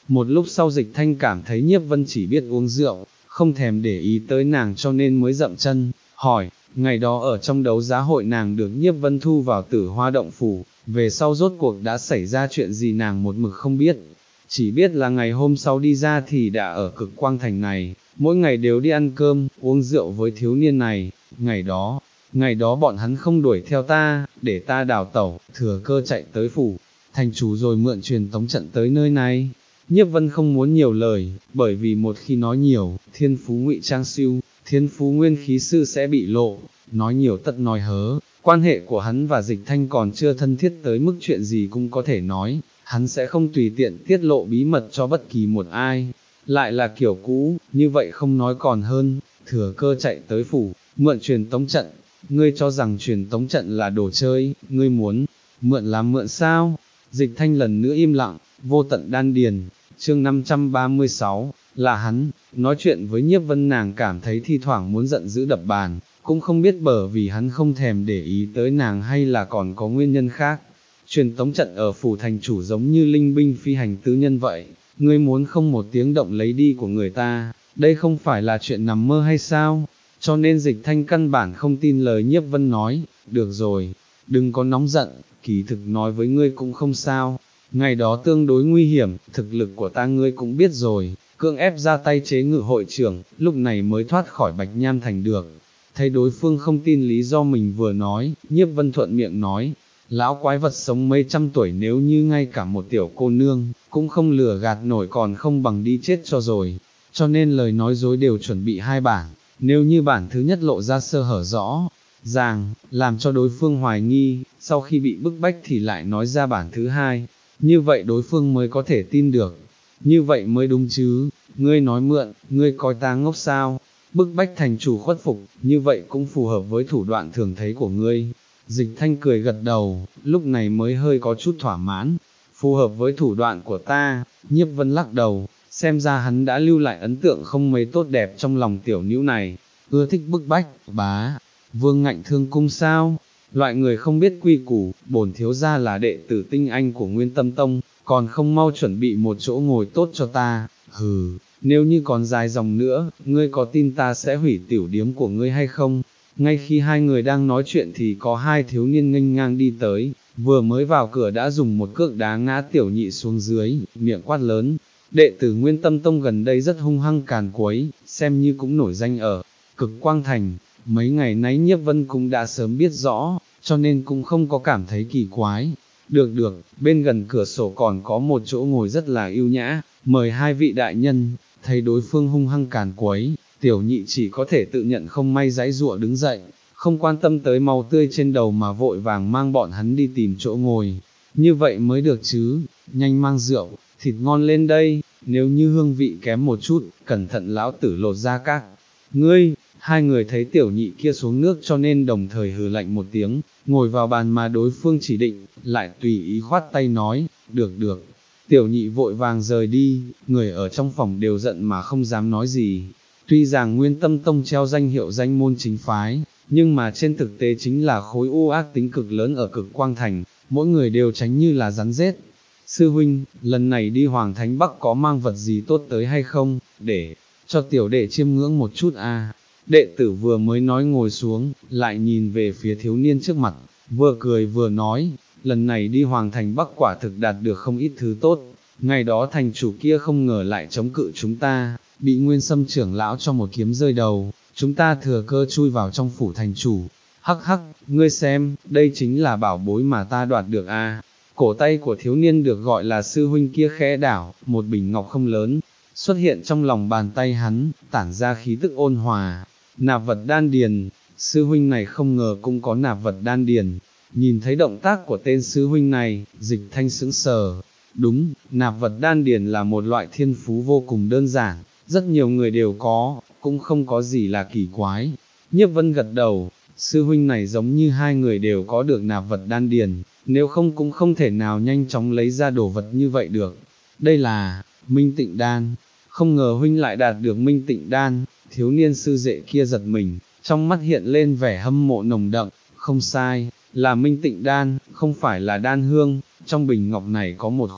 Một lúc sau Dịch Thanh cảm thấy Nhiếp Vân chỉ biết uống rượu, không thèm để ý tới nàng cho nên mới dậm chân, hỏi, ngày đó ở trong đấu giá hội nàng được Nhiếp Vân thu vào Tử Hoa động phủ, về sau rốt cuộc đã xảy ra chuyện gì nàng một mực không biết, chỉ biết là ngày hôm sau đi ra thì đã ở Cực Quang Thành này, mỗi ngày đều đi ăn cơm, uống rượu với thiếu niên này, ngày đó, ngày đó bọn hắn không đuổi theo ta, để ta đào tẩu, thừa cơ chạy tới phủ, thành chủ rồi mượn truyền tống trận tới nơi này. Nhiếp Vân không muốn nhiều lời, bởi vì một khi nói nhiều, thiên phú ngụy trang siêu, thiên phú nguyên khí sư sẽ bị lộ, nói nhiều tất nói hớ, quan hệ của hắn và Dịch Thanh còn chưa thân thiết tới mức chuyện gì cũng có thể nói, hắn sẽ không tùy tiện tiết lộ bí mật cho bất kỳ một ai, lại là kiểu cũ, như vậy không nói còn hơn, thừa cơ chạy tới phủ, mượn truyền tống trận, ngươi cho rằng truyền tống trận là đồ chơi, ngươi muốn, mượn làm mượn sao? Dịch Thanh lần nữa im lặng, vô tận đan điền. Chương năm trăm ba mươi sáu, là hắn, nói chuyện với Nhiếp Vân nàng cảm thấy thi thoảng muốn giận dữ đập bàn, cũng không biết bởi vì hắn không thèm để ý tới nàng hay là còn có nguyên nhân khác. Truyền tống trận ở phủ thành chủ giống như linh binh phi hành tứ nhân vậy, ngươi muốn không một tiếng động lấy đi của người ta, đây không phải là chuyện nằm mơ hay sao? Cho nên Dịch Thanh căn bản không tin lời Nhiếp Vân nói, được rồi, đừng có nóng giận, kỳ thực nói với ngươi cũng không sao. Ngày đó tương đối nguy hiểm, thực lực của ta ngươi cũng biết rồi, cưỡng ép ra tay chế ngự hội trưởng, lúc này mới thoát khỏi Bạch Nham Thành được. Thấy đối phương không tin lý do mình vừa nói, Nhiếp Vân thuận miệng nói, lão quái vật sống mấy trăm tuổi nếu như ngay cả một tiểu cô nương, cũng không lừa gạt nổi còn không bằng đi chết cho rồi, cho nên lời nói dối đều chuẩn bị hai bản, nếu như bản thứ nhất lộ ra sơ hở rõ ràng, làm cho đối phương hoài nghi, sau khi bị bức bách thì lại nói ra bản thứ hai. Như vậy đối phương mới có thể tin được, như vậy mới đúng chứ, ngươi nói mượn, ngươi coi ta ngốc sao, bức bách thành chủ khuất phục, như vậy cũng phù hợp với thủ đoạn thường thấy của ngươi. Dịch Thanh cười gật đầu, lúc này mới hơi có chút thỏa mãn, phù hợp với thủ đoạn của ta. Nhiếp Vân lắc đầu, xem ra hắn đã lưu lại ấn tượng không mấy tốt đẹp trong lòng tiểu nữ này, ưa thích bức bách, bá, vương ngạnh thương cung sao? Loại người không biết quy củ, bổn thiếu gia là đệ tử tinh anh của Nguyên Tâm Tông, còn không mau chuẩn bị một chỗ ngồi tốt cho ta, hừ, nếu như còn dài dòng nữa, ngươi có tin ta sẽ hủy tiểu điếm của ngươi hay không? Ngay khi hai người đang nói chuyện thì có hai thiếu niên nghênh ngang đi tới, vừa mới vào cửa đã dùng một cước đá ngã tiểu nhị xuống dưới, miệng quát lớn, đệ tử Nguyên Tâm Tông gần đây rất hung hăng càn quấy, xem như cũng nổi danh ở Cực Quang Thành. Mấy ngày nay Nhiếp Vân cũng đã sớm biết rõ, cho nên cũng không có cảm thấy kỳ quái. Được được, bên gần cửa sổ còn có một chỗ ngồi rất là yêu nhã, mời hai vị đại nhân. Thấy đối phương hung hăng càn quấy, tiểu nhị chỉ có thể tự nhận không may giãy giụa đứng dậy, không quan tâm tới máu tươi trên đầu mà vội vàng mang bọn hắn đi tìm chỗ ngồi. Như vậy mới được chứ, nhanh mang rượu, thịt ngon lên đây, nếu như hương vị kém một chút, cẩn thận lão tử lột ra các ngươi. Hai người thấy tiểu nhị kia xuống nước cho nên đồng thời hừ lạnh một tiếng, ngồi vào bàn mà đối phương chỉ định, lại tùy ý khoát tay nói, được được. Tiểu nhị vội vàng rời đi, người ở trong phòng đều giận mà không dám nói gì. Tuy rằng Nguyên Tâm Tông treo danh hiệu danh môn chính phái, nhưng mà trên thực tế chính là khối u ác tính cực lớn ở Cực Quang Thành, mỗi người đều tránh như là rắn rết. Sư huynh, lần này đi Hoàng Thánh Bắc có mang vật gì tốt tới hay không, để cho tiểu đệ chiêm ngưỡng một chút a. Đệ tử vừa mới nói ngồi xuống, lại nhìn về phía thiếu niên trước mặt, vừa cười vừa nói, lần này đi Hoàng Thành Bắc quả thực đạt được không ít thứ tốt, ngày đó thành chủ kia không ngờ lại chống cự chúng ta, bị Nguyên Sâm trưởng lão cho một kiếm rơi đầu, chúng ta thừa cơ chui vào trong phủ thành chủ, hắc hắc, ngươi xem, đây chính là bảo bối mà ta đoạt được a. Cổ tay của thiếu niên được gọi là sư huynh kia khẽ đảo, một bình ngọc không lớn, xuất hiện trong lòng bàn tay hắn, tản ra khí tức ôn hòa. Nạp vật đan điền, sư huynh này không ngờ cũng có nạp vật đan điền. Nhìn thấy động tác của tên sư huynh này, Dịch Thanh sững sờ. Đúng, nạp vật đan điền là một loại thiên phú vô cùng đơn giản, rất nhiều người đều có, cũng không có gì là kỳ quái. Nhiếp Vân gật đầu, sư huynh này giống như hai người đều có được nạp vật đan điền, nếu không cũng không thể nào nhanh chóng lấy ra đồ vật như vậy được. Đây là Minh Tịnh Đan, không ngờ huynh lại đạt được Minh Tịnh Đan. Thiếu niên sư đệ kia giật mình, trong mắt hiện lên vẻ hâm mộ nồng đậm, không sai, là Minh Tịnh Đan, không phải là đan hương, trong bình ngọc này có một khỏa,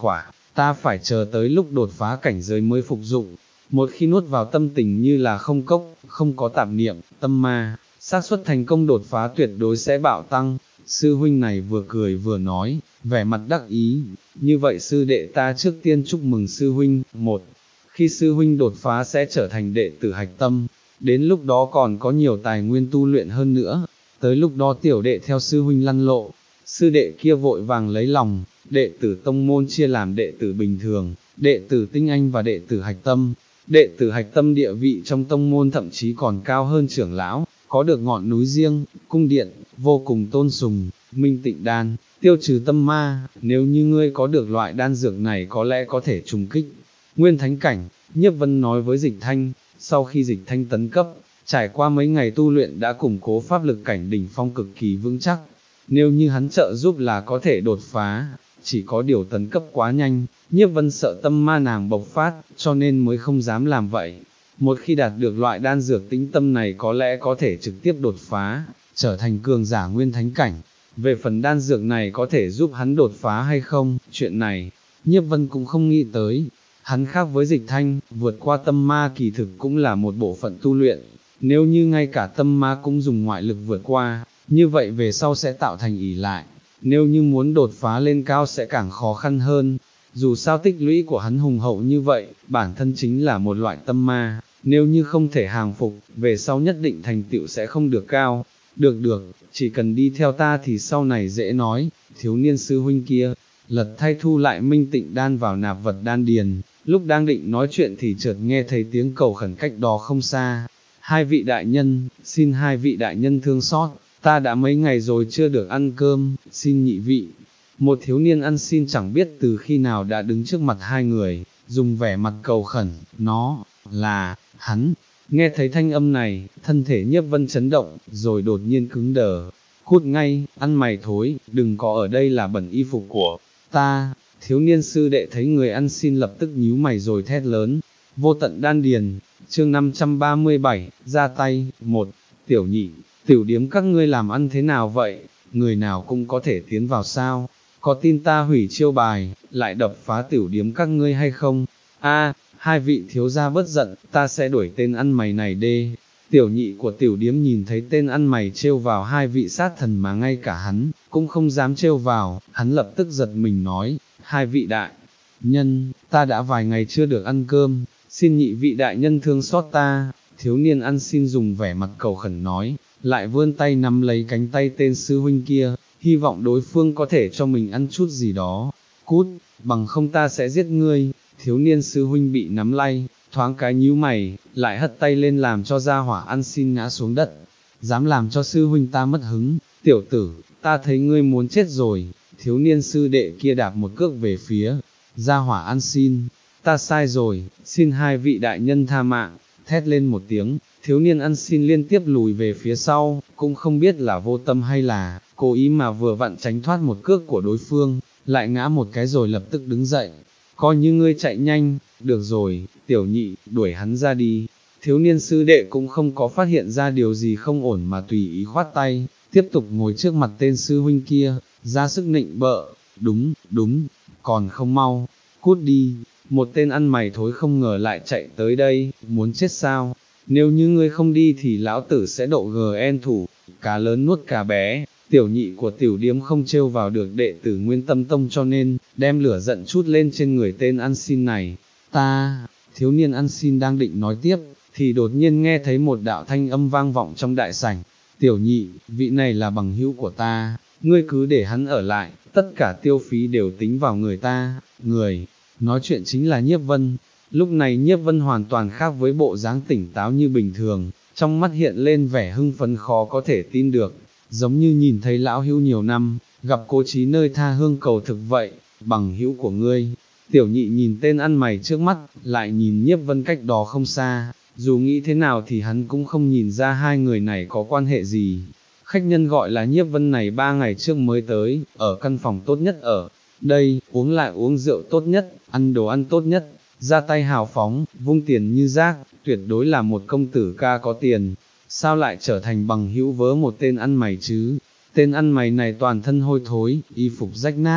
ta phải chờ tới lúc đột phá cảnh giới mới phục dụng. Một khi nuốt vào tâm tình như là không cốc, không có tạp niệm, tâm ma, xác suất thành công đột phá tuyệt đối sẽ bạo tăng. Sư huynh này vừa cười vừa nói, vẻ mặt đắc ý, như vậy sư đệ ta trước tiên chúc mừng sư huynh. Một, khi sư huynh đột phá sẽ trở thành đệ tử hạch tâm, đến lúc đó còn có nhiều tài nguyên tu luyện hơn nữa, tới lúc đó tiểu đệ theo sư huynh lăn lộ. Sư đệ kia vội vàng lấy lòng, đệ tử tông môn chia làm đệ tử bình thường, đệ tử tinh anh và đệ tử hạch tâm. Đệ tử hạch tâm địa vị trong tông môn thậm chí còn cao hơn trưởng lão, có được ngọn núi riêng, cung điện, vô cùng tôn sùng, minh tịnh đan, tiêu trừ tâm ma. Nếu như ngươi có được loại đan dược này có lẽ có thể trùng kích nguyên thánh cảnh. Nhiếp Vân nói với Dịch Thanh, sau khi Dịch Thanh tấn cấp, trải qua mấy ngày tu luyện đã củng cố pháp lực cảnh đỉnh phong cực kỳ vững chắc, nếu như hắn trợ giúp là có thể đột phá, chỉ có điều tấn cấp quá nhanh, Nhiếp Vân sợ tâm ma nàng bộc phát, cho nên mới không dám làm vậy. Một khi đạt được loại đan dược tĩnh tâm này có lẽ có thể trực tiếp đột phá, trở thành cường giả nguyên thánh cảnh. Về phần đan dược này có thể giúp hắn đột phá hay không, chuyện này, Nhiếp Vân cũng không nghĩ tới. Hắn khác với Dịch Thanh, vượt qua tâm ma kỳ thực cũng là một bộ phận tu luyện, nếu như ngay cả tâm ma cũng dùng ngoại lực vượt qua, như vậy về sau sẽ tạo thành ỷ lại, nếu như muốn đột phá lên cao sẽ càng khó khăn hơn. Dù sao tích lũy của hắn hùng hậu như vậy, bản thân chính là một loại tâm ma, nếu như không thể hàng phục, về sau nhất định thành tựu sẽ không được cao. Được được, chỉ cần đi theo ta thì sau này dễ nói. Thiếu niên sư huynh kia, lật thay thu lại minh tịnh đan vào nạp vật đan điền, lúc đang định nói chuyện thì chợt nghe thấy tiếng cầu khẩn cách đó không xa. Hai vị đại nhân, xin hai vị đại nhân thương xót, ta đã mấy ngày rồi chưa được ăn cơm, xin nhị vị. Một thiếu niên ăn xin chẳng biết từ khi nào đã đứng trước mặt hai người, dùng vẻ mặt cầu khẩn, nó, là, hắn. Nghe thấy thanh âm này, thân thể Nhiếp Vân chấn động, rồi đột nhiên cứng đờ. Cút ngay, ăn mày thối, đừng có ở đây là bẩn y phục của ta. Thiếu niên sư đệ thấy người ăn xin lập tức nhíu mày rồi thét lớn. Vô tận đan điền, chương năm trăm ba mươi bảy, ra tay. Một, tiểu nhị, tiểu điếm các ngươi làm ăn thế nào vậy, người nào cũng có thể tiến vào sao, có tin ta hủy chiêu bài, lại đập phá tiểu điếm các ngươi hay không? A, hai vị thiếu gia bất giận, ta sẽ đuổi tên ăn mày này đê. Tiểu nhị của tiểu điếm nhìn thấy tên ăn mày trêu vào hai vị sát thần mà ngay cả hắn, cũng không dám trêu vào, hắn lập tức giật mình nói, hai vị đại nhân, ta đã vài ngày chưa được ăn cơm, xin nhị vị đại nhân thương xót ta. Thiếu niên ăn xin dùng vẻ mặt cầu khẩn nói, lại vươn tay nắm lấy cánh tay tên sư huynh kia, hy vọng đối phương có thể cho mình ăn chút gì đó. Cút, bằng không ta sẽ giết ngươi. Thiếu niên sư huynh bị nắm lay, thoáng cái nhíu mày, lại hất tay lên làm cho gia hỏa ăn xin ngã xuống đất. Dám làm cho sư huynh ta mất hứng, tiểu tử, ta thấy ngươi muốn chết rồi. Thiếu niên sư đệ kia đạp một cước về phía gia hỏa ăn xin, ta sai rồi, xin hai vị đại nhân tha mạng. Thét lên một tiếng, thiếu niên ăn xin liên tiếp lùi về phía sau, cũng không biết là vô tâm hay là cố ý mà vừa vặn tránh thoát một cước của đối phương, lại ngã một cái rồi lập tức đứng dậy. Coi như ngươi chạy nhanh, được rồi, tiểu nhị, đuổi hắn ra đi. Thiếu niên sư đệ cũng không có phát hiện ra điều gì không ổn mà tùy ý khoát tay, tiếp tục ngồi trước mặt tên sư huynh kia, ra sức nịnh bợ, đúng, đúng, còn không mau, cút đi. Một tên ăn mày thối không ngờ lại chạy tới đây, muốn chết sao? Nếu như ngươi không đi thì lão tử sẽ độ gn thủ, cá lớn nuốt cá bé. Tiểu nhị của tiểu điếm không trêu vào được đệ tử Nguyên Tâm Tông cho nên, đem lửa giận chút lên trên người tên ăn xin này. Ta, thiếu niên ăn xin đang định nói tiếp, thì đột nhiên nghe thấy một đạo thanh âm vang vọng trong đại sảnh. Tiểu nhị, vị này là bằng hữu của ta, ngươi cứ để hắn ở lại, tất cả tiêu phí đều tính vào người ta. Người nói chuyện chính là Nhiếp Vân. Lúc này Nhiếp Vân hoàn toàn khác với bộ dáng tỉnh táo như bình thường, trong mắt hiện lên vẻ hưng phấn khó có thể tin được, giống như nhìn thấy lão hữu nhiều năm, gặp cố chí nơi tha hương cầu thực vậy. Bằng hữu của ngươi. Tiểu nhị nhìn tên ăn mày trước mắt, lại nhìn Nhiếp Vân cách đó không xa, dù nghĩ thế nào thì hắn cũng không nhìn ra hai người này có quan hệ gì. Khách nhân gọi là Nhiếp Vân này ba ngày trước mới tới, ở căn phòng tốt nhất ở đây, uống lại uống rượu tốt nhất, ăn đồ ăn tốt nhất, ra tay hào phóng, vung tiền như rác, tuyệt đối là một công tử ca có tiền. Sao lại trở thành bằng hữu vớ một tên ăn mày chứ? Tên ăn mày này toàn thân hôi thối, y phục rách nát,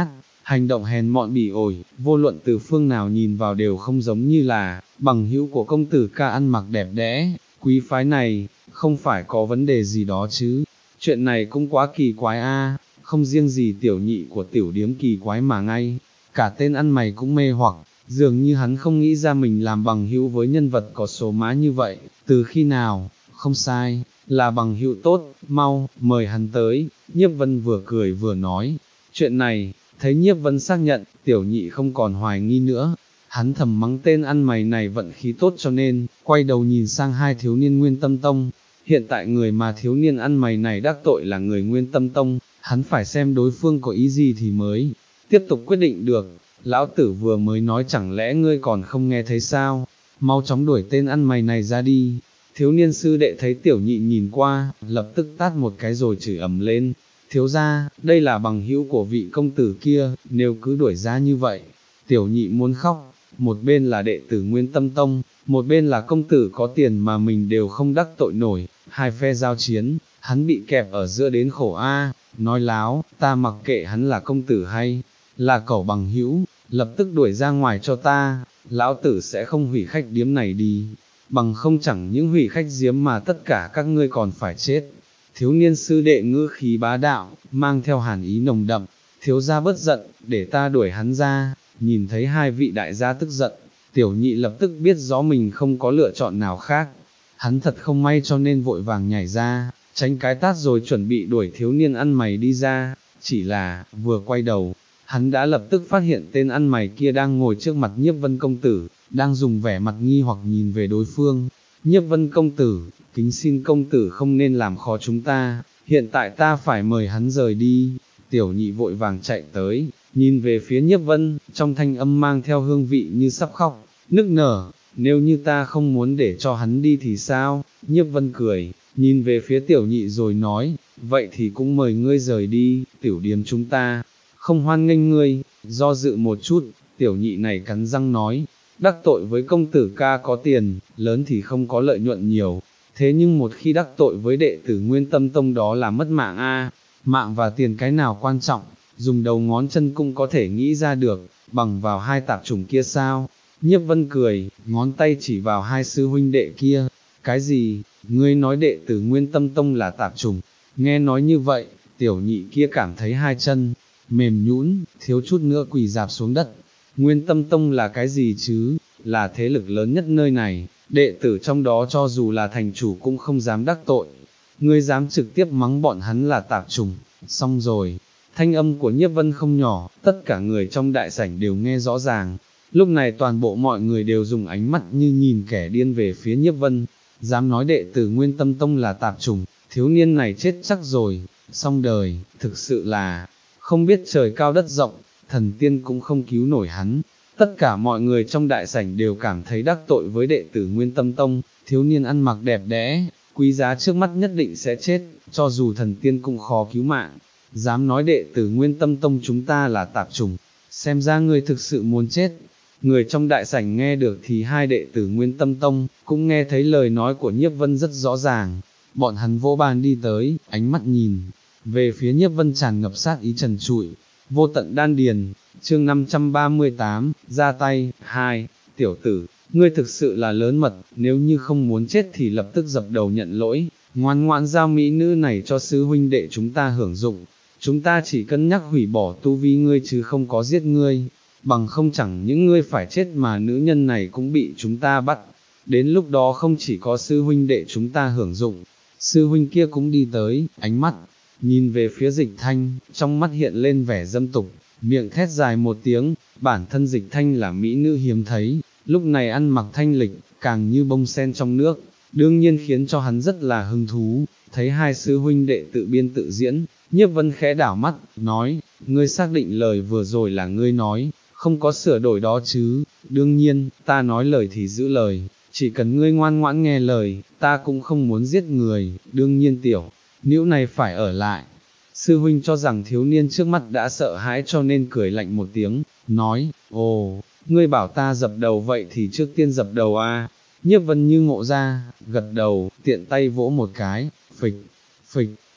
hành động hèn mọn bỉ ổi, vô luận từ phương nào nhìn vào đều không giống như là, bằng hữu của công tử ca ăn mặc đẹp đẽ, quý phái này, không phải có vấn đề gì đó chứ, chuyện này cũng quá kỳ quái a, không riêng gì tiểu nhị của tiểu điếm kỳ quái mà ngay, cả tên ăn mày cũng mê hoặc, dường như hắn không nghĩ ra mình làm bằng hữu với nhân vật có số má như vậy, từ khi nào, không sai, là bằng hữu tốt, mau, mời hắn tới, Nhiếp Vân vừa cười vừa nói, chuyện này, thấy Nhiếp Vân xác nhận, tiểu nhị không còn hoài nghi nữa, hắn thầm mắng tên ăn mày này vận khí tốt cho nên, quay đầu nhìn sang hai thiếu niên Nguyên Tâm Tông, hiện tại người mà thiếu niên ăn mày này đắc tội là người Nguyên Tâm Tông, hắn phải xem đối phương có ý gì thì mới, tiếp tục quyết định được, lão tử vừa mới nói chẳng lẽ ngươi còn không nghe thấy sao, mau chóng đuổi tên ăn mày này ra đi. Thiếu niên sư đệ thấy tiểu nhị nhìn qua, lập tức tát một cái rồi chửi ầm lên, thiếu gia, đây là bằng hữu của vị công tử kia, nếu cứ đuổi ra như vậy, tiểu nhị muốn khóc, một bên là đệ tử Nguyên Tâm Tông, một bên là công tử có tiền mà mình đều không đắc tội nổi, hai phe giao chiến, hắn bị kẹp ở giữa đến khổ a, nói láo, ta mặc kệ hắn là công tử hay là cẩu bằng hữu, lập tức đuổi ra ngoài cho ta, lão tử sẽ không hủy khách điếm này đi, bằng không chẳng những hủy khách điếm mà tất cả các ngươi còn phải chết. Thiếu niên sư đệ ngữ khí bá đạo, mang theo hàn ý nồng đậm, thiếu gia bất giận, để ta đuổi hắn ra, nhìn thấy hai vị đại gia tức giận, tiểu nhị lập tức biết rõ mình không có lựa chọn nào khác, hắn thật không may cho nên vội vàng nhảy ra, tránh cái tát rồi chuẩn bị đuổi thiếu niên ăn mày đi ra, chỉ là, vừa quay đầu, hắn đã lập tức phát hiện tên ăn mày kia đang ngồi trước mặt Nhiếp Vân công tử, đang dùng vẻ mặt nghi hoặc nhìn về đối phương. Nhiếp Vân công tử, kính xin công tử không nên làm khó chúng ta, hiện tại ta phải mời hắn rời đi. Tiểu nhị vội vàng chạy tới, nhìn về phía Nhiếp Vân, trong thanh âm mang theo hương vị như sắp khóc, nức nở, nếu như ta không muốn để cho hắn đi thì sao? Nhiếp Vân cười, nhìn về phía tiểu nhị rồi nói, vậy thì cũng mời ngươi rời đi, tiểu điếm chúng ta không hoan nghênh ngươi. Do dự một chút, tiểu nhị này cắn răng nói, đắc tội với công tử ca có tiền, lớn thì không có lợi nhuận nhiều, thế nhưng một khi đắc tội với đệ tử Nguyên Tâm Tông đó là mất mạng a, mạng và tiền cái nào quan trọng, dùng đầu ngón chân cũng có thể nghĩ ra được, bằng vào hai tạp chủng kia sao? Nhiếp Vân cười, ngón tay chỉ vào hai sư huynh đệ kia, cái gì, ngươi nói đệ tử Nguyên Tâm Tông là tạp chủng, nghe nói như vậy, tiểu nhị kia cảm thấy hai chân mềm nhũn, thiếu chút nữa quỳ dạp xuống đất. Nguyên Tâm Tông là cái gì chứ, là thế lực lớn nhất nơi này, đệ tử trong đó cho dù là thành chủ cũng không dám đắc tội, ngươi dám trực tiếp mắng bọn hắn là tạp chủng, xong rồi. Thanh âm của Nhiếp Vân không nhỏ, tất cả người trong đại sảnh đều nghe rõ ràng, lúc này toàn bộ mọi người đều dùng ánh mắt như nhìn kẻ điên về phía Nhiếp Vân, dám nói đệ tử Nguyên Tâm Tông là tạp chủng, thiếu niên này chết chắc rồi, xong đời, thực sự là không biết trời cao đất rộng, thần tiên cũng không cứu nổi hắn. Tất cả mọi người trong đại sảnh đều cảm thấy đắc tội với đệ tử Nguyên Tâm Tông, thiếu niên ăn mặc đẹp đẽ, quý giá trước mắt nhất định sẽ chết, cho dù thần tiên cũng khó cứu mạng. Dám nói đệ tử Nguyên Tâm Tông chúng ta là tạp chủng, xem ra người thực sự muốn chết. Người trong đại sảnh nghe được thì hai đệ tử Nguyên Tâm Tông, cũng nghe thấy lời nói của Nhiếp Vân rất rõ ràng. Bọn hắn vỗ bàn đi tới, ánh mắt nhìn về phía Nhiếp Vân tràn ngập sát ý trần trụi, vô tận đan điền. Chương năm trăm ba mươi tám, ra tay. Hai, tiểu tử, ngươi thực sự là lớn mật, nếu như không muốn chết thì lập tức dập đầu nhận lỗi, ngoan ngoãn giao mỹ nữ này cho sư huynh đệ chúng ta hưởng dụng, chúng ta chỉ cân nhắc hủy bỏ tu vi ngươi chứ không có giết ngươi, bằng không chẳng những ngươi phải chết mà nữ nhân này cũng bị chúng ta bắt, đến lúc đó không chỉ có sư huynh đệ chúng ta hưởng dụng, sư huynh kia cũng đi tới, ánh mắt nhìn về phía Dịch Thanh, trong mắt hiện lên vẻ dâm tục, miệng thét dài một tiếng, bản thân Dịch Thanh là mỹ nữ hiếm thấy, lúc này ăn mặc thanh lịch, càng như bông sen trong nước, đương nhiên khiến cho hắn rất là hứng thú, thấy hai sư huynh đệ tự biên tự diễn, Nhiếp Vân khẽ đảo mắt, nói, ngươi xác định lời vừa rồi là ngươi nói, không có sửa đổi đó chứ, đương nhiên, ta nói lời thì giữ lời, chỉ cần ngươi ngoan ngoãn nghe lời, ta cũng không muốn giết người, đương nhiên tiểu nữ này phải ở lại. Sư huynh cho rằng thiếu niên trước mắt đã sợ hãi cho nên cười lạnh một tiếng, nói, ồ, ngươi bảo ta dập đầu vậy thì trước tiên dập đầu a. Nhiếp Vân như ngộ ra, gật đầu, tiện tay vỗ một cái, phịch, phịch,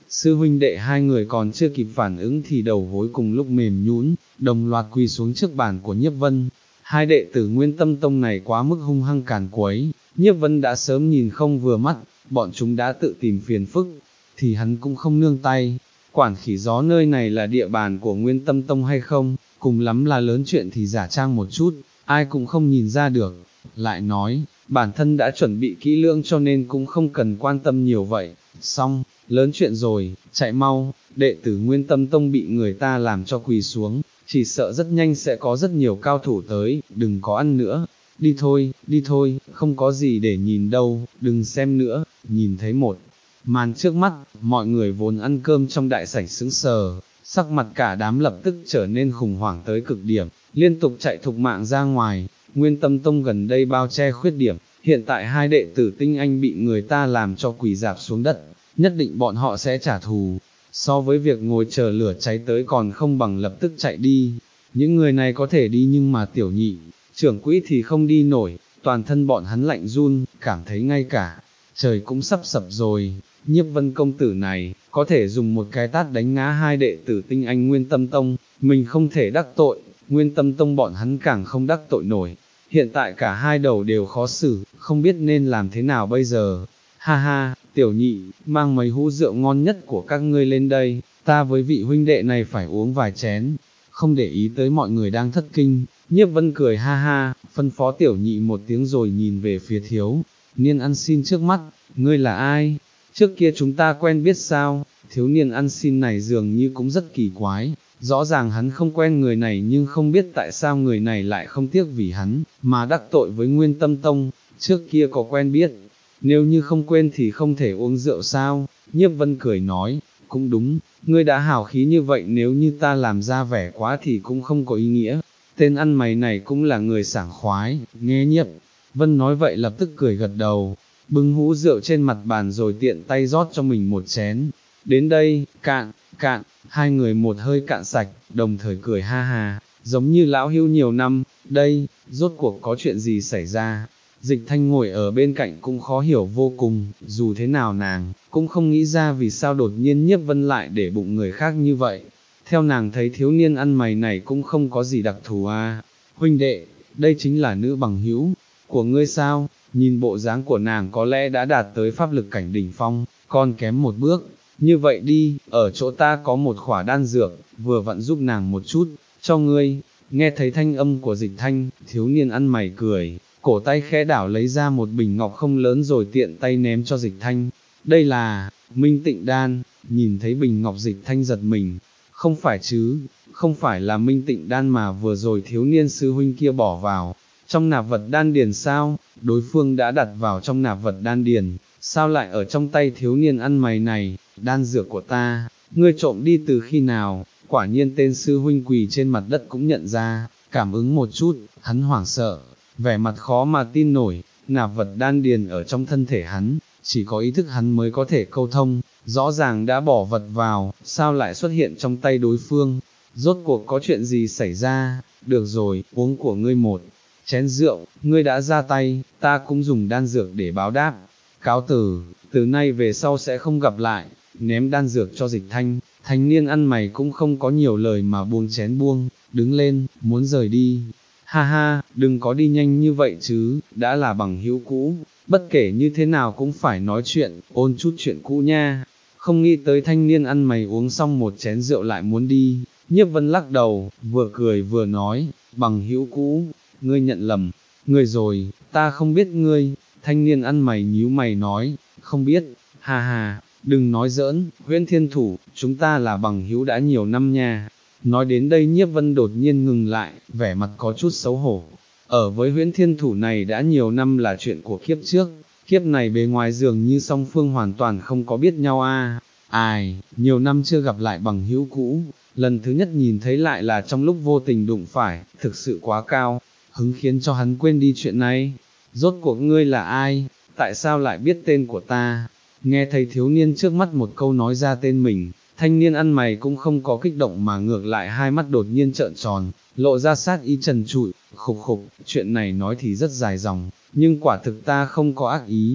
sư huynh đệ hai người còn chưa kịp phản ứng thì đầu gối cùng lúc mềm nhũn, đồng loạt quỳ xuống trước bàn của Nhiếp Vân. Hai đệ tử Nguyên Tâm Tông này quá mức hung hăng càn quấy, Nhiếp Vân đã sớm nhìn không vừa mắt, bọn chúng đã tự tìm phiền phức, thì hắn cũng không nương tay, quản khỉ gió nơi này là địa bàn của Nguyên Tâm Tông hay không, cùng lắm là lớn chuyện thì giả trang một chút, ai cũng không nhìn ra được. Lại nói, bản thân đã chuẩn bị kỹ lưỡng cho nên cũng không cần quan tâm nhiều vậy. Xong, lớn chuyện rồi, chạy mau, đệ tử Nguyên Tâm Tông bị người ta làm cho quỳ xuống, chỉ sợ rất nhanh sẽ có rất nhiều cao thủ tới, đừng có ăn nữa. Đi thôi, đi thôi, không có gì để nhìn đâu, đừng xem nữa. Nhìn thấy một màn trước mắt, mọi người vốn ăn cơm trong đại sảnh sững sờ, sắc mặt cả đám lập tức trở nên khủng hoảng tới cực điểm, liên tục chạy thục mạng ra ngoài. Nguyên Tâm Tông gần đây bao che khuyết điểm, hiện tại hai đệ tử tinh anh bị người ta làm cho quỳ rạp xuống đất, nhất định bọn họ sẽ trả thù, so với việc ngồi chờ lửa cháy tới còn không bằng lập tức chạy đi. Những người này có thể đi nhưng mà tiểu nhị, trưởng quỹ thì không đi nổi, toàn thân bọn hắn lạnh run, cảm thấy ngay cả trời cũng sắp sập rồi. Nhiếp Vân công tử này, có thể dùng một cái tát đánh ngã hai đệ tử tinh anh Nguyên Tâm Tông, mình không thể đắc tội, Nguyên Tâm Tông bọn hắn càng không đắc tội nổi. Hiện tại cả hai đầu đều khó xử, không biết nên làm thế nào bây giờ. Ha ha, tiểu nhị, mang mấy hũ rượu ngon nhất của các ngươi lên đây, ta với vị huynh đệ này phải uống vài chén. Không để ý tới mọi người đang thất kinh, Nhiếp Vân cười ha ha, phân phó tiểu nhị một tiếng rồi nhìn về phía thiếu niên ăn xin trước mắt. Ngươi là ai? Trước kia chúng ta quen biết sao? Thiếu niên ăn xin này dường như cũng rất kỳ quái, rõ ràng hắn không quen người này nhưng không biết tại sao người này lại không tiếc vì hắn, mà đắc tội với Nguyên Tâm Tông. Trước kia có quen biết, nếu như không quên thì không thể uống rượu sao? Nhiếp Vân cười nói, cũng đúng, ngươi đã hào khí như vậy, nếu như ta làm ra vẻ quá thì cũng không có ý nghĩa. Tên ăn mày này cũng là người sảng khoái. Nghe Nhiếp Vân nói vậy lập tức cười gật đầu, bưng hũ rượu trên mặt bàn rồi tiện tay rót cho mình một chén. Đến đây, cạn, cạn, hai người một hơi cạn sạch, đồng thời cười ha ha, giống như lão hưu nhiều năm. Đây, rốt cuộc có chuyện gì xảy ra? Dịch Thanh ngồi ở bên cạnh cũng khó hiểu vô cùng, dù thế nào nàng cũng không nghĩ ra vì sao đột nhiên Nhiếp Vân lại để bụng người khác như vậy. Theo nàng thấy thiếu niên ăn mày này cũng không có gì đặc thù à. Huynh đệ, đây chính là nữ bằng hữu của ngươi sao? Nhìn bộ dáng của nàng có lẽ đã đạt tới pháp lực cảnh đỉnh phong, còn kém một bước. Như vậy đi, ở chỗ ta có một khỏa đan dược, vừa vặn giúp nàng một chút, cho ngươi. Nghe thấy thanh âm của Dịch Thanh, thiếu niên ăn mày cười, cổ tay khẽ đảo lấy ra một bình ngọc không lớn rồi tiện tay ném cho Dịch Thanh. Đây là Minh Tịnh Đan. Nhìn thấy bình ngọc, Dịch Thanh giật mình, không phải chứ, không phải là Minh Tịnh Đan mà vừa rồi thiếu niên sư huynh kia bỏ vào trong nạp vật đan điền sao? Đối phương đã đặt vào trong nạp vật đan điền, sao lại ở trong tay thiếu niên ăn mày này? Đan dược của ta, ngươi trộm đi từ khi nào? Quả nhiên tên sư huynh quỳ trên mặt đất cũng nhận ra, cảm ứng một chút, hắn hoảng sợ, vẻ mặt khó mà tin nổi. Nạp vật đan điền ở trong thân thể hắn, chỉ có ý thức hắn mới có thể câu thông, rõ ràng đã bỏ vật vào, sao lại xuất hiện trong tay đối phương? Rốt cuộc có chuyện gì xảy ra? Được rồi, uống của ngươi một chén rượu, ngươi đã ra tay, ta cũng dùng đan dược để báo đáp. Cáo từ, từ nay về sau sẽ không gặp lại. Ném đan dược cho Dịch Thanh, thanh niên ăn mày cũng không có nhiều lời mà buông chén buông, đứng lên, muốn rời đi. Ha ha, đừng có đi nhanh như vậy chứ, đã là bằng hữu cũ, bất kể như thế nào cũng phải nói chuyện, ôn chút chuyện cũ nha. Không nghĩ tới thanh niên ăn mày uống xong một chén rượu lại muốn đi. Nhiếp Vân lắc đầu, vừa cười vừa nói, bằng hữu cũ, ngươi nhận lầm, ngươi rồi, ta không biết ngươi. Thanh niên ăn mày nhíu mày nói, không biết, ha ha, đừng nói giỡn, Huyễn Thiên Thủ, chúng ta là bằng hữu đã nhiều năm nha. Nói đến đây Nhiếp Vân đột nhiên ngừng lại, vẻ mặt có chút xấu hổ. Ở với Huyễn Thiên Thủ này đã nhiều năm là chuyện của kiếp trước, kiếp này bề ngoài dường như song phương hoàn toàn không có biết nhau a. Ai, nhiều năm chưa gặp lại bằng hữu cũ, lần thứ nhất nhìn thấy lại là trong lúc vô tình đụng phải, thực sự quá cao hứng khiến cho hắn quên đi chuyện này. Rốt cuộc ngươi là ai? Tại sao lại biết tên của ta? Nghe thấy thiếu niên trước mắt một câu nói ra tên mình, thanh niên ăn mày cũng không có kích động mà ngược lại hai mắt đột nhiên trợn tròn, lộ ra sát ý trần trụi, khục khục, chuyện này nói thì rất dài dòng, nhưng quả thực ta không có ác ý.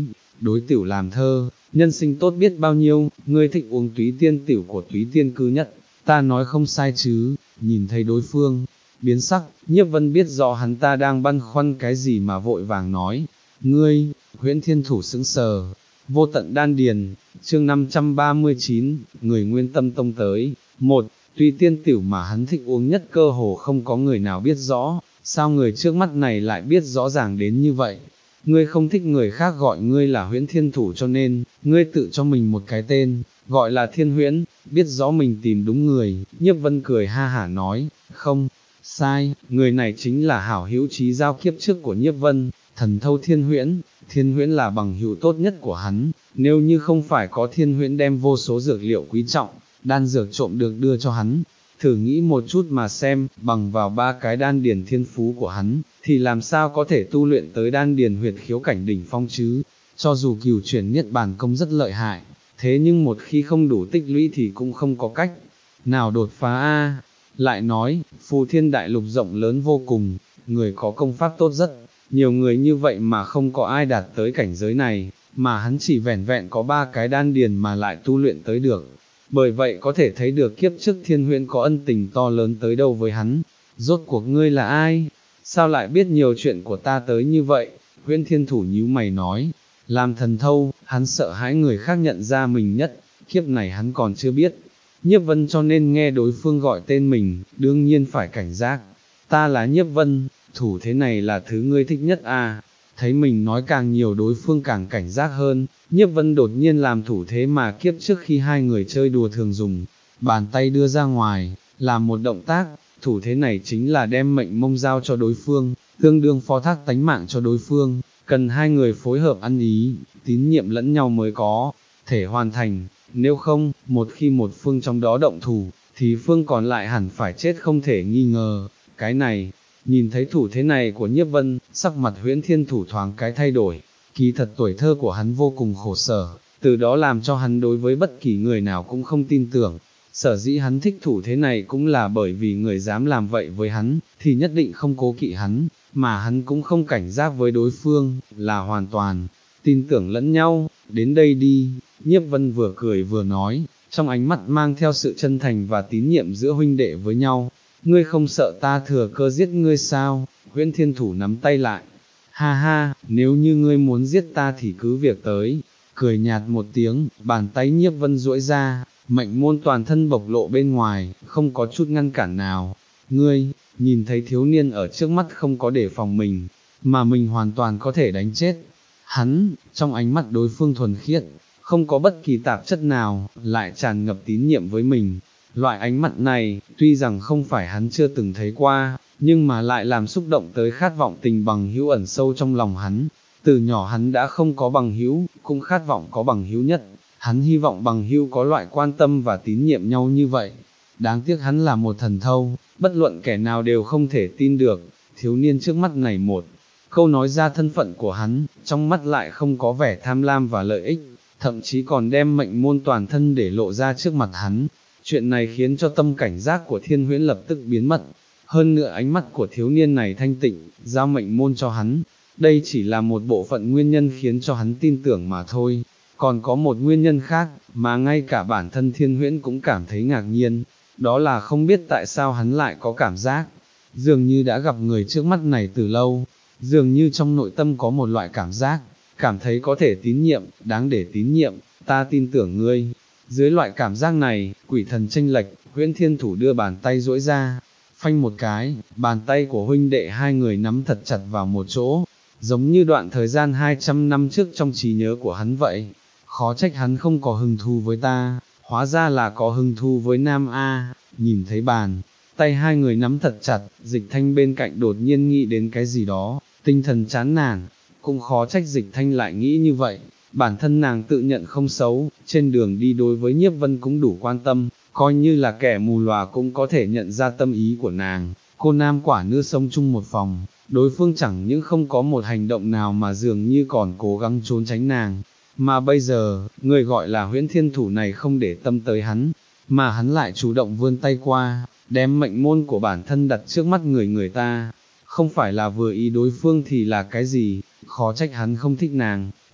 đối tiểu làm thơ, nhân sinh tốt biết bao nhiêu, ngươi thích uống túy tiên tiểu của túy tiên cư nhất, ta nói không sai chứ, nhìn thấy đối phương, biến sắc, Nhiếp Vân biết rõ hắn ta đang băn khoăn cái gì mà vội vàng nói, ngươi, Huyễn Thiên Thủ sững sờ, vô tận đan điền, chương năm trăm ba mươi chín, người nguyên tâm tông tới, một, túy tiên tiểu mà hắn thích uống nhất cơ hồ không có người nào biết rõ, sao người trước mắt này lại biết rõ ràng đến như vậy. Ngươi không thích người khác gọi ngươi là Huyễn Thiên Thủ cho nên, ngươi tự cho mình một cái tên, gọi là Thiên Huyễn, biết rõ mình tìm đúng người, Nhiếp Vân cười ha hả nói, không, sai, người này chính là hảo hữu trí giao kiếp trước của Nhiếp Vân, thần thâu Thiên Huyễn, Thiên Huyễn là bằng hữu tốt nhất của hắn, nếu như không phải có Thiên Huyễn đem vô số dược liệu quý trọng, đan dược trộm được đưa cho hắn, thử nghĩ một chút mà xem, bằng vào ba cái đan điền thiên phú của hắn, thì làm sao có thể tu luyện tới đan điền huyệt khiếu cảnh đỉnh phong chứ, cho dù cửu chuyển niết bàn công rất lợi hại, thế nhưng một khi không đủ tích lũy thì cũng không có cách nào đột phá a. Lại nói, phù thiên đại lục rộng lớn vô cùng, người có công pháp tốt rất, nhiều người như vậy mà không có ai đạt tới cảnh giới này, mà hắn chỉ vẻn vẹn có ba cái đan điền mà lại tu luyện tới được. Bởi vậy có thể thấy được kiếp trước Thiên Huyễn có ân tình to lớn tới đâu với hắn. Rốt cuộc ngươi là ai? Sao lại biết nhiều chuyện của ta tới như vậy? Huyễn Thiên Thủ nhíu mày nói, làm thần thâu, hắn sợ hãi người khác nhận ra mình nhất, kiếp này hắn còn chưa biết. Nhiếp Vân cho nên nghe đối phương gọi tên mình, đương nhiên phải cảnh giác. Ta là Nhiếp Vân, thủ thế này là thứ ngươi thích nhất à? Thấy mình nói càng nhiều đối phương càng cảnh giác hơn, Nhiếp Vân đột nhiên làm thủ thế mà kiếp trước khi hai người chơi đùa thường dùng, bàn tay đưa ra ngoài, làm một động tác, thủ thế này chính là đem mệnh mông giao cho đối phương, tương đương phó thác tánh mạng cho đối phương, cần hai người phối hợp ăn ý, tín nhiệm lẫn nhau mới có thể hoàn thành, nếu không, một khi một phương trong đó động thủ, thì phương còn lại hẳn phải chết không thể nghi ngờ, cái này. Nhìn thấy thủ thế này của Nhiếp Vân, sắc mặt Huyễn Thiên Thủ thoáng cái thay đổi, kỳ thật tuổi thơ của hắn vô cùng khổ sở, từ đó làm cho hắn đối với bất kỳ người nào cũng không tin tưởng, sở dĩ hắn thích thủ thế này cũng là bởi vì người dám làm vậy với hắn, thì nhất định không cố kỵ hắn, mà hắn cũng không cảnh giác với đối phương, là hoàn toàn tin tưởng lẫn nhau, đến đây đi, Nhiếp Vân vừa cười vừa nói, trong ánh mắt mang theo sự chân thành và tín nhiệm giữa huynh đệ với nhau. Ngươi không sợ ta thừa cơ giết ngươi sao? Huyễn Thiên Thủ nắm tay lại. Ha ha, nếu như ngươi muốn giết ta thì cứ việc tới. Cười nhạt một tiếng, bàn tay Nhiếp Vân duỗi ra, mệnh môn toàn thân bộc lộ bên ngoài, không có chút ngăn cản nào. Ngươi, nhìn thấy thiếu niên ở trước mắt không có đề phòng mình, mà mình hoàn toàn có thể đánh chết. Hắn, trong ánh mắt đối phương thuần khiết, không có bất kỳ tạp chất nào, lại tràn ngập tín nhiệm với mình. Loại ánh mắt này, tuy rằng không phải hắn chưa từng thấy qua, nhưng mà lại làm xúc động tới khát vọng tình bằng hữu ẩn sâu trong lòng hắn. Từ nhỏ hắn đã không có bằng hữu, cũng khát vọng có bằng hữu nhất. Hắn hy vọng bằng hữu có loại quan tâm và tín nhiệm nhau như vậy. Đáng tiếc hắn là một thần thâu, bất luận kẻ nào đều không thể tin được. Thiếu niên trước mắt này một câu nói ra thân phận của hắn, trong mắt lại không có vẻ tham lam và lợi ích, thậm chí còn đem mệnh môn toàn thân để lộ ra trước mặt hắn. Chuyện này khiến cho tâm cảnh giác của Thiên Huyễn lập tức biến mất, hơn nữa ánh mắt của thiếu niên này thanh tịnh, giao mệnh môn cho hắn, đây chỉ là một bộ phận nguyên nhân khiến cho hắn tin tưởng mà thôi, còn có một nguyên nhân khác, mà ngay cả bản thân Thiên Huyễn cũng cảm thấy ngạc nhiên, đó là không biết tại sao hắn lại có cảm giác, dường như đã gặp người trước mắt này từ lâu, dường như trong nội tâm có một loại cảm giác, cảm thấy có thể tín nhiệm, đáng để tín nhiệm, ta tin tưởng ngươi. Dưới loại cảm giác này, quỷ thần chênh lệch, Huyễn Thiên Thủ đưa bàn tay duỗi ra, phanh một cái, bàn tay của huynh đệ hai người nắm thật chặt vào một chỗ, giống như đoạn thời gian hai trăm năm trước trong trí nhớ của hắn vậy. Khó trách hắn không có hứng thú với ta, hóa ra là có hứng thú với Nam A. Nhìn thấy bàn tay hai người nắm thật chặt, Dịch Thanh bên cạnh đột nhiên nghĩ đến cái gì đó, tinh thần chán nản, cũng khó trách Dịch Thanh lại nghĩ như vậy. Bản thân nàng tự nhận không xấu, trên đường đi đối với Nhiếp Vân cũng đủ quan tâm, coi như là kẻ mù lòa cũng có thể nhận ra tâm ý của nàng. Cô nam quả nữ sống chung một phòng, đối phương chẳng những không có một hành động nào mà dường như còn cố gắng trốn tránh nàng, mà bây giờ, người gọi là Huyễn Thiên Thủ này không để tâm tới hắn, mà hắn lại chủ động vươn tay qua, đem mệnh môn của bản thân đặt trước mắt người người ta, không phải là vừa ý đối phương thì là cái gì, khó trách hắn không thích nàng.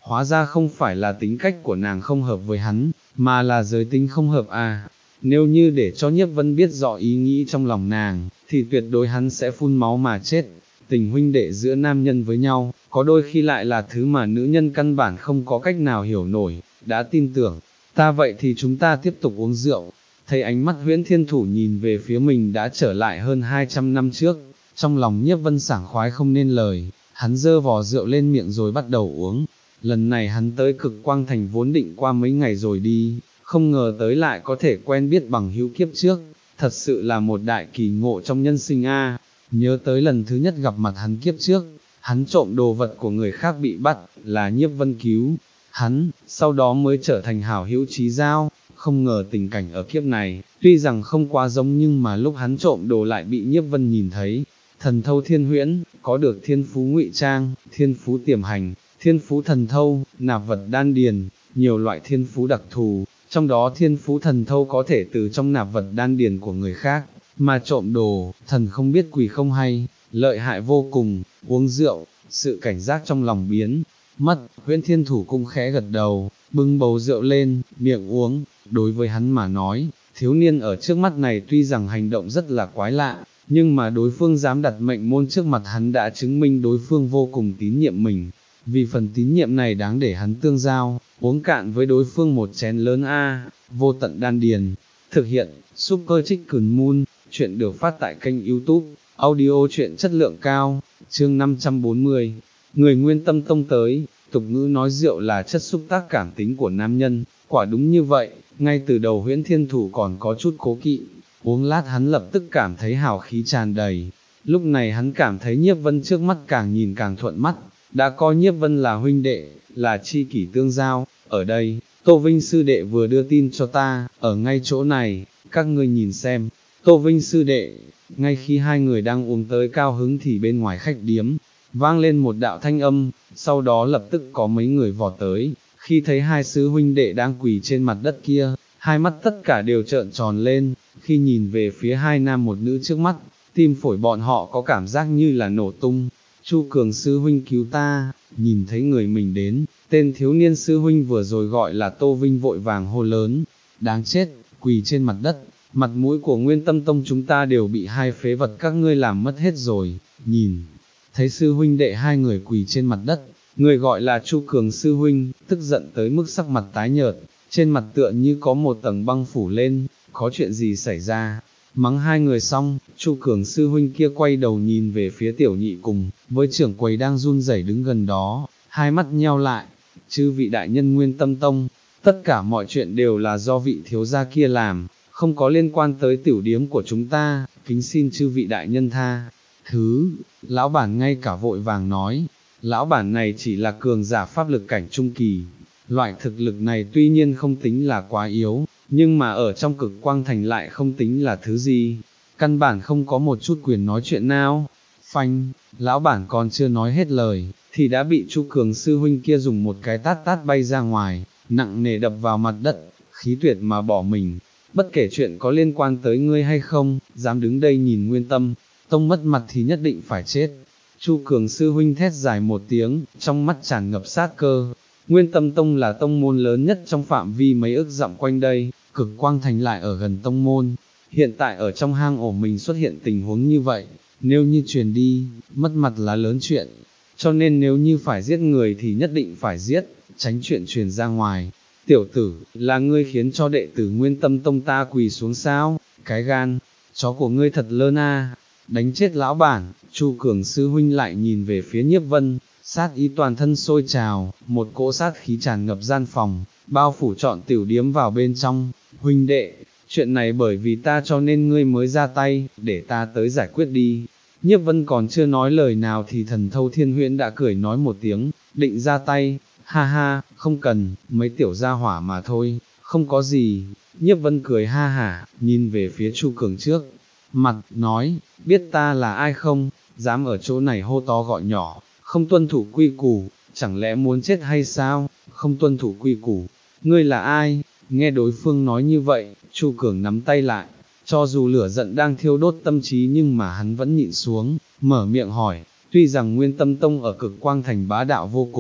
hóa ra không phải là tính cách của nàng không hợp với hắn, mà là giới tính không hợp à. Nếu như để cho Nhiếp Vân biết rõ ý nghĩ trong lòng nàng, thì tuyệt đối hắn sẽ phun máu mà chết. Tình huynh đệ giữa nam nhân với nhau, có đôi khi lại là thứ mà nữ nhân căn bản không có cách nào hiểu nổi, đã tin tưởng, ta vậy thì chúng ta tiếp tục uống rượu. Thấy ánh mắt Huyễn Thiên Thủ nhìn về phía mình đã trở lại hơn hai trăm năm trước, trong lòng Nhiếp Vân sảng khoái không nên lời, hắn dơ vò rượu lên miệng rồi bắt đầu uống. Lần này hắn tới Cực Quang Thành vốn định qua mấy ngày rồi đi, không ngờ tới lại có thể quen biết bằng hữu kiếp trước, thật sự là một đại kỳ ngộ trong nhân sinh a. Nhớ tới lần thứ nhất gặp mặt hắn kiếp trước, hắn trộm đồ vật của người khác bị bắt, là Nhiếp Vân cứu hắn, sau đó mới trở thành hảo hữu chí giao. Không ngờ tình cảnh ở kiếp này, tuy rằng không quá giống nhưng mà lúc hắn trộm đồ lại bị Nhiếp Vân nhìn thấy. Thần thâu thiên huyễn, có được thiên phú ngụy trang, thiên phú tiềm hành, thiên phú thần thâu, nạp vật đan điền, nhiều loại thiên phú đặc thù, trong đó thiên phú thần thâu có thể từ trong nạp vật đan điền của người khác, mà trộm đồ, thần không biết quỷ không hay, lợi hại vô cùng. Uống rượu, sự cảnh giác trong lòng biến mất, Huyễn Thiên Thủ cũng khẽ gật đầu, bưng bầu rượu lên, miệng uống. Đối với hắn mà nói, thiếu niên ở trước mắt này tuy rằng hành động rất là quái lạ, nhưng mà đối phương dám đặt mệnh môn trước mặt hắn đã chứng minh đối phương vô cùng tín nhiệm mình. Vì phần tín nhiệm này đáng để hắn tương giao, uống cạn với đối phương một chén lớn a. Vô Tận Đan Điền, thực hiện, Super Chicken Moon, chuyện được phát tại kênh YouTube, audio truyện chất lượng cao, chương năm trăm bốn mươi, người Nguyên Tâm Tông tới. Tục ngữ nói rượu là chất xúc tác cảm tính của nam nhân, quả đúng như vậy, ngay từ đầu Huyễn Thiên Thủ còn có chút cố kỵ, uống lát hắn lập tức cảm thấy hào khí tràn đầy. Lúc này hắn cảm thấy Nhiếp Vân trước mắt càng nhìn càng thuận mắt, đã coi Nhiếp Vân là huynh đệ, là chi kỷ tương giao. Ở đây, Tô Vinh sư đệ vừa đưa tin cho ta, ở ngay chỗ này, các ngươi nhìn xem. Tô Vinh sư đệ, ngay khi hai người đang uống tới cao hứng thì bên ngoài khách điếm, vang lên một đạo thanh âm, sau đó lập tức có mấy người vọt tới. Khi thấy hai sư huynh đệ đang quỳ trên mặt đất kia, hai mắt tất cả đều trợn tròn lên, khi nhìn về phía hai nam một nữ trước mắt, tim phổi bọn họ có cảm giác như là nổ tung. Chu Cường sư huynh cứu ta. Nhìn thấy người mình đến, tên thiếu niên sư huynh vừa rồi gọi là Tô Vinh vội vàng hô lớn, đáng chết, quỳ trên mặt đất, mặt mũi của Nguyên Tâm Tông chúng ta đều bị hai phế vật các ngươi làm mất hết rồi. Nhìn thấy sư huynh đệ hai người quỳ trên mặt đất, người gọi là Chu Cường sư huynh, tức giận tới mức sắc mặt tái nhợt, trên mặt tựa như có một tầng băng phủ lên. Có chuyện gì xảy ra? Mắng hai người xong, Chu Cường sư huynh kia quay đầu nhìn về phía tiểu nhị cùng với trưởng quầy đang run rẩy đứng gần đó, hai mắt nheo lại. Chư vị đại nhân Nguyên Tâm Tông, tất cả mọi chuyện đều là do vị thiếu gia kia làm, không có liên quan tới tiểu điếm của chúng ta, kính xin chư vị đại nhân tha thứ. Lão bản ngay cả vội vàng nói, lão bản này chỉ là cường giả pháp lực cảnh trung kỳ, loại thực lực này tuy nhiên không tính là quá yếu, nhưng mà ở trong Cực Quang Thành lại không tính là thứ gì, căn bản không có một chút quyền nói chuyện nào. Phanh, lão bản còn chưa nói hết lời, thì đã bị Chu Cường sư huynh kia dùng một cái tát tát bay ra ngoài, nặng nề đập vào mặt đất, khí tuyệt mà bỏ mình. Bất kể chuyện có liên quan tới ngươi hay không, dám đứng đây nhìn Nguyên Tâm Tông mất mặt thì nhất định phải chết. Chu Cường sư huynh thét dài một tiếng, trong mắt tràn ngập sát cơ. Nguyên Tâm Tông là tông môn lớn nhất trong phạm vi mấy ức dặm quanh đây, Cực Quang Thành lại ở gần tông môn. Hiện tại ở trong hang ổ mình xuất hiện tình huống như vậy, nếu như truyền đi, mất mặt là lớn chuyện. Cho nên nếu như phải giết người thì nhất định phải giết, tránh chuyện truyền ra ngoài. Tiểu tử, là ngươi khiến cho đệ tử Nguyên Tâm Tông ta quỳ xuống sao? Cái gan chó của ngươi thật lớn a. Đánh chết lão bản. Chu Cường sư huynh lại nhìn về phía Nhiếp Vân, sát ý toàn thân sôi trào, một cỗ sát khí tràn ngập gian phòng, bao phủ trọn tiểu điếm vào bên trong. Huynh đệ, chuyện này bởi vì ta cho nên ngươi mới ra tay, để ta tới giải quyết đi. Nhiếp Vân còn chưa nói lời nào thì thần thâu thiên huyễn đã cười nói một tiếng, định ra tay. Ha ha, không cần, mấy tiểu gia hỏa mà thôi, không có gì. Nhiếp Vân cười ha hả, nhìn về phía Chu Cường trước mặt, nói, biết ta là ai không, dám ở chỗ này hô to gọi nhỏ, không tuân thủ quy củ, chẳng lẽ muốn chết hay sao? Không tuân thủ quy củ, ngươi là ai? Nghe đối phương nói như vậy, Chu Cường nắm tay lại, cho dù lửa giận đang thiêu đốt tâm trí nhưng mà hắn vẫn nhịn xuống, mở miệng hỏi. Tuy rằng Nguyên Tâm Tông ở Cực Quang Thành bá đạo vô cùng,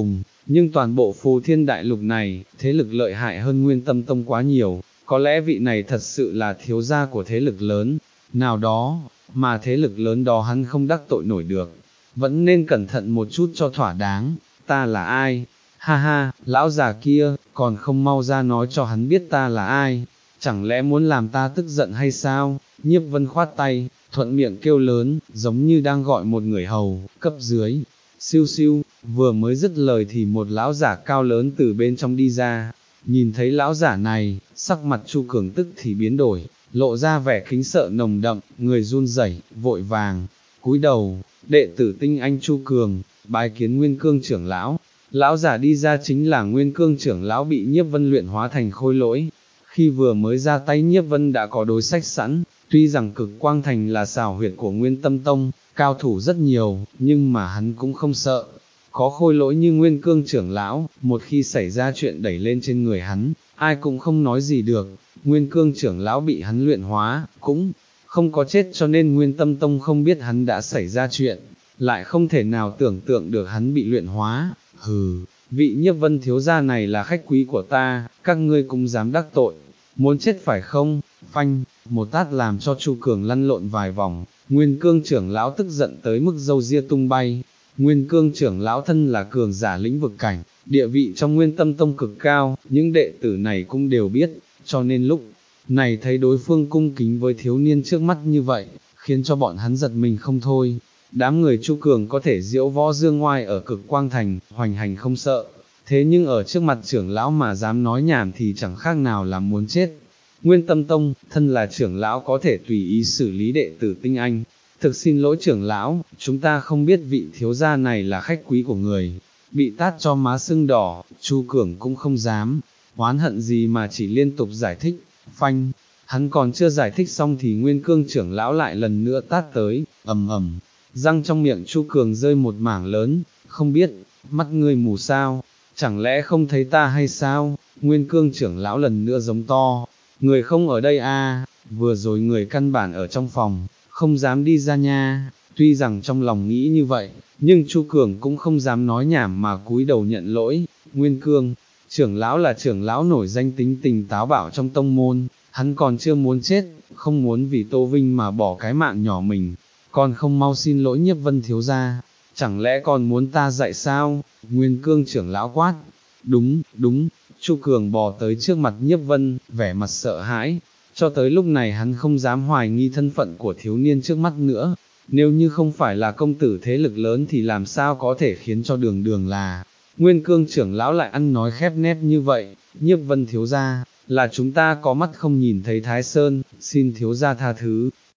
nhưng toàn bộ Phù Thiên Đại Lục này, thế lực lợi hại hơn Nguyên Tâm Tông quá nhiều, có lẽ vị này thật sự là thiếu gia của thế lực lớn, nào đó, mà thế lực lớn đó hắn không đắc tội nổi được, vẫn nên cẩn thận một chút cho thỏa đáng. Ta là ai? Ha ha, lão già kia, còn không mau ra nói cho hắn biết ta là ai, chẳng lẽ muốn làm ta tức giận hay sao? Nhiếp Vân khoát tay, thuận miệng kêu lớn, giống như đang gọi một người hầu, cấp dưới. Siêu siêu, vừa mới dứt lời thì một lão giả cao lớn từ bên trong đi ra, nhìn thấy lão giả này, sắc mặt Chu Cường tức thì biến đổi, lộ ra vẻ kính sợ nồng đậm, người run rẩy, vội vàng, cúi đầu, đệ tử tinh anh Chu Cường, bái kiến Nguyên Cương trưởng lão. Lão giả đi ra chính là Nguyên Cương trưởng lão bị Nhiếp Vân luyện hóa thành khôi lỗi, khi vừa mới ra tay Nhiếp Vân đã có đối sách sẵn, tuy rằng Cực Quang Thành là xào huyệt của Nguyên Tâm Tông, cao thủ rất nhiều, nhưng mà hắn cũng không sợ. Có khôi lỗi như Nguyên Cương trưởng lão, một khi xảy ra chuyện đẩy lên trên người hắn, ai cũng không nói gì được. Nguyên Cương trưởng lão bị hắn luyện hóa, cũng không có chết, cho nên Nguyên Tâm Tông không biết hắn đã xảy ra chuyện, lại không thể nào tưởng tượng được hắn bị luyện hóa. Hừ, vị Nhiếp Vân thiếu gia này là khách quý của ta, các ngươi cũng dám đắc tội, muốn chết phải không? Phanh, một tát làm cho Chu Cường lăn lộn vài vòng, Nguyên Cương trưởng lão tức giận tới mức râu ria tung bay. Nguyên Cương trưởng lão thân là cường giả lĩnh vực cảnh, địa vị trong Nguyên Tâm Tông cực cao, những đệ tử này cũng đều biết, cho nên lúc này thấy đối phương cung kính với thiếu niên trước mắt như vậy, khiến cho bọn hắn giật mình không thôi. Đám người Chu Cường có thể diễu võ dương ngoai ở Cực Quang Thành, hoành hành không sợ, thế nhưng ở trước mặt trưởng lão mà dám nói nhảm thì chẳng khác nào là muốn chết. Nguyên Tâm Tông, thân là trưởng lão có thể tùy ý xử lý đệ tử tinh anh. Thực xin lỗi trưởng lão, chúng ta không biết vị thiếu gia này là khách quý của người. Bị tát cho má sưng đỏ, Chu Cường cũng không dám oán hận gì mà chỉ liên tục giải thích. Phanh, hắn còn chưa giải thích xong thì Nguyên Cương trưởng lão lại lần nữa tát tới, ầm ầm, răng trong miệng Chu Cường rơi một mảng lớn. Không biết, mắt ngươi mù sao, chẳng lẽ không thấy ta hay sao? Nguyên Cương trưởng lão lần nữa giống to, người không ở đây à, vừa rồi người căn bản ở trong phòng, không dám đi ra nha. Tuy rằng trong lòng nghĩ như vậy, nhưng Chu Cường cũng không dám nói nhảm mà cúi đầu nhận lỗi. Nguyên Cương trưởng lão là trưởng lão nổi danh tính tình táo bạo trong tông môn, hắn còn chưa muốn chết, không muốn vì Tô Vinh mà bỏ cái mạng nhỏ mình, còn không mau xin lỗi Nhiếp Vân thiếu gia, chẳng lẽ còn muốn ta dạy sao? Nguyên Cương trưởng lão quát. Đúng, đúng. Chu Cường bò tới trước mặt Nhiếp Vân, vẻ mặt sợ hãi, cho tới lúc này hắn không dám hoài nghi thân phận của thiếu niên trước mắt nữa, nếu như không phải là công tử thế lực lớn thì làm sao có thể khiến cho đường đường là Nguyên Cương trưởng lão lại ăn nói khép nép như vậy. Nhiếp Vân thiếu gia, là chúng ta có mắt không nhìn thấy Thái Sơn, xin thiếu gia tha thứ.